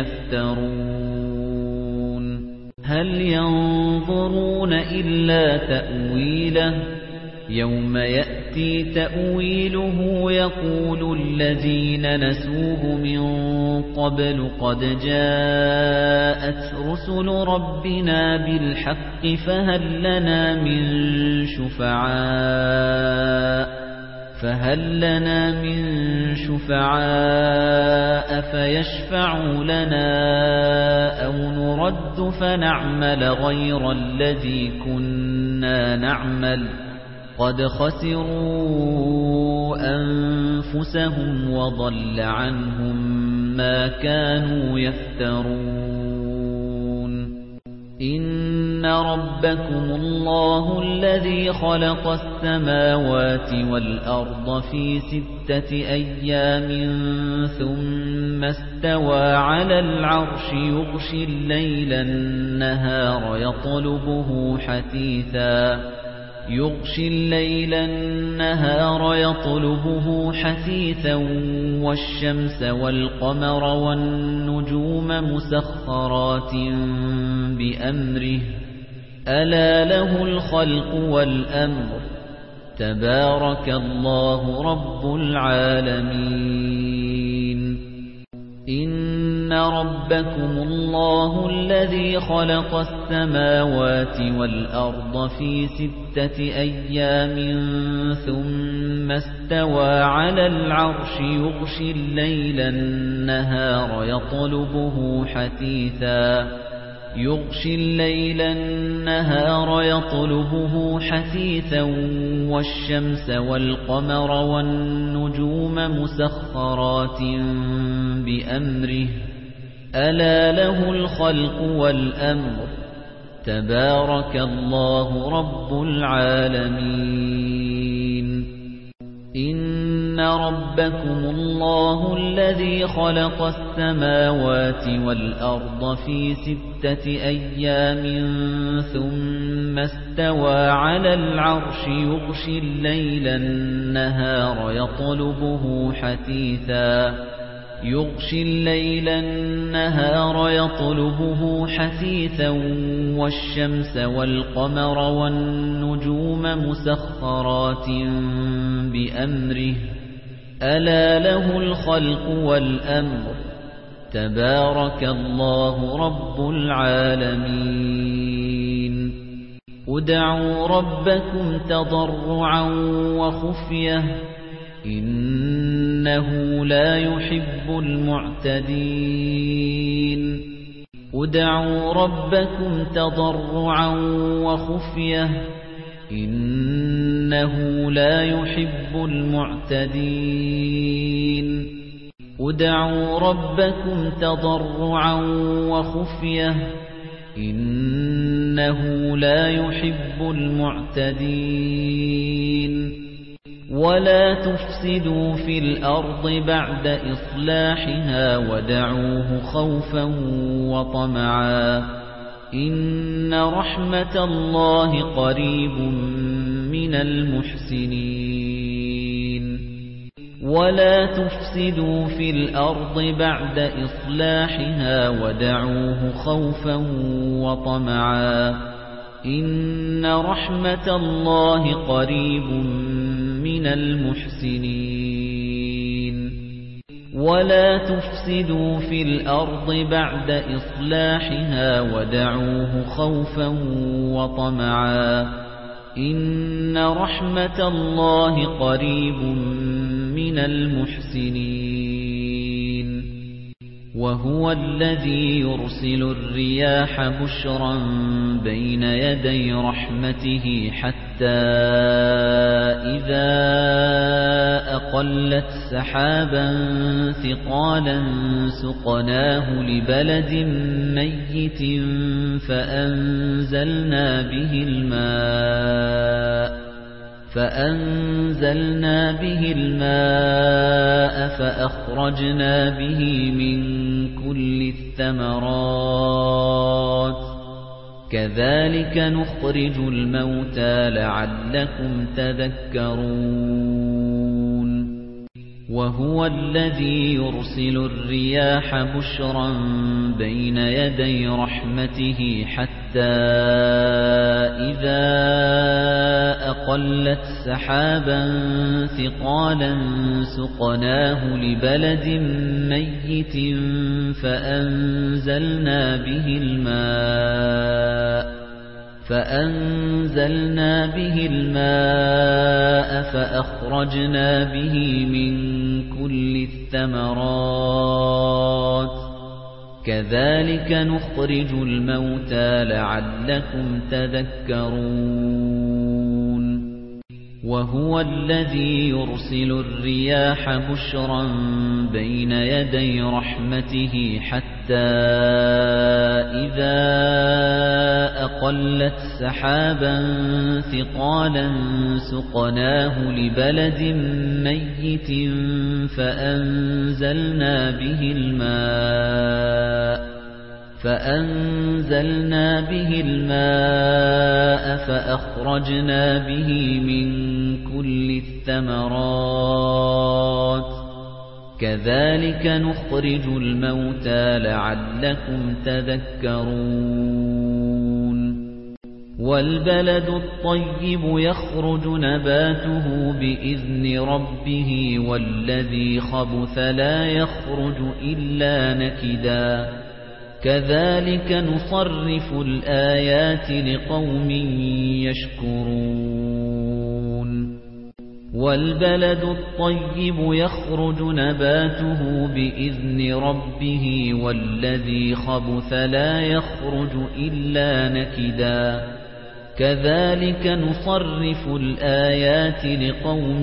يفترون هل ينظرون إلا تأويله يوم يأتي تأويله يقول الذين نسوه من قبل قد جاءت رسل ربنا بالحق فهل لنا من شفعاء فهل لنا من شفعاء فيشفعوا لنا أو نرد فنعمل غير الذي كنا نعمل قد خسروا أنفسهم وضل عنهم ما كانوا يفترون إن ربكم الله الذي خلق السماوات والأرض في ستة أيام ثم استوى على العرش يغشي الليل النهار يطلبه حثيثا يغشي الليل النهار يطلبه حثيثا والشمس والقمر والنجوم مسخرات بأمره ألا له الخلق والأمر تبارك الله رب العالمين إن ربكم الله الذي خلق السماوات والأرض في ستة أيام ثم استوى على العرش يغشي الليل النهار يطلبه حثيثا يغشي الليل النهار يطلبه حثيثا والشمس والقمر والنجوم مسخرات بأمره ألا له الخلق والأمر تبارك الله رب العالمين إن ربكم الله الذي خلق السماوات والأرض في ستة أيام ثم استوى على العرش يغشي الليل النهار يطلبه حثيثا يغشي الليل النهار يطلبه حثيثا والشمس والقمر والنجوم مسخرات بأمره ألا له الخلق والأمر تبارك الله رب العالمين ادعوا ربكم تضرعا وخفية إنه لا يحب المعتدين ادعوا ربكم تضرعا وخفية إنه لا يحب المعتدين ادعوا ربكم تضرعا وخفية إنه لا يحب المعتدين ولا تفسدوا في الأرض بعد إصلاحها ودعوه خوفا وطمعا إن رحمة الله قريب من المحسنين ولا تفسدوا في الأرض بعد إصلاحها ودعوه خوفا وطمعا إن رحمة الله قريب من مِنَ الْمُحْسِنِينَ وَلَا تُفْسِدُوا فِي الْأَرْضِ بَعْدَ إِصْلَاحِهَا وَادْعُوهُ خَوْفًا وَطَمَعًا إِنَّ رَحْمَةَ اللَّهِ قَرِيبٌ مِنَ الْمُحْسِنِينَ وَهُوَ الَّذِي يُرْسِلُ الرِّيَاحَ بُشْرًا بَيْنَ يَدَيْ رَحْمَتِهِ حَتَّى إِذَا أَقَلَّتْ سَحَابًا ثِقَالًا سُقْنَاهُ لِبَلَدٍ مَّيِّتٍ فَأَنزَلْنَا بِهِ الْمَاءَ فَأَنزَلْنَا بِهِ الْمَاءَ فَأَخْرَجْنَا بِهِ مِنْ كُلِّ الثَّمَرَاتِ كَذَلِكَ نُخْرِجُ الْمَوْتَى لَعَلَّكُمْ تَذَكَّرُونَ وَهُوَ الَّذِي يُرْسِلُ الرِّيَاحَ بُشْرًا بَيْنَ يَدَيْ رَحْمَتِهِ حَتَّى إِذَا أَقَلَّتْ سَحَابًا ثِقَالًا سُقْنَاهُ لِبَلَدٍ مَّيِّتٍ فَأَنزَلْنَا بِهِ الْمَاءَ فَأَنزَلْنَا بِهِ الْمَاءَ فَأَخْرَجْنَا بِهِ مِنْ كُلِّ الثَّمَرَاتِ كَذَلِكَ نُخْرِجُ الْمَوْتَى لَعَلَّكُمْ تَذَكَّرُونَ وَهُوَ الَّذِي يُرْسِلُ الرِّيَاحَ بُشْرًا بَيْنَ يَدَيْ رَحْمَتِهِ حَتَّى إِذَا أَقَلَّتْ سَحَابًا ثِقَالًا سُقْنَاهُ لِبَلَدٍ مَّيِّتٍ فَأَنزَلْنَا بِهِ الْمَاءَ فَأَنزَلْنَا بِهِ الْمَاءَ فَأَخْرَجْنَا بِهِ مِنْ كُلِّ الثَّمَرَاتِ كَذَلِكَ نُخْرِجُ الْمَوْتَى لَعَلَّكُمْ تَذَكَّرُونَ وَالْبَلَدُ الطَّيِّبُ يَخْرُجُ نَبَاتُهُ بِإِذْنِ رَبِّهِ وَالَّذِي خَبُثَ لَا يَخْرُجُ إِلَّا نَكِدًا كَذَلِكَ نُصَرِّفُ الْآيَاتِ لِقَوْمٍ يَشْكُرُونَ وَالْبَلَدُ الطَّيِّبُ يَخْرُجُ نَبَاتُهُ بِإِذْنِ رَبِّهِ وَالَّذِي خَبُثَ لَا يَخْرُجُ إِلَّا نَكِدًا كَذَلِكَ نُصَرِّفُ الْآيَاتِ لِقَوْمٍ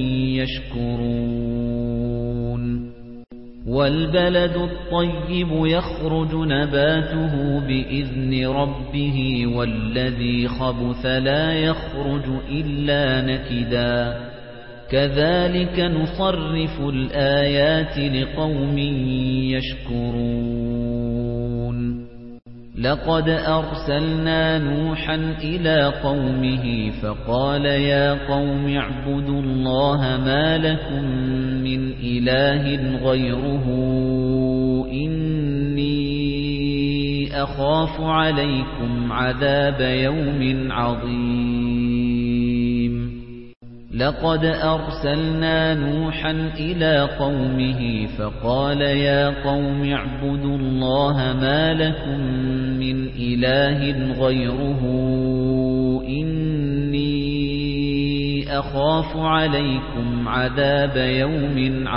يَشْكُرُونَ وَالْبَلَدُ الطَّيِّبُ يَخْرُجُ نَبَاتُهُ بِإِذْنِ رَبِّهِ وَالَّذِي خَبُثَ لَا يَخْرُجُ إِلَّا نَكِدًا كَذَلِكَ نُصَرِّفُ الْآيَاتِ لِقَوْمٍ يَشْكُرُونَ لَقَدْ أَرْسَلْنَا نُوحًا إِلَى قَوْمِهِ فَقَالَ يَا قَوْمِ اعْبُدُوا اللَّهَ مَا لَكُمْ مِنْ إِلَٰهٍ غَيْرُهُ إِنِّي أَخَافُ عَلَيْكُمْ عَذَابَ يَوْمٍ عَظِيمٍ لَقَدْ أَرْسَلْنَا نُوحًا إِلَى قَوْمِهِ فَقَالَ يَا قَوْمِ اعْبُدُوا اللَّهَ مَا لَكُمْ مِنْ إِلَٰهٍ غَيْرُهُ إِنِّي أَخَافُ عَلَيْكُمْ عَذَابَ يَوْمٍ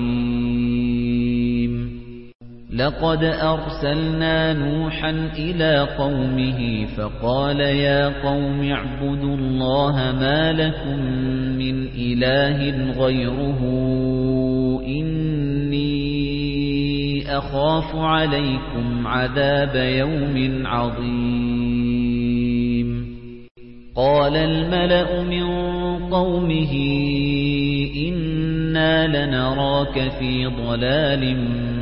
عَظِيمٍ لَقَدْ أَرْسَلْنَا نُوحًا إِلَى قَوْمِهِ فَقَالَ يَا قَوْمِ اعْبُدُوا اللَّهَ مَا لَكُمْ مِنْ إِلَٰهٍ غَيْرُهُ إِنِّي أَخَافُ عَلَيْكُمْ عَذَابَ يَوْمٍ عَظِيمٍ قَالَ الْمَلَأُ مِنْ قَوْمِهِ إِنَّا لَنَرَاكَ فِي ضَلَالٍ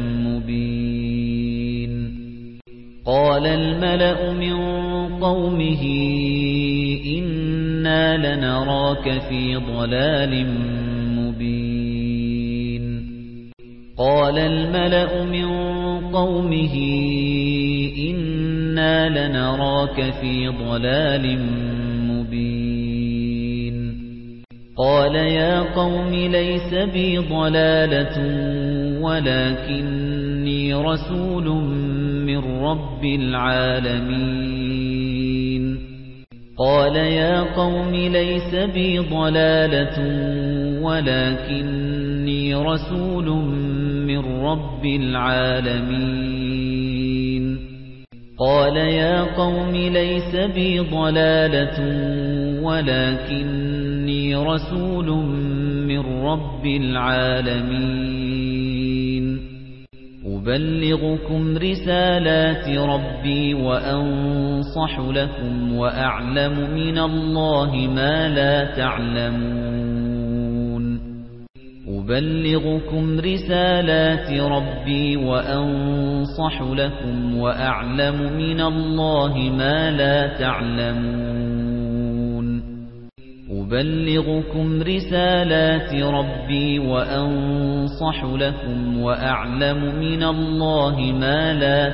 مُبِينٍ قَالَ الْمَلَأُ مِنْ قَوْمِهِ إِنَّا لَنَرَاكَ فِي ضَلَالٍ مُبِينٍ قَالَ الْمَلَأُ مِنْ قَوْمِهِ إِنَّا لَنَرَاكَ فِي ضَلَالٍ مُبِينٍ قال يا قوم ليس بي ضلالة ولكني رسول من رب العالمين قال يا قوم ليس بي ضلالة ولكني رسول من رب العالمين قال يا قوم ليس بي ضلالة ولكني رسول من رب العالمين أبلغكم رسالات ربي وأنصح لكم وأعلم من الله ما لا تعلمون أبلغكم رسالات ربي وأنصح لكم وأعلم من الله ما لا تعلمون أبلغكم رسالات ربي وأنصح لكم وأعلم من الله ما لا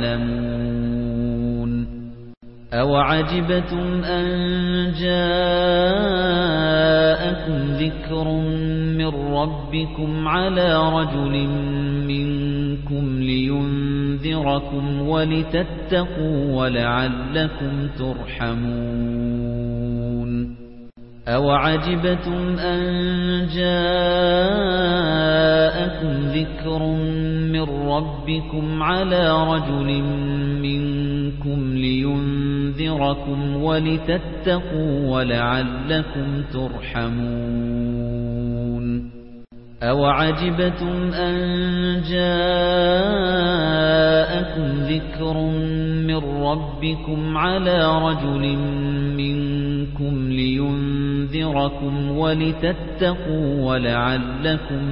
تعلمون أوعجبتم أن جاءكم ذكر من ربكم على رجل منكم لينذركم ولتتقوا ولعلكم ترحمون أوعجبتم أن جاءكم ذكر من ربكم على رجل منكم لينذركم ولتتقوا ولعلكم ترحمون أوعجبتم أن جاءكم ذكر من ربكم على رجل منكم لينذركم ولتتقوا ولعلكم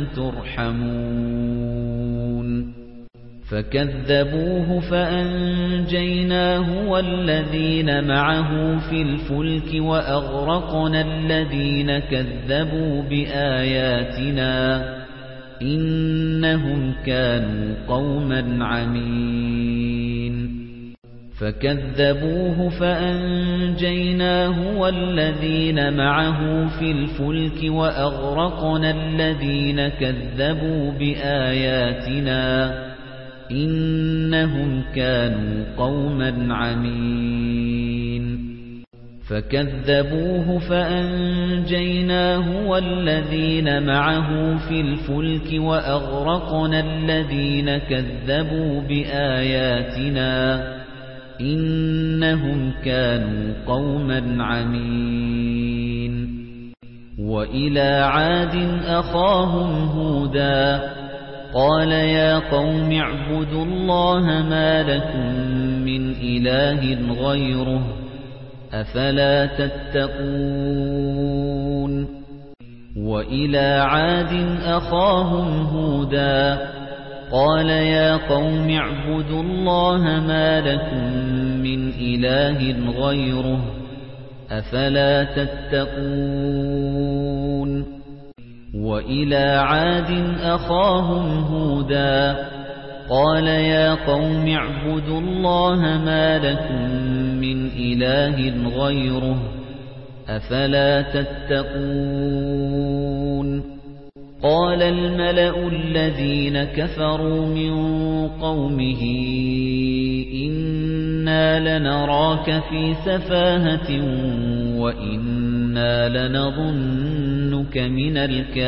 ترحمون فكذبوه فأنجيناه والذين معه في الفلك وأغرقنا الذين كذبوا بآياتنا إنهم كانوا قوما عمين فكذبوه فأنجيناه والذين معه في الفلك وأغرقنا الذين كذبوا بآياتنا إنهم كانوا قوما عمين فكذبوه فأنجيناه والذين معه في الفلك وأغرقنا الذين كذبوا بآياتنا إنهم كانوا قوما عمين وإلى عاد أخاهم هودا قال يا قوم اعبدوا الله ما لكم من إله غيره أفلا تتقون وإلى عاد أخاهم هودا قال يا قوم اعبدوا الله ما لكم من إله غيره أفلا تتقون وإلى عاد أخاهم هودا قال يا قوم اعبدوا الله ما لكم من إله غيره أفلا تتقون قال الملأ الذين كفروا من قومه إنا لنراك في سفاهة وإنا لنظنك من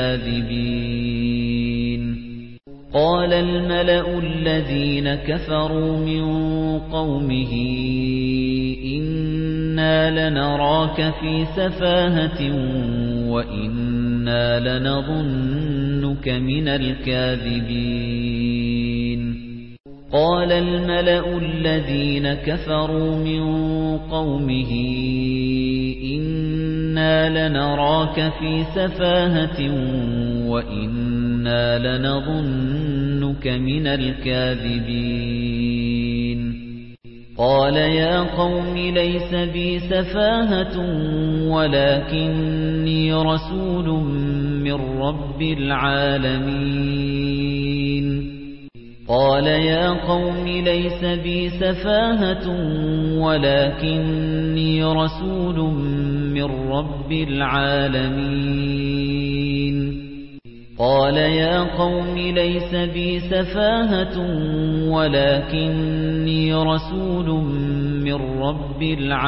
الكاذبين قال الملأ الذين كفروا من قومه إنا لنراك في سفاهة وإنا لنظنك من الكاذبين قال الملأ الذين كفروا من قومه إنا لنراك في سفاهة وإنا لنظنك من الكاذبين قال يا قوم ليس بي سفاهة ولكني رسول من رب العالمين قال يا قوم ليس بي سفاهة ولكني رسول من رب العالمين قال يا قوم ليس بي سفاهة ولكني رسول من رب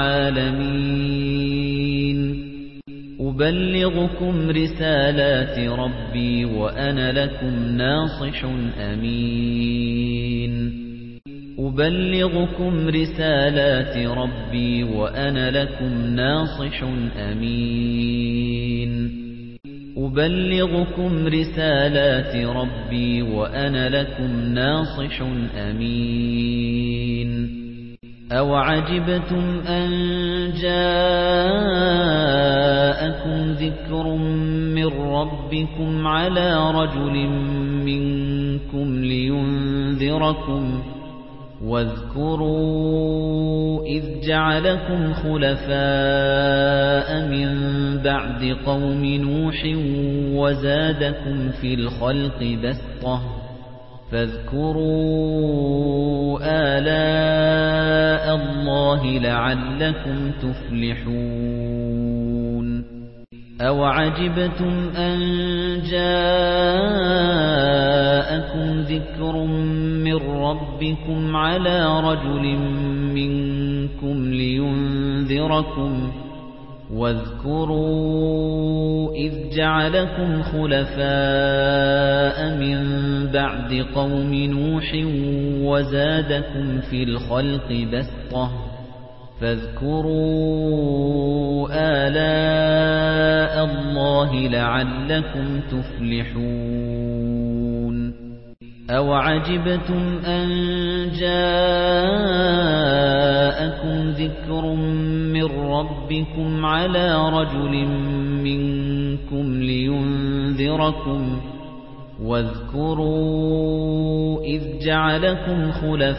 العالمين أبلغكم رسالات ربي وأنا لكم ناصح أمين أبلغكم رسالات ربي وأنا لكم ناصح أمين أبلغكم رسالات ربي وأنا لكم ناصح أمين أَوَعَجِبْتُمْ أَنْ جَاءَكُمْ ذِكْرٌ مِّنْ رَبِّكُمْ عَلَى رَجُلٍ مِّنكُمْ لِيُنذِرَكُمْ وَاذْكُرُوا إِذْ جَعَلَكُمْ خُلَفَاءَ مِنْ بَعْدِ قَوْمِ نُوحٍ وَزَادَكُمْ فِي الْخَلْقِ بَسْطَةً فاذكروا آلاء الله لعلكم تفلحون أَوَعَجِبْتُمْ أَنْ جَاءَكُمْ ذِكْرٌ مِّنْ رَبِّكُمْ عَلَى رَجُلٍ مِّنكُمْ لِيُنذِرَكُمْ واذكروا إذ جعلكم خلفاء من بعد قوم نوح وزادكم في الخلق بسطة فاذكروا آلاء الله لعلكم تفلحون أَوَعَجِبْتُمْ أَنْ جَاءَكُمْ ذِكْرٌ مِّنْ رَبِّكُمْ عَلَى رَجُلٍ مِّنكُمْ لِيُنذِرَكُمْ واذكروا إذ جعلكم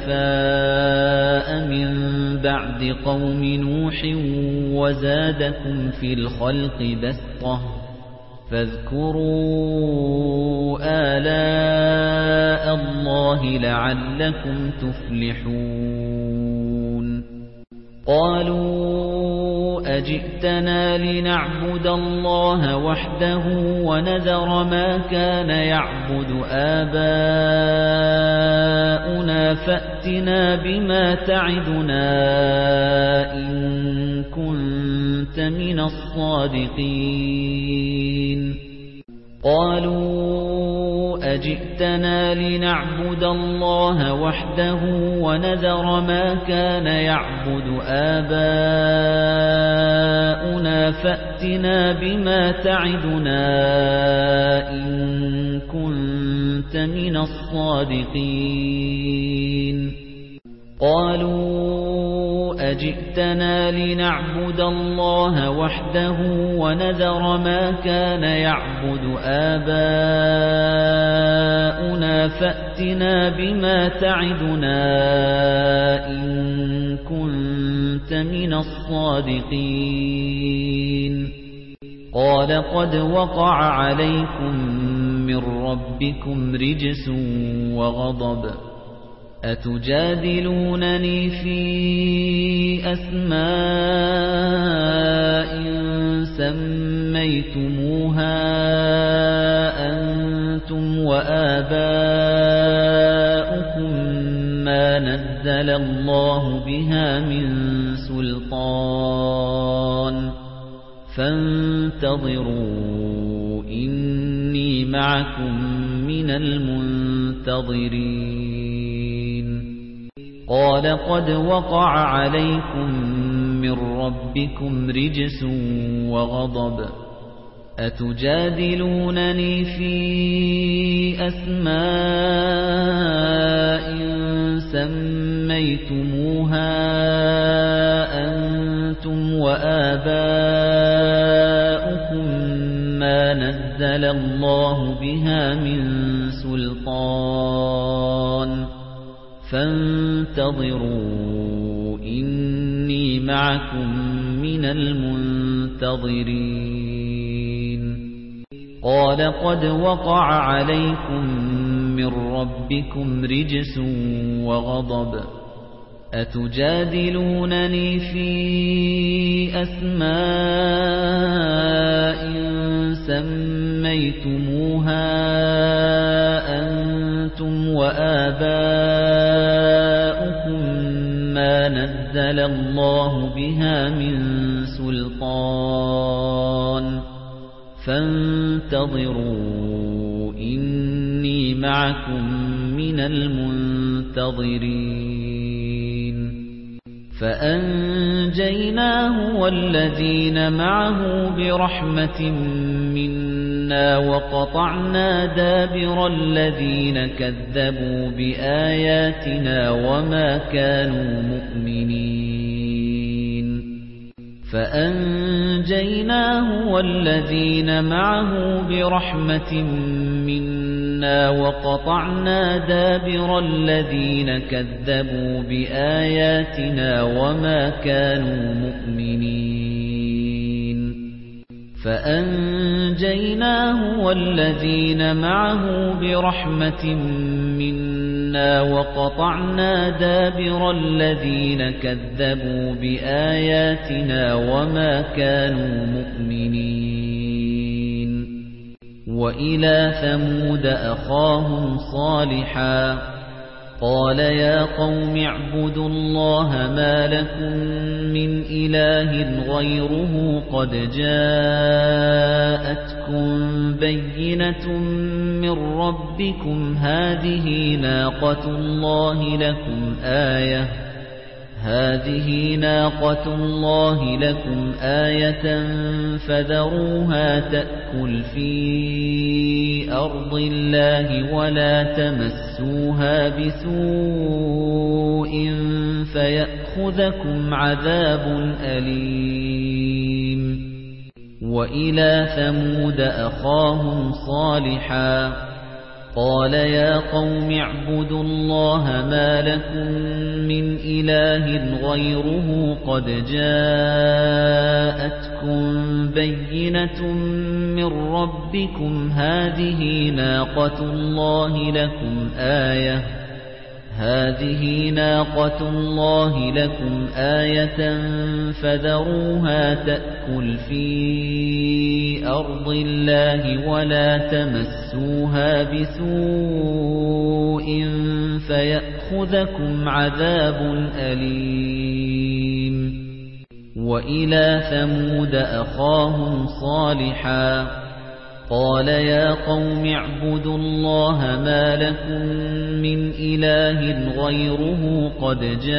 خلفاء من بعد قوم نوح وزادكم في الخلق بسطة فاذكروا آلاء الله لعلكم تفلحون قالوا أجئتنا لنعبد الله وحده ونذر ما كان يعبد آباؤنا فأتنا بما تعدنا إن كنت من الصادقين قالوا أجئتنا لنعبد الله وحده ونذر ما كان يعبد آباؤنا فأتنا بما تعدنا إن كنت من الصادقين قالوا أجئتنا لنعبد الله وحده ونذر ما كان يعبد آباؤنا فأتنا بما تعدنا إن كنت من الصادقين قال قد وقع عليكم من ربكم رجس وغضب أتجادلونني في أسماء سميتموها أنتم وآباؤكم ما نزل الله بها من سلطان فانتظروا إني معكم من المنتظرين قال قد وقع عليكم من ربكم رجس وغضب أتجادلونني في أسماء سميتموها أنتم وآباؤكم ما نزل الله بها من سلطان فانتظروا إني معكم من المنتظرين قال قد وقع عليكم من ربكم رجس وغضب أتجادلونني في أسماء سميتموها أنتم وآباؤكم ما نزل الله بها من سلطان فانتظروا إني معكم من المنتظرين فأنجيناه والذين معه برحمة منا وقطعنا دابر الذين كذبوا بآياتنا وما كانوا مؤمنين فأنجيناه والذين معه برحمة منا وقطعنا دابر الذين كذبوا بآياتنا وما كانوا مؤمنين فأنجيناه والذين معه برحمة منا وقطعنا دابر الذين كذبوا بآياتنا وما كانوا مؤمنين وإلى ثمود أخاهم صالحا قال يا قوم اعبدوا الله ما لكم من إله غيره قد جاءتكم بينة من ربكم هذه ناقة الله لكم آية هذه ناقة الله لكم آية فذروها تأكل في أرض الله ولا تمسوها بسوء فيأخذكم عذاب أليم وإلى ثمود أخاهم صالحا قال يا قوم اعبدوا الله ما لكم من إله غيره قد جاءتكم بينة من ربكم هذه ناقة الله لكم آية هذه ناقة الله لكم آية فذروها تأكل في أرض الله ولا تمسوها بسوء فيأخذكم عذاب أليم وإلى ثمود أخاهم صالحا قال يا قوم اعبدوا الله ما لكم من إله غيره قد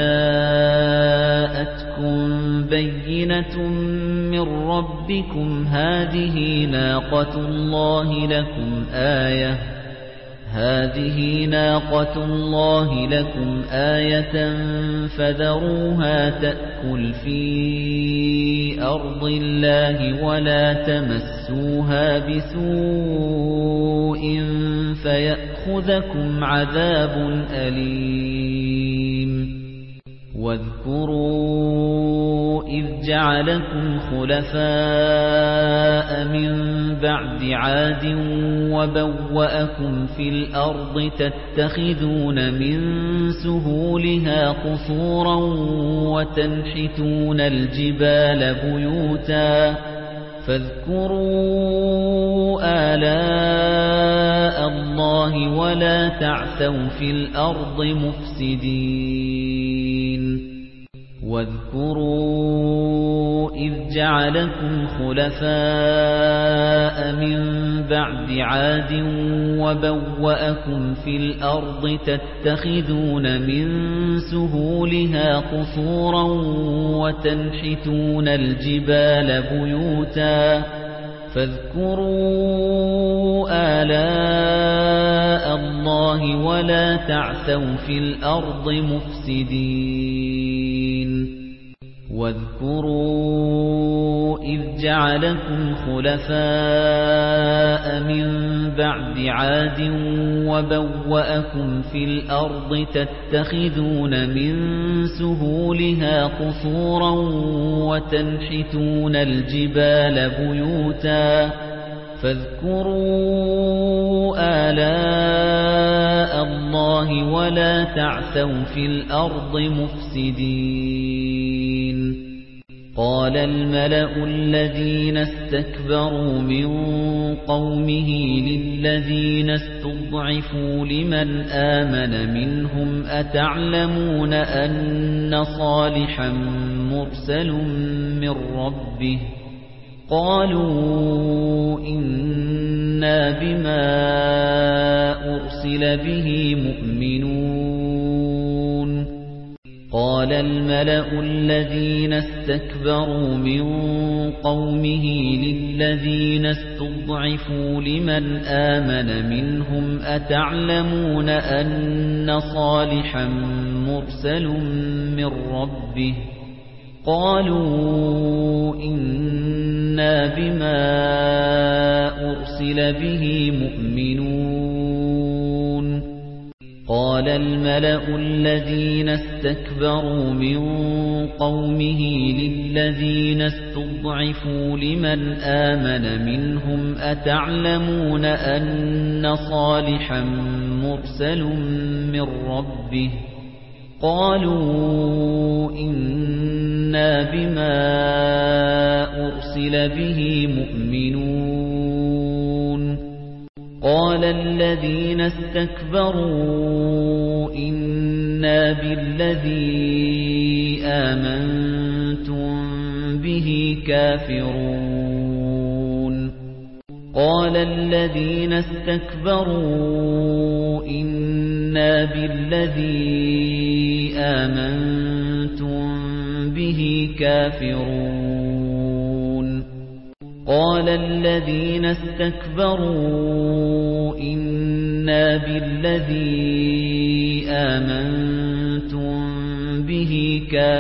جاءتكم بينة من ربكم هذه ناقة الله لكم آية هذه ناقة الله لكم آية فذروها تأكل في أرض الله ولا تمسوها بسوء فيأخذكم عذاب أليم واذكروا إذ جعلكم خلفاء من بعد عاد وبوأكم في الأرض تتخذون من سهولها قصورا وتنحتون الجبال بيوتا فاذكروا آلاء الله ولا تعثوا في الأرض مفسدين واذكروا إذ جعلكم خلفاء من بعد عاد وبوأكم في الأرض تتخذون من سهولها قصورا وتنحتون الجبال بيوتا فاذكروا آلاء الله ولا تعثوا في الأرض مفسدين واذكروا إذ جعلكم خلفاء من بعد عاد وبوأكم في الأرض تتخذون من سهولها قصورا وتنحتون الجبال بيوتا فاذكروا آلاء الله ولا تعثوا في الأرض مفسدين قال الملأ الذين استكبروا من قومه للذين استضعفوا لمن آمن منهم أتعلمون أن صالحا مرسل من ربه قالوا إنا بما أرسل به مؤمنون قال الملأ الذين استكبروا من قومه للذين استضعفوا لمن آمن منهم أتعلمون أن صالحا مرسل من ربه قالوا إنا بما أرسل به مؤمنون قال الملأ الذين استكبروا من قومه للذين استضعفوا لمن آمن منهم أتعلمون أن صالحا مرسل من ربه قالوا إنا بما أرسل به مؤمنون قال الذين استكبروا إنا بالذي آمنتم به كافرون قال الذين استكبروا إنا بالذي آمنتم به كافرون قال الذين استكبروا إنا بالذي آمنتم به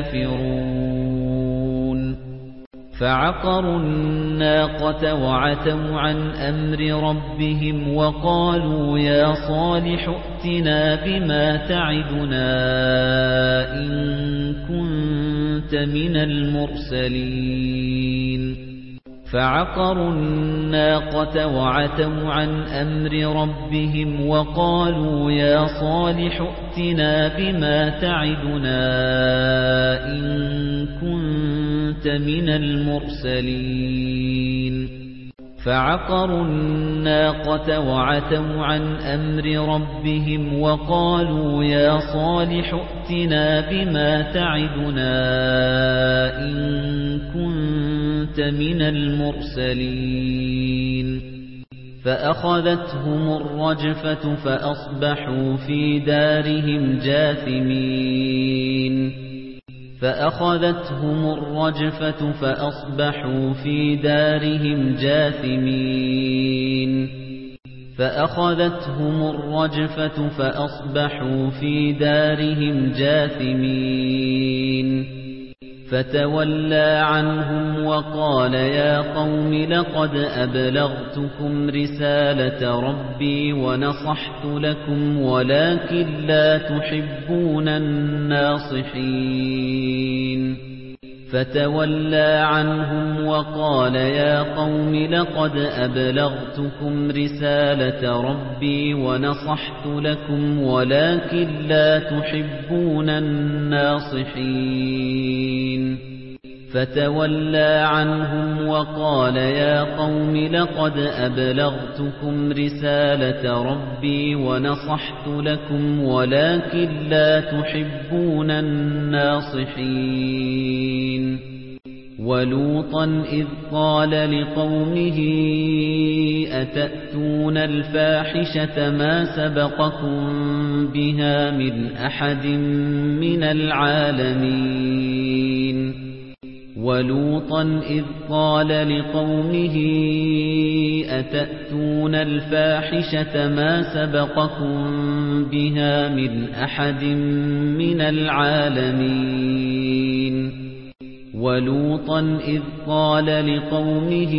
كافرون فعقروا الناقة وعتوا عن أمر ربهم وقالوا يا صالح ائتنا بما تعدنا إن كنت من المرسلين فعقروا الناقة وعتوا عن أمر ربهم وقالوا يا صالح ائتنا بما تعدنا إن كنت من المرسلين فعقروا الناقة وعتوا عن أمر ربهم وقالوا يا صالح ائتنا بما تعدنا إن كنت من المرسلين فأخذتهم الرجفة فأصبحوا في دارهم جاثمين فأخذتهم الرجفة فأصبحوا في دارهم جاثمين فأخذتهم الرجفة فأصبحوا في دارهم جاثمين فتولى عنهم وقال يا قوم لقد أبلغتكم رسالة ربي ونصحت لكم ولكن لا تحبون الناصحين فتولى عنهم وقال يا قوم لقد أبلغتكم رسالة ربي ونصحت لكم ولكن لا تحبون الناصحين فتولى عنهم وقال يا قوم لقد أبلغتكم رسالة ربي ونصحت لكم ولكن لا تحبون الناصحين ولوطا إذ قال لقومه أتأتون الفاحشة ما سبقكم بها من أحد من العالمين ولوطا إذ قال لقومه أتأتون الفاحشة ما سبقكم بها من أحد من العالمين ولوطا إذ قال لقومه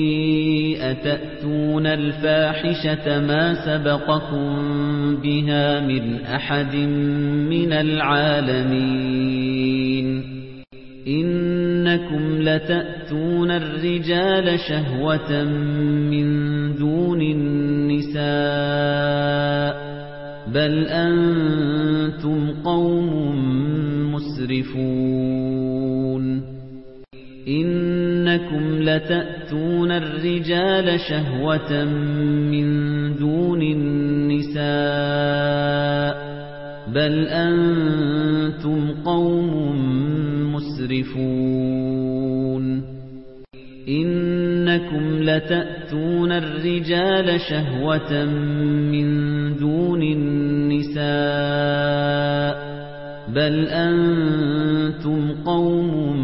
أتأتون الفاحشة ما سبقكم بها من أحد من العالمين إن إنكم لتأتون الرجال شهوة من دون النساء بل أنتم قوم مسرفون إنكم لتأتون الرجال شهوة من دون النساء بل أنتم قوم مسرفون إنكم لتأتون الرجال شهوة من دون النساء بل أنتم قوم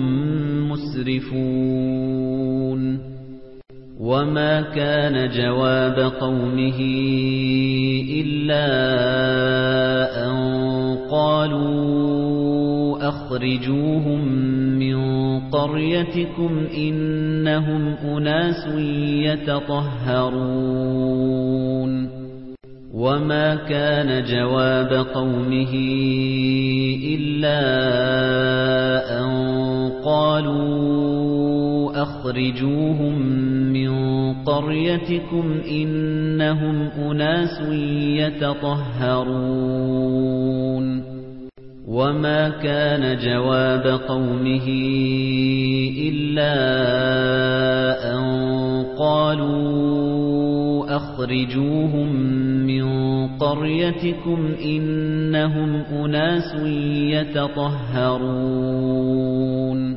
مسرفون وما كان جواب قومه إلا أن قالوا أخرجوهم من قريتكم إنهم أناس يتطهرون وما كان جواب قومه إلا أن قالوا أخرجوهم من قريتكم إنهم أناس يتطهرون وما كان جواب قومه إلا أن قالوا أخرجوهم من قريتكم إنهم أناس يتطهرون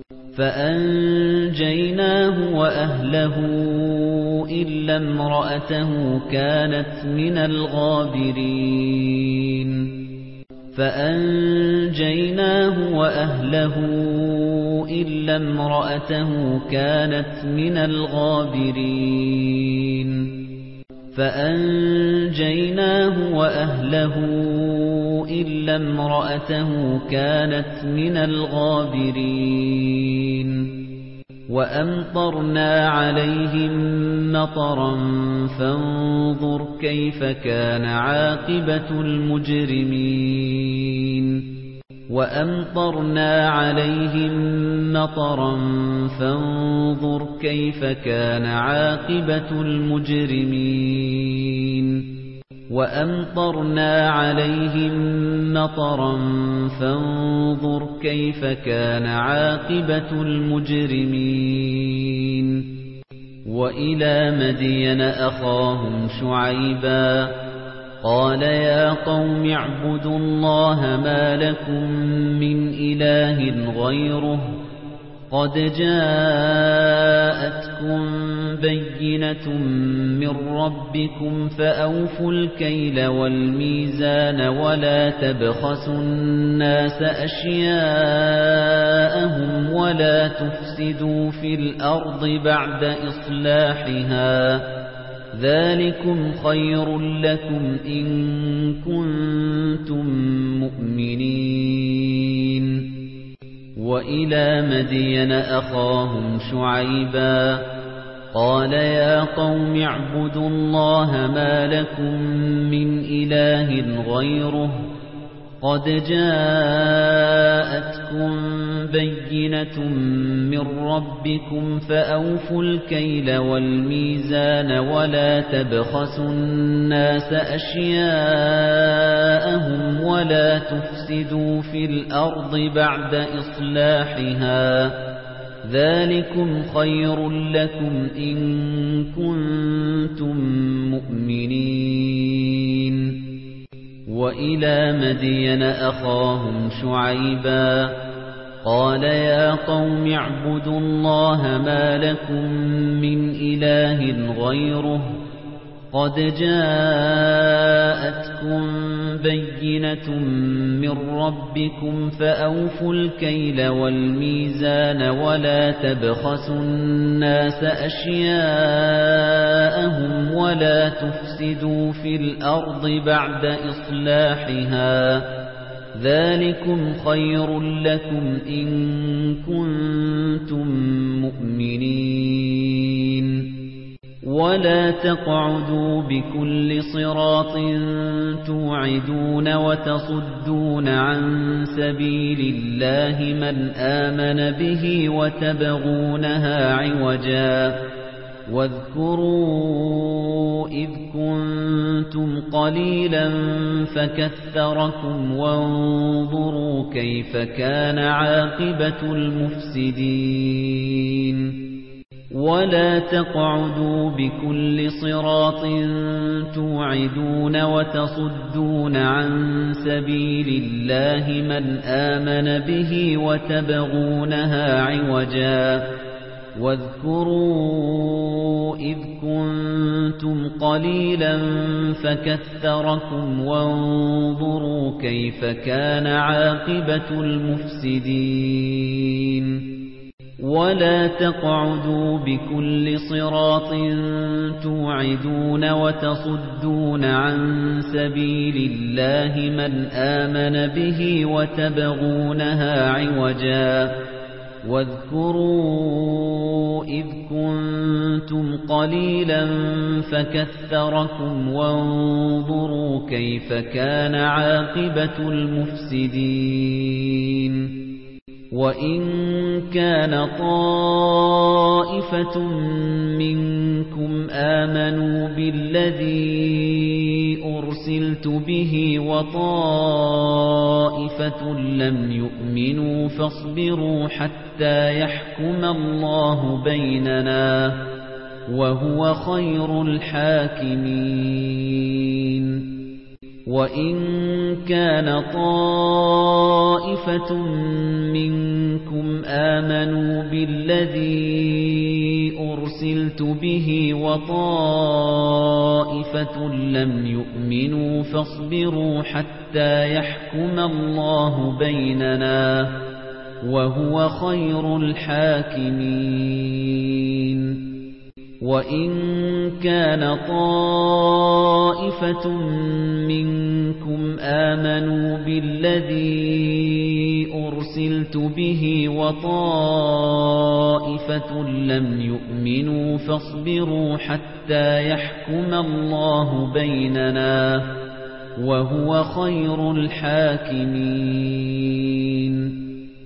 فأنجيناه وأهله إلا امرأته كانت من الغابرين فأنجيناه وأهله إلا امرأته كانت من الغابرين فأنجيناه وأهله إلا امرأته كانت من الغابرين وأمطرنا عليهم مطرا فانظر كيف كان عاقبة المجرمين وأمطرنا عليهم مطرا فانظر كيف كان عاقبة المجرمين وأمطرنا عليهم مطرا فانظر كيف كان عاقبة المجرمين وإلى مدين أخاهم شعيبا قال يا قوم اعبدوا الله ما لكم من إله غيره قد جاءتكم بينة من ربكم فأوفوا الكيل والميزان ولا تبخسوا الناس أشياءهم ولا تفسدوا في الأرض بعد إصلاحها ذلكم خير لكم إن كنتم مؤمنين وإلى مدين أخاهم شعيبا قال يا قوم اعبدوا الله ما لكم من إله غيره قد جاءتكم بينة من ربكم فأوفوا الكيل والميزان ولا تبخسوا الناس أشياءهم ولا تفسدوا في الأرض بعد إصلاحها ذلكم خير لكم إن كنتم مؤمنين وإلى مدين أخاهم شعيبا قال يا قوم اعبدوا الله ما لكم من إله غيره قد جاءتكم بينة من ربكم فأوفوا الكيل والميزان ولا تبخسوا الناس أشياءهم ولا تفسدوا في الأرض بعد إصلاحها ذلكم خير لكم إن كنتم مؤمنين ولا تقعدوا بكل صراط توعدون وتصدون عن سبيل الله من آمن به وتبغونها عوجا واذكروا إذ كنتم قليلا فكثركم وانظروا كيف كان عاقبة المفسدين ولا تقعدوا بكل صراط توعدون وتصدون عن سبيل الله من آمن به وتبغونها عوجا واذكروا إذ كنتم قليلا فكثركم وانظروا كيف كان عاقبة المفسدين ولا تقعدوا بكل صراط توعدون وتصدون عن سبيل الله من آمن به وتبغونها عوجا واذكروا إذ كنتم قليلا فكثركم وانظروا كيف كان عاقبة المفسدين وَإِن كَانَ طَائِفَةٌ مِنكُمْ آمَنُوا بِالَّذِي أُرْسِلْتُ بِهِ وَطَائِفَةٌ لَّمْ يُؤْمِنُوا فَاصْبِرُوا حَتَّى يَحْكُمَ اللَّهُ بَيْنَنَا وَهُوَ خَيْرُ الْحَاكِمِينَ وَإِن كَانَ طَائِفَةٌ مِنكُمْ آمَنُوا بِالَّذِي أُرْسِلْتُ بِهِ وَطَائِفَةٌ لَّمْ يُؤْمِنُوا فَاصْبِرُوا حَتَّى يَحْكُمَ اللَّهُ بَيْنَنَا وَهُوَ خَيْرُ الْحَاكِمِينَ وَإِن كَانَ طَائِفَةٌ مِنكُمْ آمَنُوا بِالَّذِي أُرْسِلْتُ بِهِ وَطَائِفَةٌ لَّمْ يُؤْمِنُوا فَاصْبِرُوا حَتَّى يَحْكُمَ اللَّهُ بَيْنَنَا وَهُوَ خَيْرُ الْحَاكِمِينَ